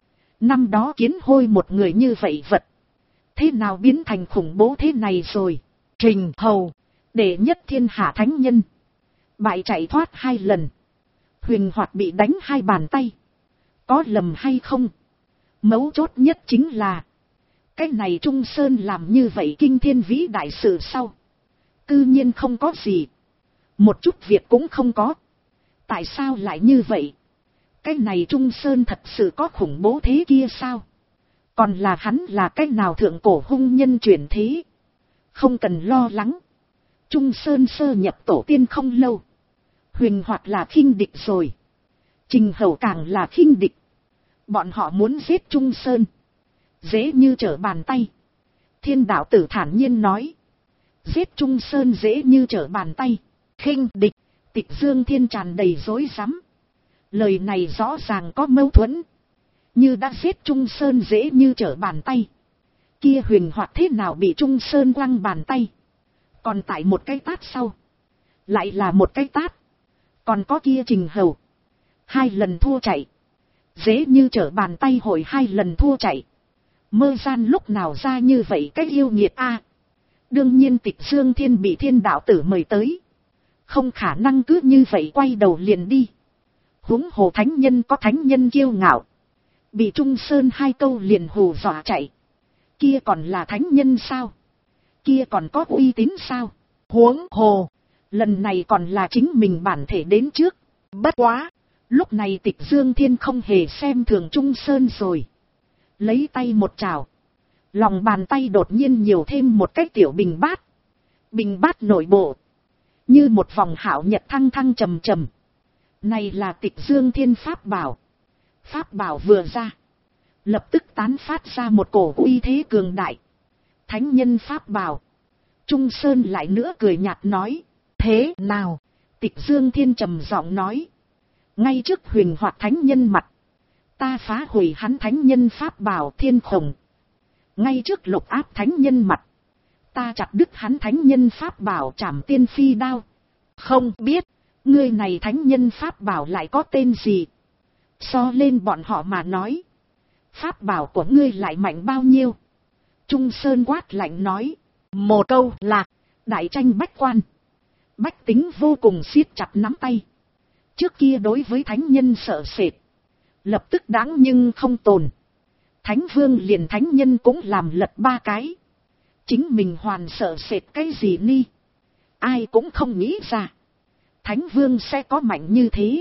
Năm đó kiến hôi một người như vậy vật. Thế nào biến thành khủng bố thế này rồi? Trình Hầu, đệ nhất thiên hạ thánh nhân. Bại chạy thoát 2 lần. Huyền Hoạt bị đánh 2 bàn tay. Có lầm hay không? Mấu chốt nhất chính là. Cái này Trung Sơn làm như vậy kinh thiên vĩ đại sự sau. Cư nhiên không có gì. Một chút việc cũng không có. Tại sao lại như vậy? Cái này Trung Sơn thật sự có khủng bố thế kia sao? Còn là hắn là cái nào thượng cổ hung nhân chuyển thế? Không cần lo lắng. Trung Sơn sơ nhập tổ tiên không lâu. Huyền Hoạt là khinh địch rồi. Trình Hầu càng là khinh địch. Bọn họ muốn giết Trung Sơn. Dễ như trở bàn tay. Thiên đạo tử thản nhiên nói. Giết Trung Sơn dễ như trở bàn tay. Khinh địch. Tịch Dương Thiên tràn đầy rối rắm. Lời này rõ ràng có mâu thuẫn. Như đã giết Trung Sơn dễ như trở bàn tay. Kia Huyền Hoạt thế nào bị Trung Sơn quăng bàn tay. Còn tại một cái tát sau. Lại là một cái tát. Còn có kia Trình Hầu. 2 lần thua chạy. Dễ như trở bàn tay hồi 2 lần thua chạy. Mơ gian lúc nào ra như vậy cái yêu nghiệt a. Đương nhiên Tịch Dương Thiên bị Thiên đạo tử mời tới. Không khả năng cứ như vậy quay đầu liền đi. Huống hồ thánh nhân có thánh nhân kiêu ngạo. Bị Trung Sơn 2 câu liền hù dọa chạy. Kia còn là thánh nhân sao? Kia còn có uy tín sao? Huống hồ. Lần này còn là chính mình bản thể đến trước. Bất quá. Lúc này Tịch Dương Thiên không hề xem thường Trung Sơn rồi. Lấy tay một chảo. Lòng bàn tay đột nhiên nhiều thêm một cái tiểu bình bát. Bình bát nội bộ. Như một vòng hạo nhật thăng thăng trầm trầm. Này là Tịch Dương Thiên pháp bảo. Pháp bảo vừa ra. Lập tức tán phát ra một cổ uy thế cường đại. Thánh nhân pháp bảo. Trung Sơn lại nữa cười nhạt nói. Thế nào? Tịch Dương Thiên trầm giọng nói. Ngay trước Huyền Hoạt thánh nhân mặt. Ta phá hủy hắn thánh nhân pháp bảo Thiên Khổng. Ngay trước Lục Áp thánh nhân mặt. Ta chặt đứt hắn thánh nhân pháp bảo Trảm Tiên Phi đao. Không biết. Ngươi này thánh nhân pháp bảo lại có tên gì? So lên bọn họ mà nói. Pháp bảo của ngươi lại mạnh bao nhiêu? Trung Sơn quát lạnh nói. Một câu lạc. Đại tranh bách quan. Bách tính vô cùng siết chặt nắm tay. Trước kia đối với thánh nhân sợ sệt. Lập tức đáng nhưng không tồn. Thánh vương liền thánh nhân cũng làm lật 3 cái. Chính mình hoàn sợ sệt cái gì ni? Ai cũng không nghĩ ra. Thánh vương sẽ có mạnh như thế.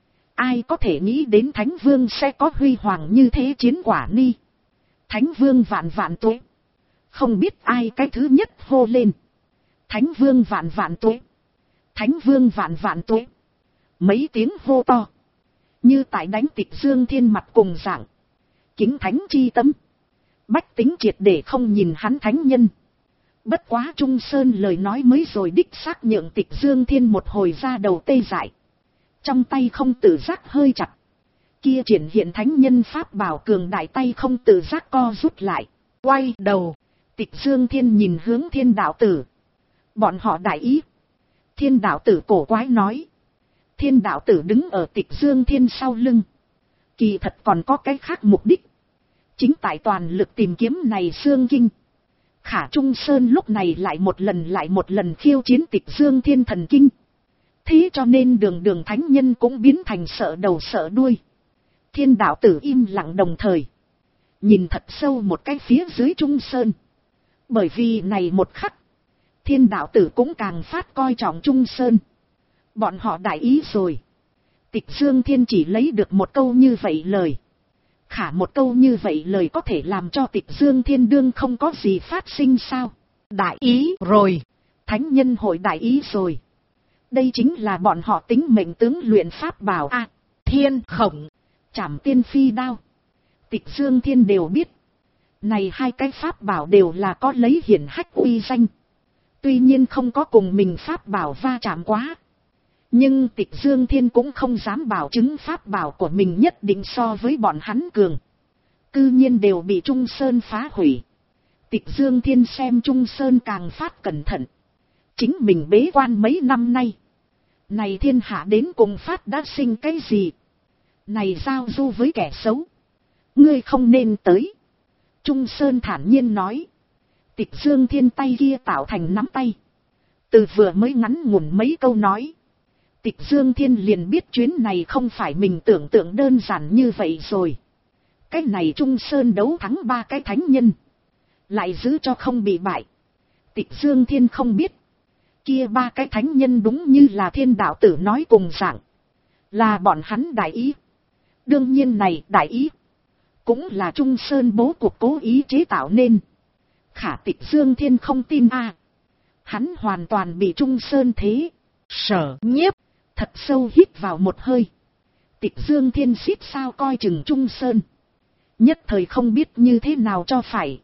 Ai có thể nghĩ đến thánh vương sẽ có huy hoàng như thế chiến quả ni? Thánh vương vạn vạn tuế. Không biết ai cái thứ nhất hô lên. Thánh vương vạn vạn tuế. Thánh vương vạn vạn tuế. Mấy tiếng hô to. Như tại đánh Tịch Dương Thiên mặt cùng dạng. Kính thánh chi tâm. Bách tính triệt để không nhìn hắn thánh nhân. Bất quá Trung Sơn lời nói mới rồi đích xác nhượng Tịch Dương Thiên một hồi ra đầu tê dại. Trong tay không tự giác hơi chặt. Kia triển hiện thánh nhân pháp bảo cường đại tay không tự giác co rút lại. Quay đầu. Tịch Dương Thiên nhìn hướng Thiên đạo tử. Bọn họ đại ý. Thiên đạo tử cổ quái nói. Thiên đạo tử đứng ở Tịch Dương Thiên sau lưng. Kỳ thật còn có cái khác mục đích. Chính tại toàn lực tìm kiếm này xương kinh. Khả Trung Sơn lúc này lại một lần khiêu chiến Tịch Dương Thiên thần kinh. Thế cho nên đường thánh nhân cũng biến thành sợ đầu sợ đuôi. Thiên đạo tử im lặng đồng thời. Nhìn thật sâu một cái phía dưới Trung Sơn. Bởi vì này một khắc. Thiên đạo tử cũng càng phát coi trọng Trung Sơn. Bọn họ đại ý rồi. Tịch Dương Thiên chỉ lấy được một câu như vậy lời. Khả một câu như vậy lời có thể làm cho Tịch Dương Thiên đương không có gì phát sinh sao? Đại ý rồi. Thánh nhân hội đại ý rồi. Đây chính là bọn họ tính mệnh tướng luyện pháp bảo a. Thiên Khổng. Trảm tiên phi đao, Tịch Dương Thiên đều biết. Này hai cái pháp bảo đều là có lấy hiển hách uy danh. Tuy nhiên không có cùng mình pháp bảo va chạm quá. Nhưng Tịch Dương Thiên cũng không dám bảo chứng pháp bảo của mình nhất định so với bọn hắn cường. Cư nhiên đều bị Trung Sơn phá hủy. Tịch Dương Thiên xem Trung Sơn càng phát cẩn thận. Chính mình bế quan mấy năm nay. Này thiên hạ đến cùng phát đã sinh cái gì? Này giao du với kẻ xấu. Ngươi không nên tới. Trung Sơn thản nhiên nói. Tịch Dương Thiên tay kia tạo thành nắm tay. Từ vừa mới ngắn ngủn mấy câu nói. Tịch Dương Thiên liền biết chuyến này không phải mình tưởng tượng đơn giản như vậy rồi. Cái này Trung Sơn đấu thắng 3 cái thánh nhân. Lại giữ cho không bị bại. Tịch Dương Thiên không biết. Kia 3 cái thánh nhân đúng như là Thiên đạo tử nói cùng dạng. Là bọn hắn đại ý. Đương nhiên này đại ý. Cũng là Trung Sơn bố cục cố ý chế tạo nên. Khả Tịch Dương Thiên không tin a. Hắn hoàn toàn bị Trung Sơn thế. Sở Nhiếp thật sâu hít vào một hơi. Tịch Dương Thiên xít sao coi chừng Trung Sơn. Nhất thời không biết như thế nào cho phải.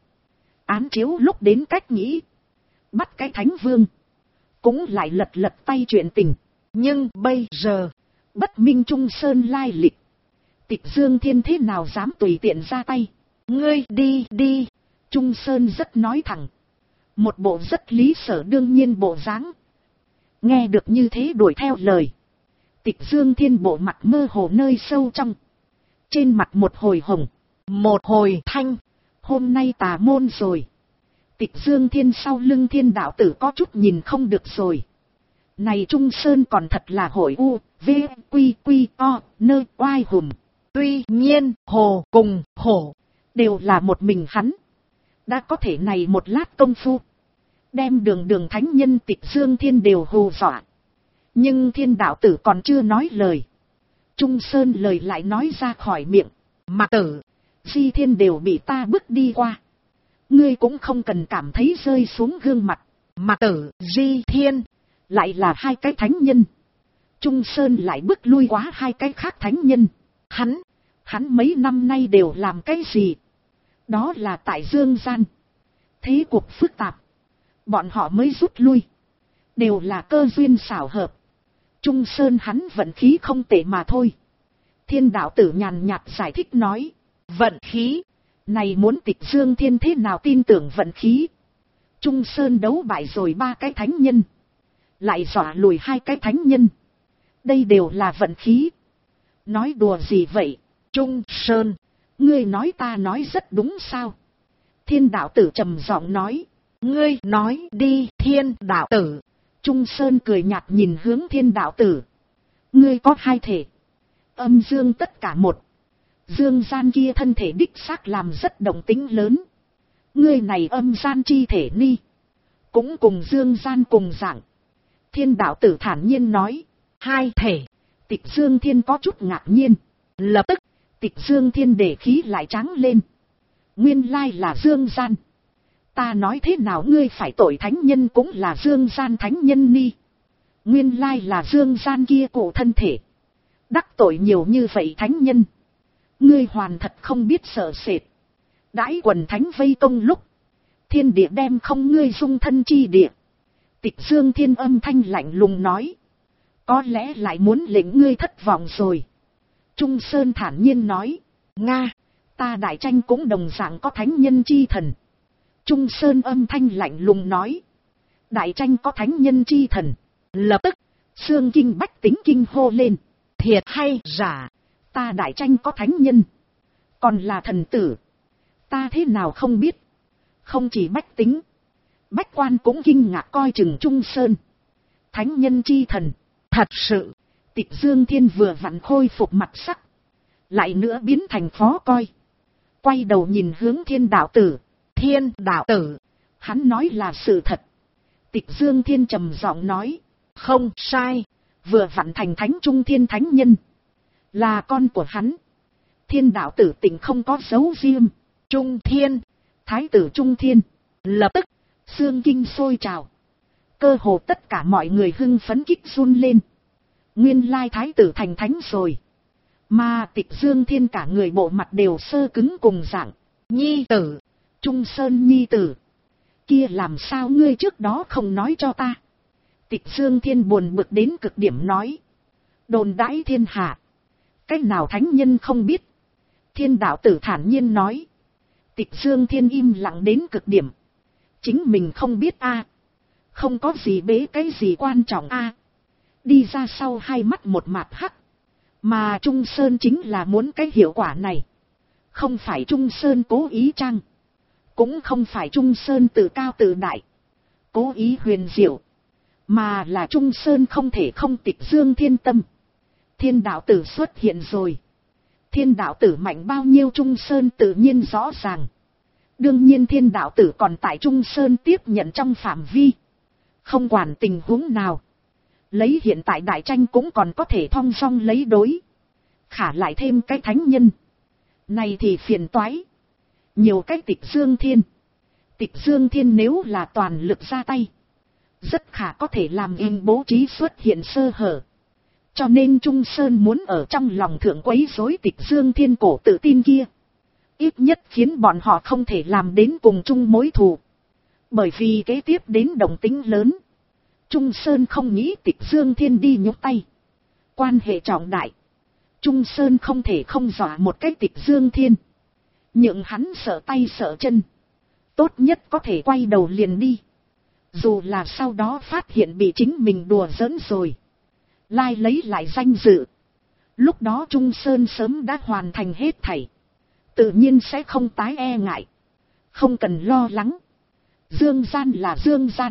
Án chiếu lúc đến cách nghĩ. Bắt cái thánh vương. Cũng lại lật tay chuyện tình. Nhưng bây giờ. Bất minh Trung Sơn lai lịch. Tịch Dương Thiên thế nào dám tùy tiện ra tay. Ngươi đi đi. Trung Sơn rất nói thẳng. Một bộ rất lý sở đương nhiên bộ dáng. Nghe được như thế đuổi theo lời. Tịch Dương Thiên bộ mặt mơ hồ nơi sâu trong. Trên mặt một hồi hồng. Một hồi thanh. Hôm nay tà môn rồi. Tịch Dương Thiên sau lưng Thiên đạo tử có chút nhìn không được rồi. Này Trung Sơn còn thật là hội u, v, quy, quy, o, nơ, oai hùm. Tuy nhiên, hồ cùng hổ, đều là một mình hắn. Đã có thể này một lát công phu. Đem đường thánh nhân Tịch Dương Thiên đều hù dọa. Nhưng Thiên đạo tử còn chưa nói lời. Trung Sơn lời lại nói ra khỏi miệng. Mạc Tử, Di Thiên đều bị ta bước đi qua. Ngươi cũng không cần cảm thấy rơi xuống gương mặt. Mạc Tử, Di Thiên, lại là 2 cái thánh nhân. Trung Sơn lại bước lui quá 2 cái khác thánh nhân. Hắn mấy năm nay đều làm cái gì? Đó là tại dương gian. Thế cuộc phức tạp. Bọn họ mới rút lui. Đều là cơ duyên xảo hợp. Trung Sơn hắn vận khí không tệ mà thôi. Thiên đạo tử nhàn nhạt giải thích nói. Vận khí. Này muốn Tịch Dương Thiên thế nào tin tưởng vận khí. Trung Sơn đấu bại rồi 3 cái thánh nhân. Lại dọa lùi 2 cái thánh nhân. Đây đều là vận khí. Nói đùa gì vậy? Trung Sơn, ngươi nói ta nói rất đúng sao? Thiên đạo tử trầm giọng nói. Ngươi nói đi Thiên đạo tử. Trung Sơn cười nhạt nhìn hướng Thiên đạo tử. Ngươi có 2 thể. Âm dương tất cả một. Dương gian kia thân thể đích xác làm rất động tính lớn. Ngươi này âm gian chi thể ni. Cũng cùng dương gian cùng dạng. Thiên đạo tử thản nhiên nói. 2 thể. Tịch Dương Thiên có chút ngạc nhiên. Lập tức, Tịch Dương Thiên để khí lại trắng lên. Nguyên lai là dương gian. Ta nói thế nào ngươi phải tội thánh nhân cũng là dương gian thánh nhân ni. Nguyên lai là dương gian kia cụ thân thể. Đắc tội nhiều như vậy thánh nhân. Ngươi hoàn thật không biết sợ sệt. Đãi quần thánh vây công lúc. Thiên địa đem không ngươi dung thân chi địa. Tịch Dương Thiên âm thanh lạnh lùng nói. Có lẽ lại muốn lệnh ngươi thất vọng rồi. Trung Sơn thản nhiên nói. Nga, ta đại tranh cũng đồng dạng có thánh nhân chi thần. Trung Sơn âm thanh lạnh lùng nói. Đại tranh có thánh nhân chi thần. Lập tức, xương kinh bách tính kinh hô lên. Thiệt hay giả, ta đại tranh có thánh nhân. Còn là thần tử. Ta thế nào không biết. Không chỉ bách tính. Bách quan cũng kinh ngạc coi chừng Trung Sơn. Thánh nhân chi thần. Thật sự, Tịch Dương Thiên vừa vặn khôi phục mặt sắc. Lại nữa biến thành phó coi. Quay đầu nhìn hướng Thiên đạo tử. Thiên đạo tử. Hắn nói là sự thật. Tịch Dương Thiên trầm giọng nói. Không sai. Vừa vặn thành thánh trung thiên thánh nhân. Là con của hắn. Thiên đạo tử tỉnh không có dấu riêng. Trung thiên. Thái tử Trung Thiên. Lập tức, xương kinh sôi trào. Cơ hồ tất cả mọi người hưng phấn kích run lên. Nguyên lai thái tử thành thánh rồi. Mà Tịch Dương Thiên cả người bộ mặt đều sơ cứng cùng dạng. Nhi tử. Trung Sơn nhi tử. Kia làm sao ngươi trước đó không nói cho ta? Tịch Dương Thiên buồn bực đến cực điểm nói. Đồn đãi thiên hạ. Cách nào thánh nhân không biết? Thiên đạo tử thản nhiên nói. Tịch Dương Thiên im lặng đến cực điểm. Chính mình không biết a, không có gì bế cái gì quan trọng a. Đi ra sau hai mắt một mạt hắc. Mà Trung Sơn chính là muốn cái hiệu quả này. Không phải Trung Sơn cố ý chăng? Cũng không phải Trung Sơn tự cao tự đại, cố ý huyền diệu. Mà là Trung Sơn không thể không Tịch Dương Thiên tâm. Thiên đạo tử xuất hiện rồi. Thiên đạo tử mạnh bao nhiêu Trung Sơn tự nhiên rõ ràng. Đương nhiên thiên đạo tử còn tại Trung Sơn tiếp nhận trong phạm vi. Không quản tình huống nào. Lấy hiện tại đại tranh cũng còn có thể thong dong lấy đối. Khả lại thêm cái thánh nhân. Này thì phiền toái. Nhiều cái Tịch Dương Thiên. Tịch Dương Thiên nếu là toàn lực ra tay. Rất khả có thể làm in bố trí xuất hiện sơ hở. Cho nên Trung Sơn muốn ở trong lòng thượng quấy rối Tịch Dương Thiên cổ tự tin kia. Ít nhất khiến bọn họ không thể làm đến cùng chung mối thù. Bởi vì kế tiếp đến động tính lớn. Trung Sơn không nghĩ Tịch Dương Thiên đi nhúc tay. Quan hệ trọng đại. Trung Sơn không thể không dọa một cái Tịch Dương Thiên. Nhưng hắn sợ tay sợ chân. Tốt nhất có thể quay đầu liền đi. Dù là sau đó phát hiện bị chính mình đùa giỡn rồi. Lai lấy lại danh dự. Lúc đó Trung Sơn sớm đã hoàn thành hết thảy. Tự nhiên sẽ không tái e ngại. Không cần lo lắng. Dương gian là dương gian.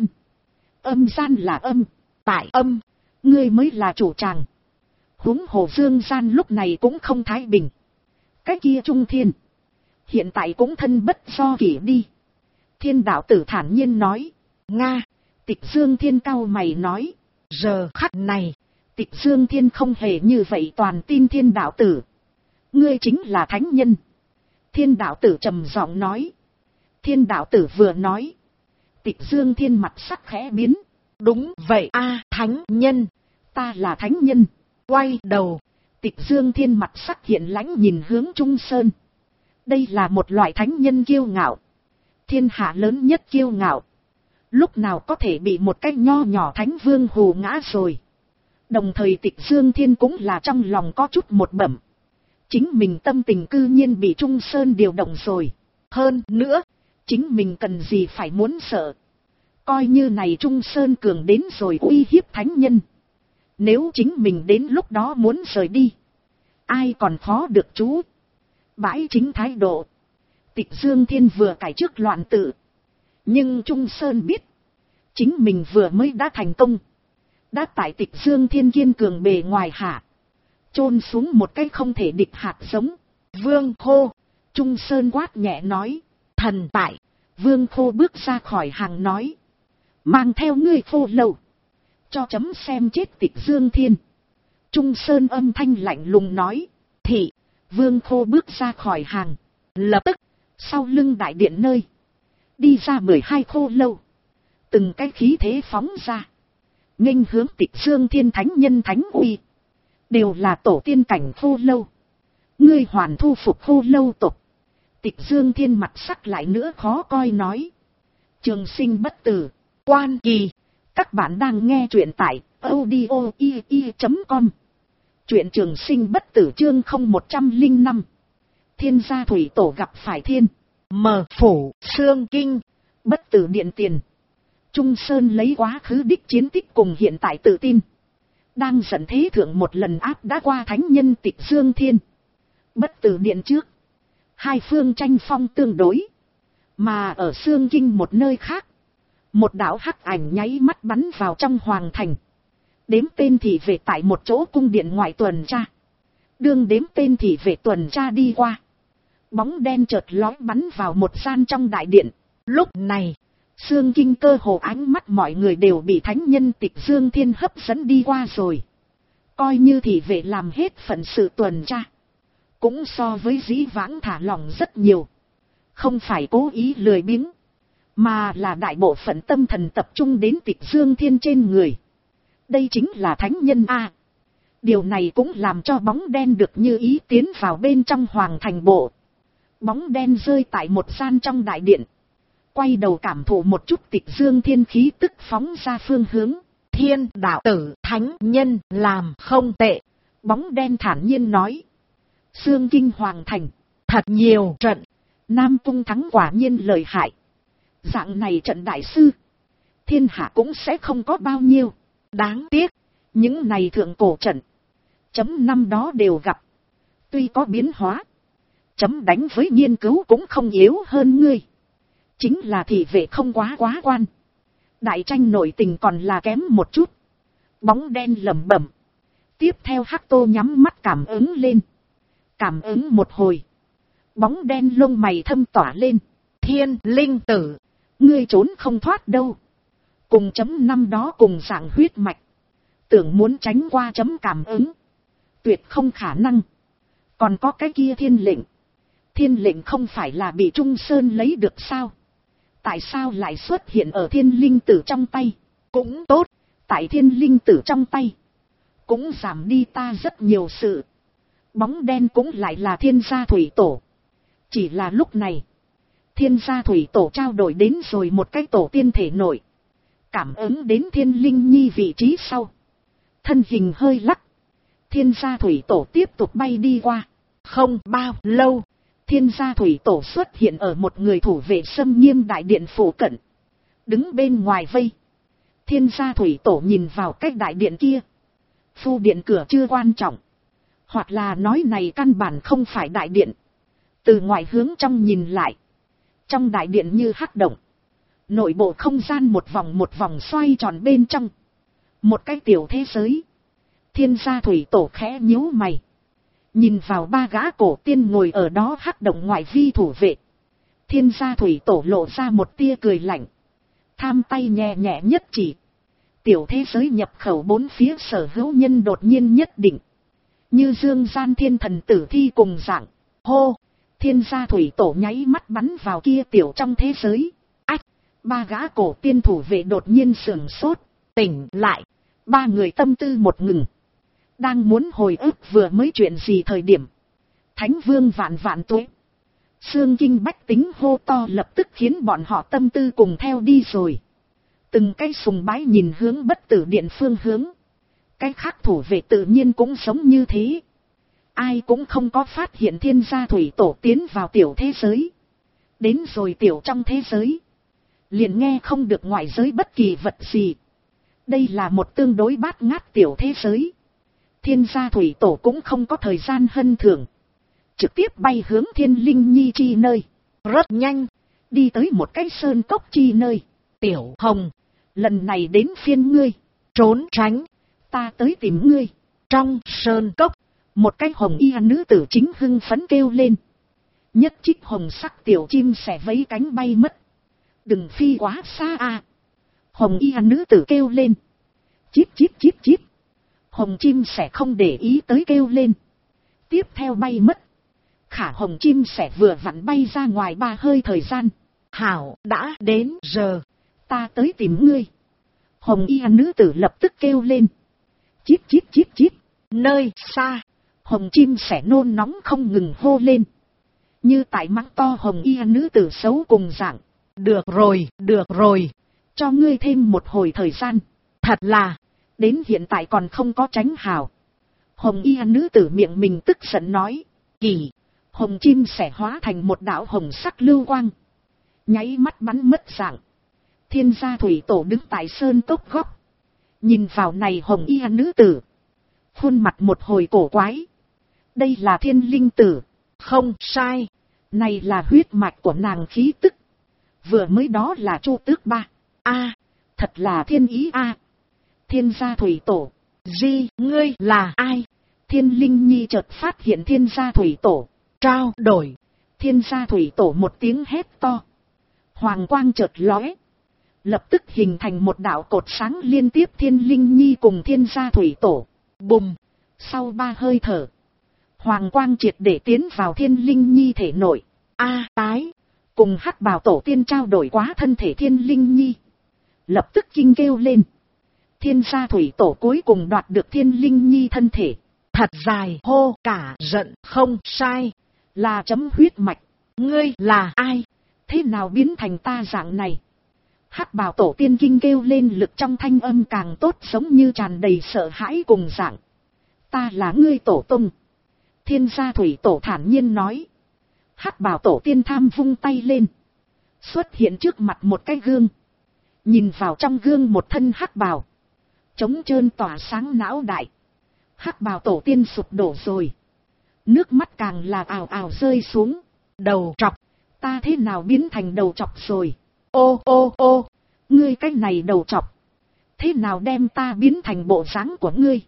Âm gian là âm. Tại âm, ngươi mới là chủ tràng. Huống hồ dương gian lúc này cũng không thái bình. Cái kia Trung Thiên. Hiện tại cũng thân bất do kỷ đi. Thiên đạo tử thản nhiên nói. Nga. Tịch Dương Thiên cau mày nói. Giờ khắc này. Tịch Dương Thiên không hề như vậy toàn tin thiên đạo tử. Ngươi chính là thánh nhân. Thiên đạo tử trầm giọng nói. Thiên đạo tử vừa nói. Tịch Dương Thiên mặt sắc khẽ biến. Đúng vậy a, thánh nhân. Ta là thánh nhân. Quay đầu. Tịch Dương Thiên mặt sắc hiện lãnh nhìn hướng Trung Sơn. Đây là một loại thánh nhân kiêu ngạo. Thiên hạ lớn nhất kiêu ngạo. Lúc nào có thể bị một cái nho nhỏ thánh vương hù ngã rồi. Đồng thời Tịch Dương Thiên cũng là trong lòng có chút một bẩm. Chính mình tâm tình cư nhiên bị Trung Sơn điều động rồi. Hơn nữa, chính mình cần gì phải muốn sợ. Coi như này Trung Sơn cường đến rồi uy hiếp thánh nhân. Nếu chính mình đến lúc đó muốn rời đi. Ai còn khó được chú. Bãi chính thái độ. Tịch Dương Thiên vừa cải trước loạn tự. Nhưng Trung Sơn biết. Chính mình vừa mới đã thành công. Đã tại Tịch Dương Thiên kiên cường bề ngoài hạ. Chôn xuống một cái không thể địch hạt giống. Vương Khô. Trung Sơn quát nhẹ nói. Thần tại. Vương Khô bước ra khỏi hàng nói. Mang theo ngươi Khô Lâu. Cho chấm xem chết Tịch Dương Thiên. Trung Sơn âm thanh lạnh lùng nói. Thị. Vương Khô bước ra khỏi hàng. Lập tức. Sau lưng đại điện nơi. Đi ra 12 Khô Lâu. Từng cái khí thế phóng ra. Nghênh hướng Tịch Dương Thiên thánh nhân thánh uy. Đều là tổ tiên cảnh Khô Lâu. Ngươi hoàn thu phục Khô Lâu tộc. Tịch Dương Thiên mặt sắc lại nữa khó coi nói. Trường sinh bất tử. Quan Kỳ. Các bạn đang nghe truyện tại audio.com. Truyện Trường Sinh bất tử chương 0105. Thiên gia thủy tổ gặp phải thiên. Mờ phủ xương kinh. Bất tử điện tiền. Trung Sơn lấy quá khứ đích chiến tích cùng hiện tại tự tin. Đang dẫn thế thượng một lần áp đã qua thánh nhân Tịch Dương Thiên. Bất tử điện trước. Hai phương tranh phong tương đối. Mà ở xương kinh một nơi khác. Một đạo hắc ảnh nháy mắt bắn vào trong hoàng thành. Đếm tên thì về tại một chỗ cung điện ngoại tuần tra. Đương đếm tên thì về tuần tra đi qua. Bóng đen chợt lói bắn vào một gian trong đại điện. Lúc này, xương kinh cơ hồ ánh mắt mọi người đều bị thánh nhân Tịch Dương Thiên hấp dẫn đi qua rồi. Coi như thì về làm hết phận sự tuần tra. Cũng so với dĩ vãng thả lỏng rất nhiều. Không phải cố ý lười biếng. Mà là đại bộ phận tâm thần tập trung đến Tịch Dương Thiên trên người. Đây chính là thánh nhân A. Điều này cũng làm cho bóng đen được như ý tiến vào bên trong hoàng thành bộ. Bóng đen rơi tại một gian trong đại điện. Quay đầu cảm thụ một chút tịch dương thiên khí tức phóng ra phương hướng. Thiên đạo tử thánh nhân làm không tệ. Bóng đen thản nhiên nói. Xương Kinh hoàng thành. Thật nhiều trận. Nam Cung Thắng quả nhiên lợi hại. Dạng này trận đại sư. Thiên hạ cũng sẽ không có bao nhiêu. Đáng tiếc. Những này thượng cổ trận. Chấm năm đó đều gặp. Tuy có biến hóa. Chấm đánh với nghiên cứu cũng không yếu hơn ngươi. Chính là thị vệ không quá quan. Đại tranh nội tình còn là kém một chút. Bóng đen lẩm bẩm. Tiếp theo Hắc Tô nhắm mắt cảm ứng lên. Cảm ứng một hồi. Bóng đen lông mày thâm tỏa lên. Thiên linh tử. Ngươi trốn không thoát đâu. Cùng chấm năm đó cùng dạng huyết mạch. Tưởng muốn tránh qua chấm cảm ứng. Tuyệt không khả năng. Còn có cái kia thiên lệnh. Thiên lệnh không phải là bị Trung Sơn lấy được sao? Tại sao lại xuất hiện ở thiên linh tử trong tay? Cũng tốt. Tại thiên linh tử trong tay. Cũng giảm đi ta rất nhiều sự. Bóng đen cũng lại là thiên gia thủy tổ. Chỉ là lúc này. Thiên gia thủy tổ trao đổi đến rồi một cái tổ tiên thể nội. Cảm ứng đến thiên linh nhi vị trí sau. Thân hình hơi lắc. Thiên gia thủy tổ tiếp tục bay đi qua. Không bao lâu. Thiên gia thủy tổ xuất hiện ở một người thủ vệ xâm nghiêm đại điện phủ cận. Đứng bên ngoài vây. Thiên gia thủy tổ nhìn vào cách đại điện kia. Phu điện cửa chưa quan trọng. Hoặc là nói này căn bản không phải đại điện. Từ ngoài hướng trong nhìn lại. Trong đại điện như hắc động. Nội bộ không gian một vòng xoay tròn bên trong. Một cái tiểu thế giới. Thiên gia thủy tổ khẽ nhíu mày. Nhìn vào ba gã cổ tiên ngồi ở đó hắc động ngoại vi thủ vệ. Thiên gia thủy tổ lộ ra một tia cười lạnh. Tham tay nhẹ nhẹ nhất chỉ. Tiểu thế giới nhập khẩu bốn phía sở hữu nhân đột nhiên nhất định. Như dương gian thiên thần tử thi cùng dạng. Hô! Thiên gia thủy tổ nháy mắt bắn vào kia tiểu trong thế giới. Ách! Ba gã cổ tiên thủ vệ đột nhiên sửng sốt. Tỉnh lại. Ba người tâm tư một ngừng. Đang muốn hồi ức vừa mới chuyện gì thời điểm. Thánh vương vạn tuế. Xương Kinh bách tính hô to lập tức khiến bọn họ tâm tư cùng theo đi rồi. Từng cái sùng bái nhìn hướng bất tử điện phương hướng. Cái khác thủ vệ tự nhiên cũng sống như thế. Ai cũng không có phát hiện thiên gia thủy tổ tiến vào tiểu thế giới. Đến rồi tiểu trong thế giới. Liền nghe không được ngoại giới bất kỳ vật gì. Đây là một tương đối bát ngát tiểu thế giới. Thiên gia thủy tổ cũng không có thời gian hân thưởng. Trực tiếp bay hướng thiên linh nhi chi nơi. Rất nhanh. Đi tới một cái sơn cốc chi nơi. Tiểu Hồng. Lần này đến phiên ngươi. Trốn tránh. Ta tới tìm ngươi. Trong sơn cốc. Một cái hồng y nữ tử chính hưng phấn kêu lên. Nhất trích hồng sắc tiểu chim sẻ vẫy cánh bay mất. Đừng phi quá xa à. Hồng y nữ tử kêu lên. Chíp chíp chíp chíp. Hồng chim sẻ không để ý tới kêu lên. Tiếp theo bay mất. Khả hồng chim sẻ vừa vặn bay ra ngoài ba hơi thời gian. Hảo đã đến giờ. Ta tới tìm ngươi. Hồng y nữ tử lập tức kêu lên. Chíp chíp chíp chíp. Nơi xa. Hồng chim sẻ nôn nóng không ngừng hô lên. Như tại mắng to hồng y nữ tử xấu cùng dạng. Được rồi. Cho ngươi thêm một hồi thời gian. Thật là. Đến hiện tại còn không có tránh hào. Hồng y nữ tử miệng mình tức giận nói. Kỳ. Hồng chim sẻ hóa thành một đạo hồng sắc lưu quang. Nháy mắt bắn mất dạng. Thiên gia thủy tổ đứng tại sơn cốc góc. Nhìn vào này hồng y nữ tử. Khuôn mặt một hồi cổ quái. Đây là thiên linh tử. Không sai. Này là huyết mạch của nàng khí tức. Vừa mới đó là Chu Tước Ba. A, thật là thiên ý a. Thiên gia thủy tổ. Ngươi là ai? Thiên linh nhi chợt phát hiện thiên gia thủy tổ. Trao đổi. Thiên gia thủy tổ một tiếng hét to. Hoàng quang chợt lóe. Lập tức hình thành một đạo cột sáng liên tiếp thiên linh nhi cùng thiên gia thủy tổ. Bùm. Sau ba hơi thở. Hoàng quang triệt để tiến vào thiên linh nhi thể nội. Tái. Cùng hắc bào tổ tiên trao đổi quá thân thể thiên linh nhi. Lập tức kinh kêu lên. Thiên gia thủy tổ cuối cùng đoạt được Thiên Linh Nhi thân thể. Thật dài hô cả giận không sai. Là chấm huyết mạch. Ngươi là ai? Thế nào biến thành ta dạng này? Hắc bào tổ tiên kinh kêu lên, lực trong thanh âm càng tốt, giống như tràn đầy sợ hãi cùng dạng. Ta là ngươi tổ tông. Thiên gia thủy tổ thản nhiên nói. Hắc bào tổ tiên tham vung tay lên. Xuất hiện trước mặt một cái gương. Nhìn vào trong gương một thân hắc bào. Trống trơn tỏa sáng não đại. Hắc bào tổ tiên sụp đổ rồi. Nước mắt càng là ào ào rơi xuống. Đầu trọc. Ta thế nào biến thành đầu trọc rồi? Ô ô ô, ngươi cái này đầu trọc. Thế nào đem ta biến thành bộ dáng của ngươi?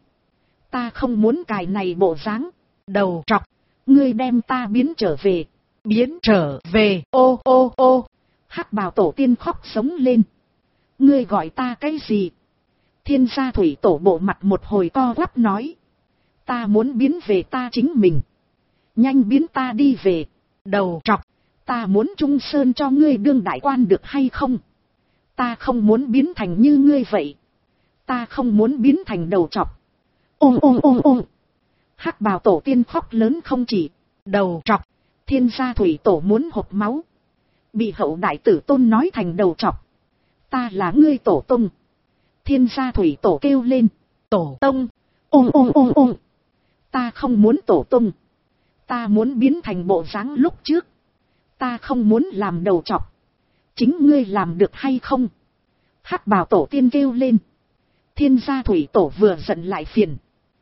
Ta không muốn cài này bộ dáng. Đầu trọc. Ngươi đem ta biến trở về. Biến trở về. Ô ô ô, hắc bào tổ tiên khóc sống lên. Ngươi gọi ta cái gì? Thiên gia thủy tổ bộ mặt một hồi co quắp nói. Ta muốn biến về ta chính mình. Nhanh biến ta đi về. Đầu trọc. Ta muốn trung sơn cho ngươi đương đại quan được hay không? Ta không muốn biến thành như ngươi vậy. Ta không muốn biến thành đầu trọc. Ôm ôm ôm ôm. Hắc bào tổ tiên khóc lớn không chỉ. Đầu trọc. Thiên gia thủy tổ muốn hộc máu. Bị hậu đại tử tôn nói thành đầu trọc. Ta là ngươi tổ tông. Thiên gia thủy tổ kêu lên. Tổ tông. Ôm ôm ôm ôm. Ta không muốn tổ tông. Ta muốn biến thành bộ dáng lúc trước. Ta không muốn làm đầu trọc. Chính ngươi làm được hay không? Hắc bào tổ tiên kêu lên. Thiên gia thủy tổ vừa giận lại phiền.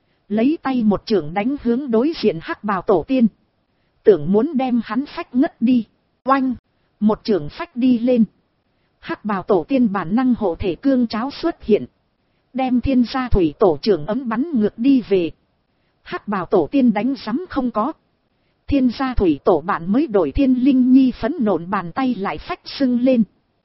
Lấy tay một chưởng đánh hướng đối diện hắc bào tổ tiên. Tưởng muốn đem hắn phách ngất đi. Oanh! Một chưởng phách đi lên. Hắc bào tổ tiên bản năng hộ thể cương cháo xuất hiện. Đem thiên gia thủy tổ trưởng ấm bắn ngược đi về. Hắc bào tổ tiên đánh sắm không có. Thiên gia thủy tổ bạn mới đổi Thiên Linh Nhi phấn nộn bàn tay lại phách sưng lên.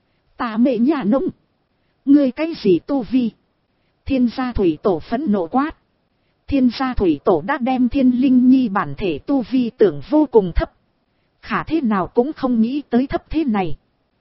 Ta mẹ nhà nông. Ngươi cái gì tu vi? Thiên gia thủy tổ phấn nộ quát. Thiên gia thủy tổ đã đem Thiên Linh Nhi bản thể tu vi tưởng vô cùng thấp. Khả thế nào cũng không nghĩ tới thấp thế này.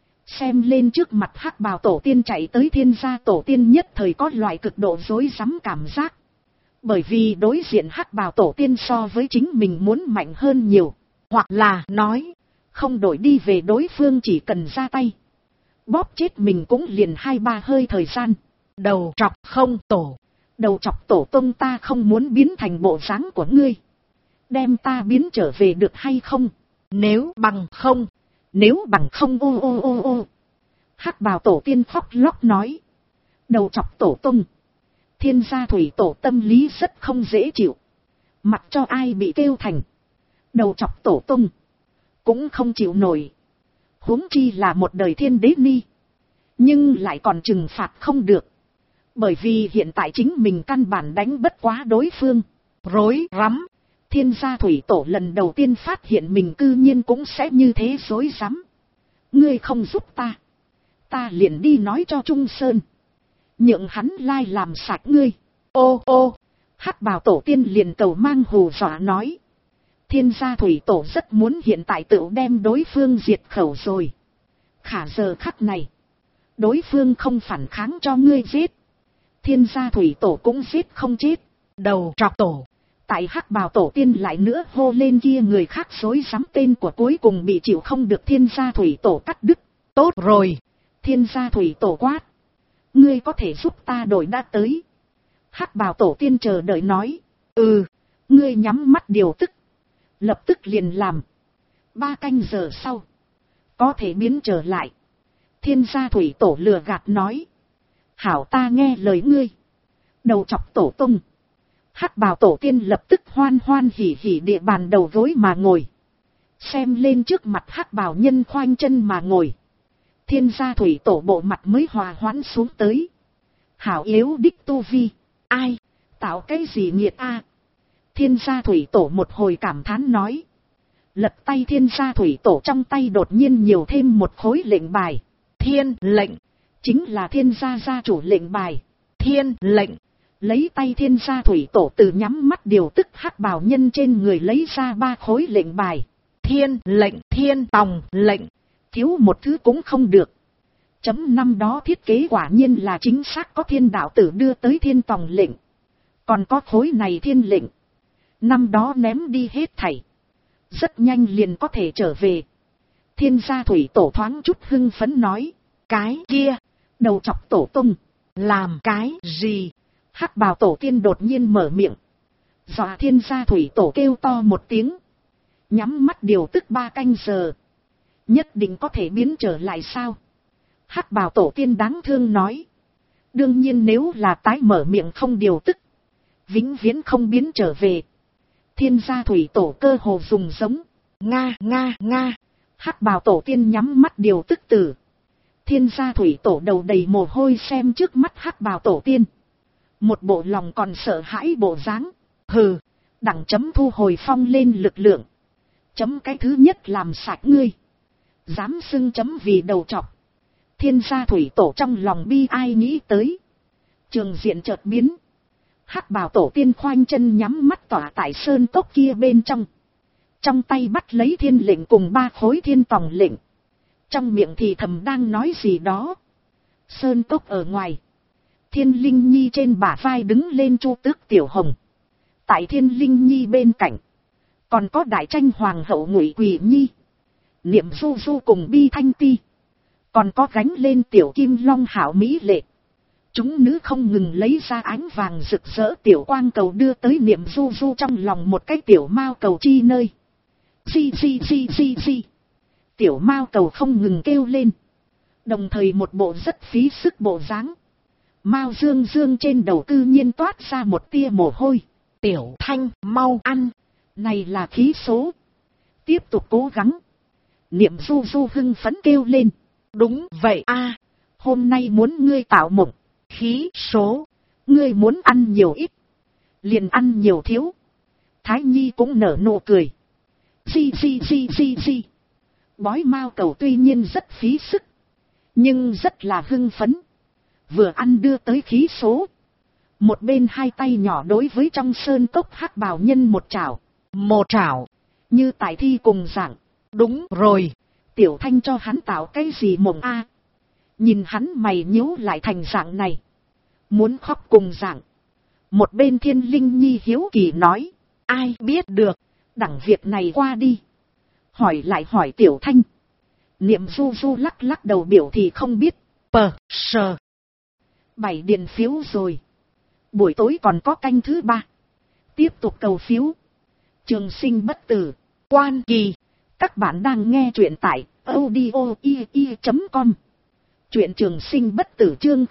Xem lên trước mặt hắc bào tổ tiên chạy tới thiên gia tổ tiên nhất thời có loại cực độ rối rắm cảm giác. Bởi vì đối diện hắc bào tổ tiên so với chính mình muốn mạnh hơn nhiều. Hoặc là nói, không đổi đi về đối phương chỉ cần ra tay. Bóp chết mình cũng liền 2-3 hơi thời gian. Đầu trọc không tổ. Đầu chọc tổ tông ta không muốn biến thành bộ dáng của ngươi. Đem ta biến trở về được hay không? Nếu bằng không. Nếu bằng không ô ô ô ô. Hắc bào tổ tiên khóc lóc nói. Đầu chọc tổ tông. Thiên gia thủy tổ tâm lý rất không dễ chịu. Mặc cho ai bị kêu thành. Đầu chọc tổ tông. Cũng không chịu nổi. Huống chi là một đời thiên đế ni. Nhưng lại còn trừng phạt không được. Bởi vì hiện tại chính mình căn bản đánh bất quá đối phương. Rối rắm. Thiên gia thủy tổ lần đầu tiên phát hiện mình cư nhiên cũng sẽ như thế rối rắm. Ngươi không giúp ta. Ta liền đi nói cho Trung Sơn. Nhượng hắn lai làm sạch ngươi. Ô ô. Hắc bào tổ tiên liền cầu mang hù dọa nói. Thiên gia thủy tổ rất muốn hiện tại tự đem đối phương diệt khẩu rồi. Khả giờ khắc này. Đối phương không phản kháng cho ngươi giết. Thiên gia thủy tổ cũng giết không chết. Đầu trọc tổ. Tại hắc bào tổ tiên lại nữa hô lên kia người khác rối rắm tên của cuối cùng bị chịu không được thiên gia thủy tổ cắt đứt. Tốt rồi. Thiên gia thủy tổ quát. Ngươi có thể giúp ta đổi đã tới. Hắc bào tổ tiên chờ đợi nói. Ngươi nhắm mắt điều tức. Lập tức liền làm. 3 canh giờ sau. Có thể biến trở lại. Thiên gia thủy tổ lừa gạt nói. Hảo ta nghe lời ngươi. Đầu chọc tổ tung. Hắc bào tổ tiên lập tức hoan hoan hỉ hỉ địa bàn đầu gối mà ngồi. Xem lên trước mặt hắc bào nhân khoanh chân mà ngồi. Thiên gia thủy tổ bộ mặt mới hòa hoãn xuống tới. Hảo yếu đích tu vi. Ai? Tạo cái gì nghiệt a? Thiên gia thủy tổ một hồi cảm thán nói. Lật tay thiên gia thủy tổ trong tay đột nhiên nhiều thêm một khối lệnh bài. Thiên lệnh. Chính là thiên gia gia chủ lệnh bài. Thiên lệnh. Lấy tay thiên gia thủy tổ từ nhắm mắt điều tức hắc bào nhân trên người lấy ra 3 khối lệnh bài. Thiên lệnh, thiên tòng lệnh. Thiếu một thứ cũng không được. Chấm năm đó thiết kế quả nhiên là chính xác, có thiên đạo tử đưa tới thiên tòng lệnh. Còn có khối này thiên lệnh. Năm đó ném đi hết thảy. Rất nhanh liền có thể trở về. Thiên gia thủy tổ thoáng chút hưng phấn nói. Cái kia, đầu chọc tổ tung. làm cái gì? Hắc bào tổ tiên đột nhiên mở miệng. Dọa thiên gia thủy tổ kêu to một tiếng. Nhắm mắt điều tức 3 canh giờ. Nhất định có thể biến trở lại sao? Hắc bào tổ tiên đáng thương nói. Đương nhiên nếu là tái mở miệng không điều tức. Vĩnh viễn không biến trở về. Thiên gia thủy tổ cơ hồ dùng giống. Nga nga nga. Hắc bào tổ tiên nhắm mắt điều tức tử. Thiên gia thủy tổ đầu đầy mồ hôi xem trước mắt hắc bào tổ tiên. Một bộ lòng còn sợ hãi bộ dáng. Hừ, đẳng chấm thu hồi phong lên lực lượng. Chấm cái thứ nhất làm sạch ngươi. Dám xưng chấm vì đầu trọc. Thiên gia thủy tổ trong lòng bi ai nghĩ tới. Trường diện chợt biến. Hắc bào tổ tiên khoanh chân nhắm mắt tỏa tại sơn cốc kia bên trong. Trong tay bắt lấy thiên lệnh cùng 3 khối thiên tòng lệnh. Trong miệng thì thầm đang nói gì đó. Sơn cốc ở ngoài. Thiên Linh Nhi trên bả vai đứng lên Chu Tước Tiểu Hồng. Tại Thiên Linh Nhi bên cạnh. Còn có đại tranh hoàng hậu Ngụy Quỳ Nhi. Niệm Du Du cùng Bi Thanh Ti. Còn có gánh lên Tiểu Kim Long hảo mỹ lệ. Chúng nữ không ngừng lấy ra ánh vàng rực rỡ tiểu quang cầu đưa tới Niệm Du Du trong lòng một cái tiểu mao cầu chi nơi. Di. Tiểu mao cầu không ngừng kêu lên. Đồng thời một bộ rất phí sức bộ dáng. Mao Dương Dương trên đầu cư nhiên toát ra một tia mồ hôi. Tiểu Thanh mau ăn. Này là khí số. Tiếp tục cố gắng. Niệm Du Du hưng phấn kêu lên. Đúng vậy a, hôm nay muốn ngươi tạo mộng. Khí số. Ngươi muốn ăn nhiều ít. Liền ăn nhiều thiếu. Thái Nhi cũng nở nụ cười. Di. Bói mao cầu tuy nhiên rất phí sức. Nhưng rất là hưng phấn. Vừa ăn đưa tới khí số. Một bên hai tay nhỏ đối với trong sơn cốc hắc bào nhân một chảo. Một chảo. Như tại thi cùng dạng. Đúng rồi. Tiểu Thanh cho hắn tạo cái gì mộng a? Nhìn hắn mày nhíu lại thành dạng này. Muốn khóc cùng dạng. Một bên Thiên Linh Nhi hiếu kỳ nói. Ai biết được. Đẳng việc này qua đi. Hỏi lại hỏi Tiểu Thanh. Niệm Du Du lắc lắc đầu biểu thì không biết. Sờ. 7 điền phiếu rồi. Buổi tối còn có canh thứ 3. Tiếp tục cầu phiếu. Trường sinh bất tử. Quan Kỳ. Các bạn đang nghe truyện tại audio.com. Truyện trường sinh bất tử chương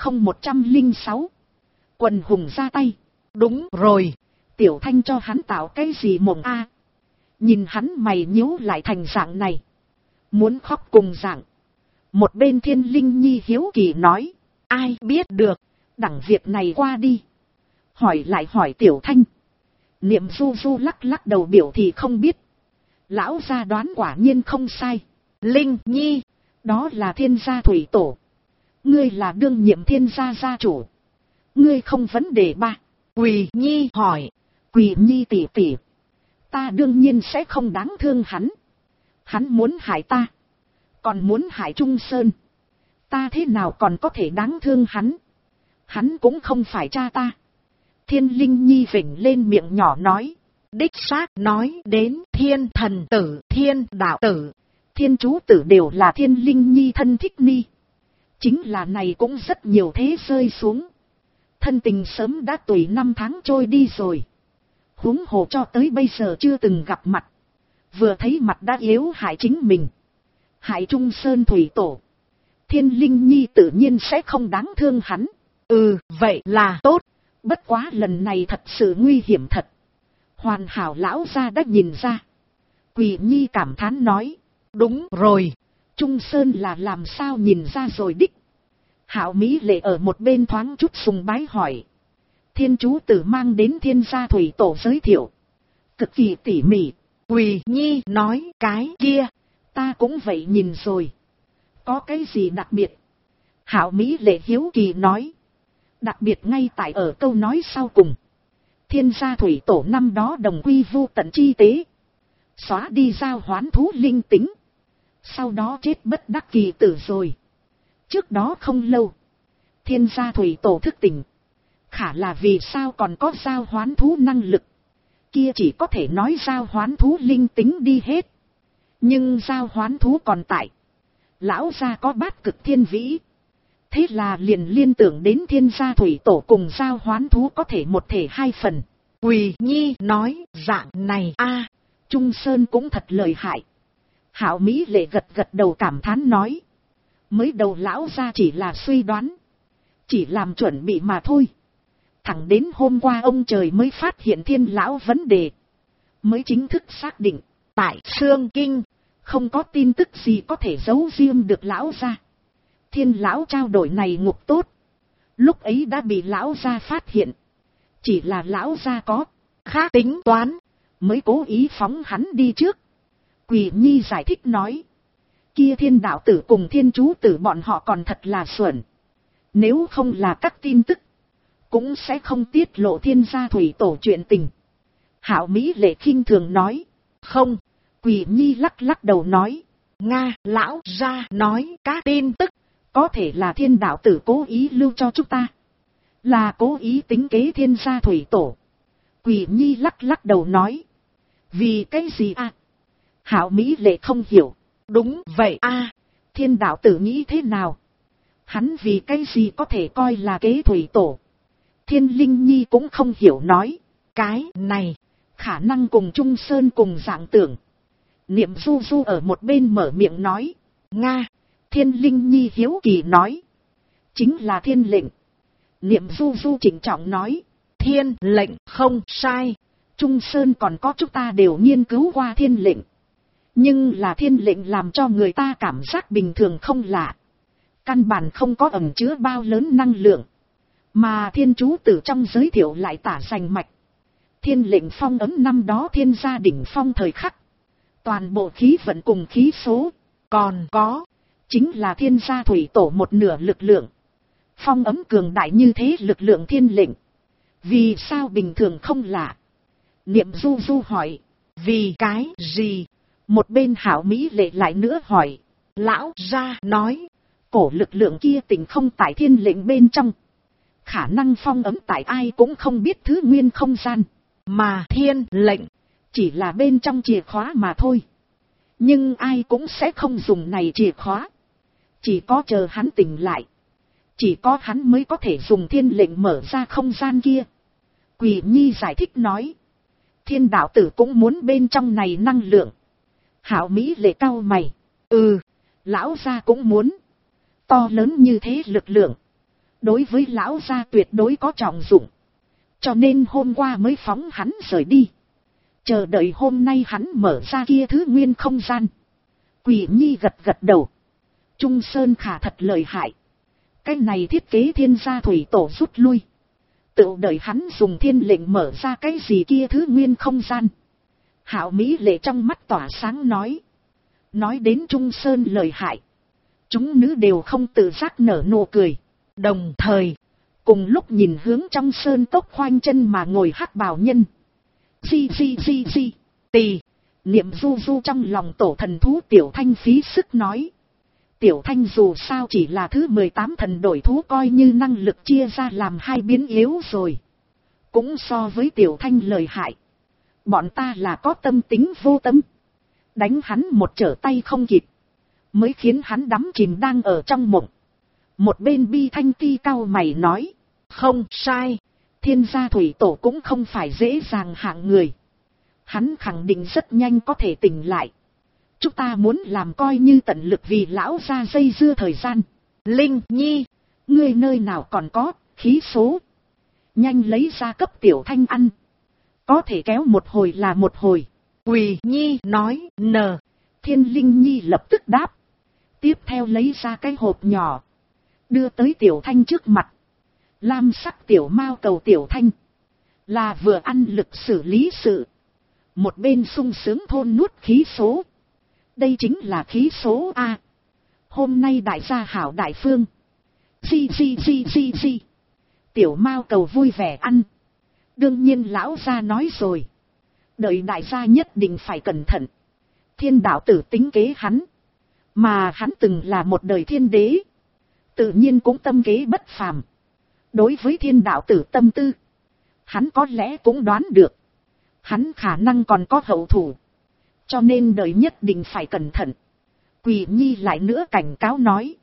0106. Quần hùng ra tay. Đúng rồi. Tiểu Thanh cho hắn tạo cái gì mộng a? Nhìn hắn mày nhíu lại thành dạng này. Muốn khóc cùng dạng. Một bên Thiên Linh Nhi hiếu kỳ nói. Ai biết được. Đẳng việc này qua đi. Hỏi lại hỏi Tiểu Thanh. Niệm Du Du lắc lắc đầu biểu thì không biết. Lão gia đoán quả nhiên không sai. Linh Nhi. Đó là thiên gia thủy tổ. Ngươi là đương nhiệm thiên gia gia chủ. Ngươi không vấn đề ba. Quỳ Nhi hỏi. Quỳ Nhi tỷ tỷ. Ta đương nhiên sẽ không đáng thương hắn. Hắn muốn hại ta. Còn muốn hại Trung Sơn. Ta thế nào còn có thể đáng thương hắn. Hắn cũng không phải cha ta. Thiên Linh Nhi vểnh lên miệng nhỏ nói. Đích xác nói đến thiên thần tử, thiên đạo tử. Thiên chú tử đều là Thiên Linh Nhi thân thích ni. Chính là này cũng rất nhiều thế rơi xuống. Thân tình sớm đã tùy 5 tháng trôi đi rồi. Huống hồ cho tới bây giờ chưa từng gặp mặt. Vừa thấy mặt đã yếu hại chính mình. Hại Trung Sơn thủy tổ. Thiên Linh Nhi tự nhiên sẽ không đáng thương hắn. Vậy là tốt. Bất quá lần này thật sự nguy hiểm thật. Hoàn hảo lão gia đã nhìn ra. Quỳ Nhi cảm thán nói. Đúng rồi. Trung Sơn là làm sao nhìn ra rồi đích. Hảo Mỹ lệ ở một bên thoáng chút sùng bái hỏi. Thiên chú tử mang đến thiên gia thủy tổ giới thiệu. Cực kỳ tỉ mỉ. Quỳ Nhi nói cái kia. Ta cũng vậy nhìn rồi. Có cái gì đặc biệt? Hảo Mỹ lệ hiếu kỳ nói. Đặc biệt ngay tại ở câu nói sau cùng. Thiên gia thủy tổ năm đó đồng quy vu tận chi tế. Xóa đi giao hoán thú linh tính. Sau đó chết bất đắc kỳ tử rồi. Trước đó không lâu, Thiên gia thủy tổ thức tỉnh. Khả là vì sao còn có giao hoán thú năng lực. Kia chỉ có thể nói giao hoán thú linh tính đi hết. Nhưng giao hoán thú còn tại. Lão gia có bát cực thiên vĩ. Thế là liền liên tưởng đến Thiên gia thủy tổ cùng giao hoán thú có thể một thể hai phần. Quỳ Nhi nói dạng này a, Trung Sơn cũng thật lợi hại. Hạo Mỹ Lệ gật gật đầu cảm thán nói. Mới đầu lão gia chỉ là suy đoán. Chỉ làm chuẩn bị mà thôi. Thẳng đến hôm qua ông trời mới phát hiện Thiên lão vấn đề. Mới chính thức xác định. tại Xương Kinh, không có tin tức gì có thể giấu riêng được lão gia. Thiên lão trao đổi này ngục tốt. Lúc ấy đã bị lão gia phát hiện. Chỉ là lão gia có khác tính toán, mới cố ý phóng hắn đi trước. Quỳ Nhi giải thích nói. Kia Thiên đạo tử cùng Thiên chú tử bọn họ còn thật là xuẩn. Nếu không là các tin tức, cũng sẽ không tiết lộ Thiên gia thủy tổ chuyện tình. Hạo Mỹ Lệ khinh thường nói. Không. Quỳ Nhi lắc lắc đầu nói. Nga lão gia nói các tin tức. Có thể là Thiên đạo tử cố ý lưu cho chúng ta. Là cố ý tính kế Thiên gia thủy tổ. Quỳ Nhi lắc lắc đầu nói. Vì cái gì à? Hạo Mỹ Lệ không hiểu. Đúng vậy a, Thiên đạo tử nghĩ thế nào? Hắn vì cái gì có thể coi là kế thủy tổ? Thiên Linh Nhi cũng không hiểu nói. Cái này, khả năng cùng Trung Sơn cùng dạng tưởng. Niệm Du Du ở một bên mở miệng nói. Nga. Thiên Linh Nhi hiếu kỳ nói. Chính là thiên lệnh. Niệm Du Du chỉnh trọng nói. Thiên lệnh không sai. Trung Sơn còn có chúng ta đều nghiên cứu qua thiên lệnh. Nhưng là thiên lệnh làm cho người ta cảm giác bình thường không lạ. Căn bản không có ẩn chứa bao lớn năng lượng. Mà Thiên chú tử trong giới thiệu lại tả rành mạch. Thiên lệnh phong ấm năm đó Thiên gia đỉnh phong thời khắc. Toàn bộ khí vận cùng khí số. Còn có, chính là Thiên gia thủy tổ một nửa lực lượng. Phong ấm cường đại như thế lực lượng thiên lệnh. Vì sao bình thường không lạ? Niệm Du Du hỏi. Vì cái gì? Một bên Hạo Mỹ Lệ lại nữa hỏi. Lão gia nói. Cổ lực lượng kia tình không tại thiên lệnh bên trong. Khả năng phong ấm tại ai cũng không biết thứ nguyên không gian. Mà thiên lệnh chỉ là bên trong chìa khóa mà thôi. Nhưng ai cũng sẽ không dùng này chìa khóa. Chỉ có chờ hắn tỉnh lại. Chỉ có hắn mới có thể dùng thiên lệnh mở ra không gian kia. Quỳ Nhi giải thích nói. Thiên đạo tử cũng muốn bên trong này năng lượng. Hạo Mỹ Lệ cau mày. Lão gia cũng muốn. To lớn như thế lực lượng. Đối với lão gia tuyệt đối có trọng dụng. Cho nên hôm qua mới phóng hắn rời đi. Chờ đợi hôm nay hắn mở ra kia thứ nguyên không gian. Quỳ Nhi gật gật đầu. Trung Sơn khả thật lợi hại. Cái này thiết kế Thiên gia thủy tổ rút lui. Tự đợi hắn dùng thiên lệnh mở ra cái gì kia thứ nguyên không gian. Hạo Mỹ Lệ trong mắt tỏa sáng nói. Nói đến Trung Sơn lợi hại. Chúng nữ đều không tự giác nở nụ cười. Đồng thời, cùng lúc nhìn hướng trong sơn cốc khoanh chân mà ngồi hắc bào nhân. Di. Tì. Niệm Du Du trong lòng tổ thần thú Tiểu Thanh phí sức nói. Tiểu Thanh dù sao chỉ là thứ 18 thần đổi thú coi như năng lực chia ra làm hai biến yếu rồi. Cũng so với Tiểu Thanh lợi hại. Bọn ta là có tâm tính vô tâm. Đánh hắn một trở tay không kịp. Mới khiến hắn đắm chìm đang ở trong mộng. Một bên Bi Thanh Ti cau mày nói. Không sai. Thiên gia thủy tổ cũng không phải dễ dàng hạng người. Hắn khẳng định rất nhanh có thể tỉnh lại. Chúng ta muốn làm coi như tận lực vì lão gia dây dưa thời gian. Linh Nhi. Ngươi nơi nào còn có khí số. Nhanh lấy ra cấp Tiểu Thanh ăn. Có thể kéo một hồi là một hồi. Quỳ Nhi nói. Thiên Linh Nhi lập tức đáp. Tiếp theo lấy ra cái hộp nhỏ. Đưa tới Tiểu Thanh trước mặt. Lam sắc tiểu mao cầu Tiểu Thanh. Là vừa ăn lực xử lý sự. Một bên sung sướng thôn nuốt khí số. Đây chính là khí số A. Hôm nay đại gia hảo đại phương. Di. Tiểu mao cầu vui vẻ ăn. Đương nhiên lão gia nói rồi. Đợi đại gia nhất định phải cẩn thận. Thiên đạo tử tính kế hắn. Mà hắn từng là một đời thiên đế. tự nhiên cũng tâm kế bất phàm. Đối với thiên đạo tử tâm tư, hắn có lẽ cũng đoán được. Hắn khả năng còn có hậu thủ. Cho nên đời nhất định phải cẩn thận. Quỷ nhi lại nữa cảnh cáo nói.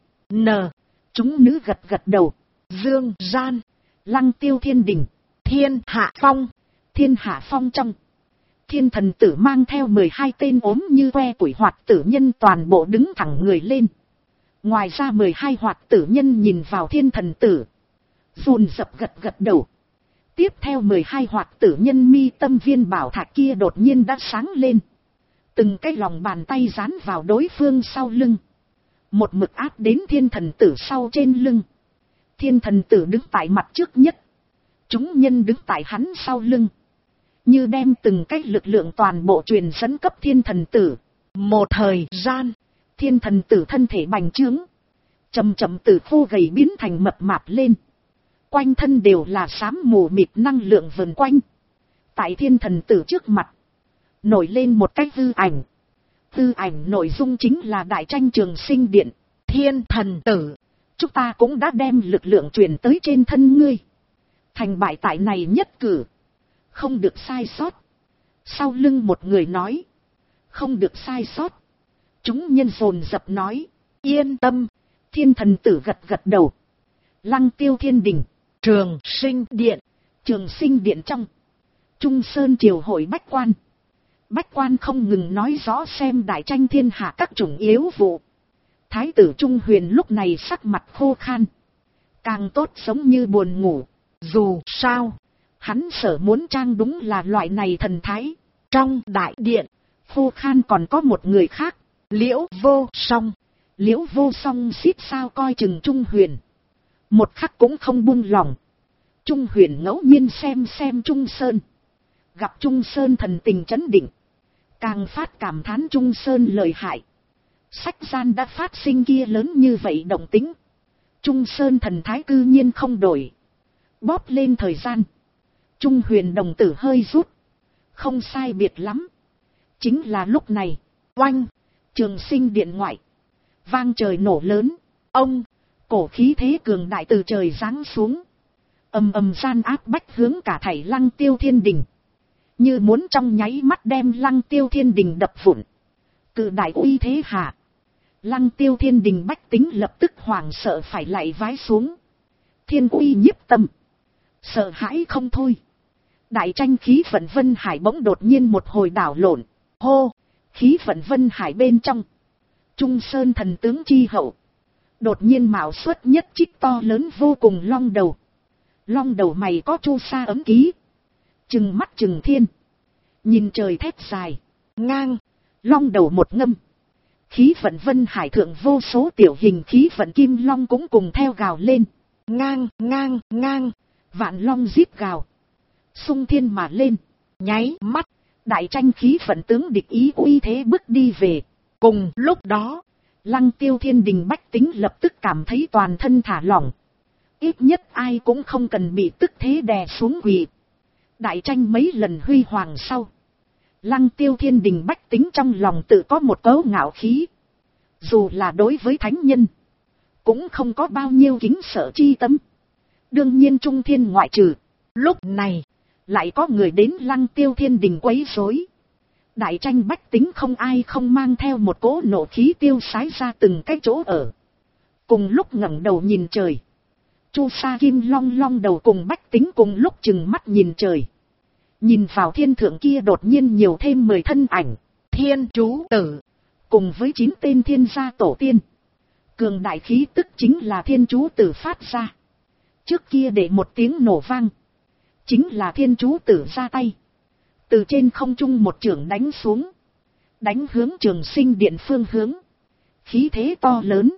Chúng nữ gật gật đầu. Dương gian, Lăng Tiêu Thiên Đình, Thiên Hạ Phong. Thiên Hạ Phong trong, thiên thần tử mang theo 12 tên ốm như que củi hoạt tử nhân toàn bộ đứng thẳng người lên. Ngoài ra 12 hoạt tử nhân nhìn vào thiên thần tử, dồn dập gật gật đầu. Tiếp theo 12 hoạt tử nhân mi tâm viên bảo thạch kia đột nhiên đã sáng lên. Từng cái lòng bàn tay dán vào đối phương sau lưng. Một mực áp đến thiên thần tử sau trên lưng. Thiên thần tử đứng tại mặt trước nhất. Chúng nhân đứng tại hắn sau lưng. Như đem từng cái lực lượng toàn bộ truyền dẫn cấp thiên thần tử. Một thời gian, thiên thần tử thân thể bành trướng. Chậm chậm từ khô gầy biến thành mập mạp lên. Quanh thân đều là xám mù mịt năng lượng vần quanh. Tại thiên thần tử trước mặt, nổi lên một cái hư ảnh. Hư ảnh nội dung chính là đại tranh trường sinh điện. Thiên thần tử, chúng ta cũng đã đem lực lượng truyền tới trên thân ngươi. Thành bại tại này nhất cử, không được sai sót. Sau lưng một người nói, không được sai sót. Chúng nhân dồn dập nói, yên tâm. Thiên thần tử gật gật đầu. Lăng Tiêu Thiên Đình, Trường sinh điện. Trường sinh điện trong, Trung Sơn triều hội bách quan. Bách quan không ngừng nói rõ xem đại tranh thiên hạ các chủng yếu vụ. Thái tử Trung Huyền lúc này sắc mặt khô khan. Càng tốt sống như buồn ngủ. Dù sao, hắn sợ muốn trang đúng là loại này thần thái. Trong đại điện, khô khan còn có một người khác. Liễu Vô Song. Liễu Vô Song xít sao coi chừng Trung Huyền. Một khắc cũng không buông lòng. Trung Huyền ngẫu nhiên xem Trung Sơn. Gặp Trung Sơn thần tình chấn định. Càng phát cảm thán Trung Sơn lợi hại. Sách gian đã phát sinh kia lớn như vậy động tính. Trung Sơn thần thái cư nhiên không đổi. Bóp lên thời gian. Trung Huyền đồng tử hơi rút. Không sai biệt lắm. Chính là lúc này. Oanh. Trường sinh điện ngoại. Vang trời nổ lớn. Ông. Cổ khí thế cường đại từ trời giáng xuống. Ầm ầm gian áp bách hướng cả thảy Lăng Tiêu Thiên Đình. Như muốn trong nháy mắt đem Lăng Tiêu Thiên Đình đập vụn. Cự đại uy thế hạ. Lăng Tiêu Thiên Đình bách tính lập tức hoảng sợ phải lại vái xuống. Thiên uy nhiếp tâm. Sợ hãi không thôi. Đại tranh khí vận Vân Hải bỗng đột nhiên một hồi đảo lộn. Hô. Khí vận Vân Hải bên trong. Trung Sơn thần tướng chi hậu. Đột nhiên mạo xuất nhất trích to lớn vô cùng long đầu. Long đầu mày có chu sa ấm ký. Trừng mắt trừng thiên. Nhìn trời thét dài. Ngang. Long đầu một ngâm. Khí vận Vân Hải thượng vô số tiểu hình khí vận kim long cũng cùng theo gào lên. Ngang, ngang, ngang. Vạn long giết gào. Xung thiên mà lên. Nháy mắt. Đại tranh khí vận tướng địch ý uy thế bước đi về. Cùng lúc đó. Lăng Tiêu Thiên Đình bách tính lập tức cảm thấy toàn thân thả lỏng. Ít nhất ai cũng không cần bị tức thế đè xuống quỳ. Đại tranh mấy lần huy hoàng sau. Lăng Tiêu Thiên Đình bách tính trong lòng tự có một cấu ngạo khí. Dù là đối với thánh nhân. Cũng không có bao nhiêu kính sợ chi tâm. Đương nhiên trung thiên ngoại trừ. Lúc này. Lại có người đến Lăng Tiêu Thiên Đình quấy rối. Đại tranh bách tính không ai không mang theo một cỗ nộ khí tiêu sái ra từng cái chỗ ở. Cùng lúc ngẩng đầu nhìn trời. Chu sa kim long long đầu cùng bách tính cùng lúc chừng mắt nhìn trời. Nhìn vào thiên thượng kia đột nhiên nhiều thêm 10 thân ảnh. Thiên chú tử. Cùng với 9 tên thiên gia tổ tiên. Cường đại khí tức chính là thiên chú tử phát ra. Trước kia để một tiếng nổ vang. Chính là thiên chú tử ra tay. Từ trên không trung một chưởng đánh xuống. Đánh hướng Trường Sinh Điện phương hướng. Khí thế to lớn.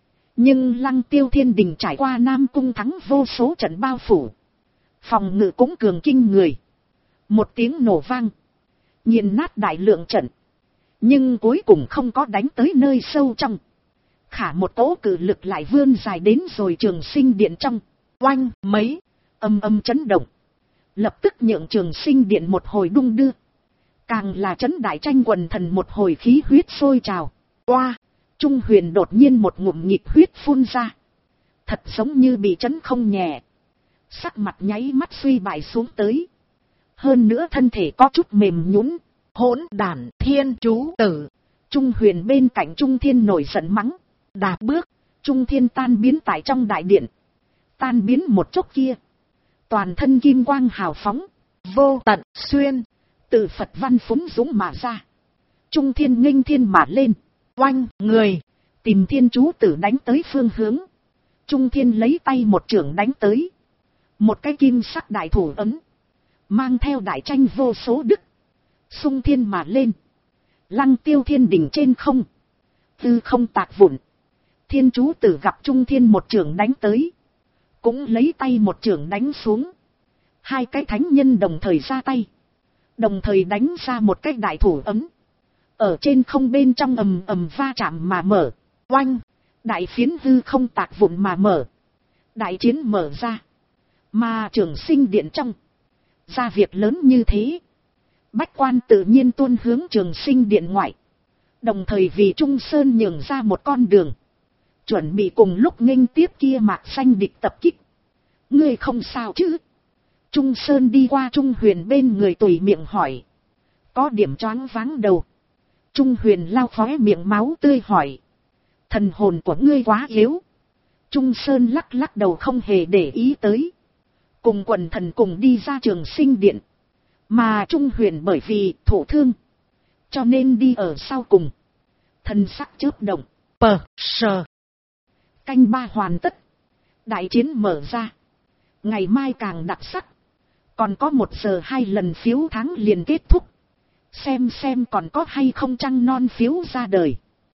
Nhưng Lăng Tiêu Thiên Đình trải qua Nam Cung thắng vô số trận bao phủ. Phòng ngự cũng cường kinh người. Một tiếng nổ vang. Nghiền nát đại lượng trận. Nhưng cuối cùng không có đánh tới nơi sâu trong. Khả một cỗ cự lực lại vươn dài đến rồi Trường Sinh Điện trong. Oanh mấy. Âm âm chấn động. Lập tức nhượng Trường Sinh Điện một hồi đung đưa. Càng là chấn đại tranh quần thần một hồi khí huyết sôi trào. Oa. Trung Huyền đột nhiên một ngụm nhịp huyết phun ra. thật giống như bị chấn không nhẹ, sắc mặt nháy mắt suy bại xuống tới, hơn nữa thân thể có chút mềm nhũn. Hỗn đản thiên chú tử. Trung Huyền bên cạnh Trung Thiên nổi giận mắng. Đạp bước, Trung Thiên tan biến tại trong đại điện. Tan biến một chốc kia, toàn thân kim quang hào phóng, vô tận xuyên, từ Phật văn phúng dũng mà ra. Trung Thiên nghênh thiên mà lên, oanh người, tìm thiên chú tử đánh tới phương hướng. Trung Thiên lấy tay một chưởng đánh tới, một cái kim sắc đại thủ ấm, mang theo đại tranh vô số đức, xung thiên mà lên, lăng tiêu thiên đỉnh trên không, tư không tạc vụn. Thiên chú tử gặp Trung Thiên một chưởng đánh tới, cũng lấy tay một chưởng đánh xuống. Hai cái thánh nhân đồng thời ra tay, đồng thời đánh ra một cái đại thủ ấm, ở trên không bên trong ầm ầm va chạm mà mở, oanh, đại phiến hư không tạc vụn mà mở, đại chiến mở ra. Mà Trường Sinh điện trong, ra việc lớn như thế, bách quan tự nhiên tuôn hướng Trường Sinh điện ngoại, đồng thời vì Trung Sơn nhường ra một con đường, chuẩn bị cùng lúc nghênh tiếp kia Mạc Xanh địch tập kích. Ngươi không sao chứ? Trung Sơn đi qua Trung Huyền bên người tùy miệng hỏi, có điểm choáng váng đầu. Trung Huyền lau khóe miệng máu tươi hỏi, thần hồn của ngươi quá yếu. Trung Sơn lắc lắc đầu không hề để ý tới, cùng quần thần cùng đi ra Trường Sinh điện, mà Trung Huyền bởi vì thổ thương, cho nên đi ở sau cùng. Thần sắc chớp động, sờ. Canh ba hoàn tất, đại chiến mở ra. Ngày mai càng đặc sắc, còn có 1 giờ 2 lần phiếu tháng liền kết thúc, xem còn có hay không trăng non phiếu ra đời.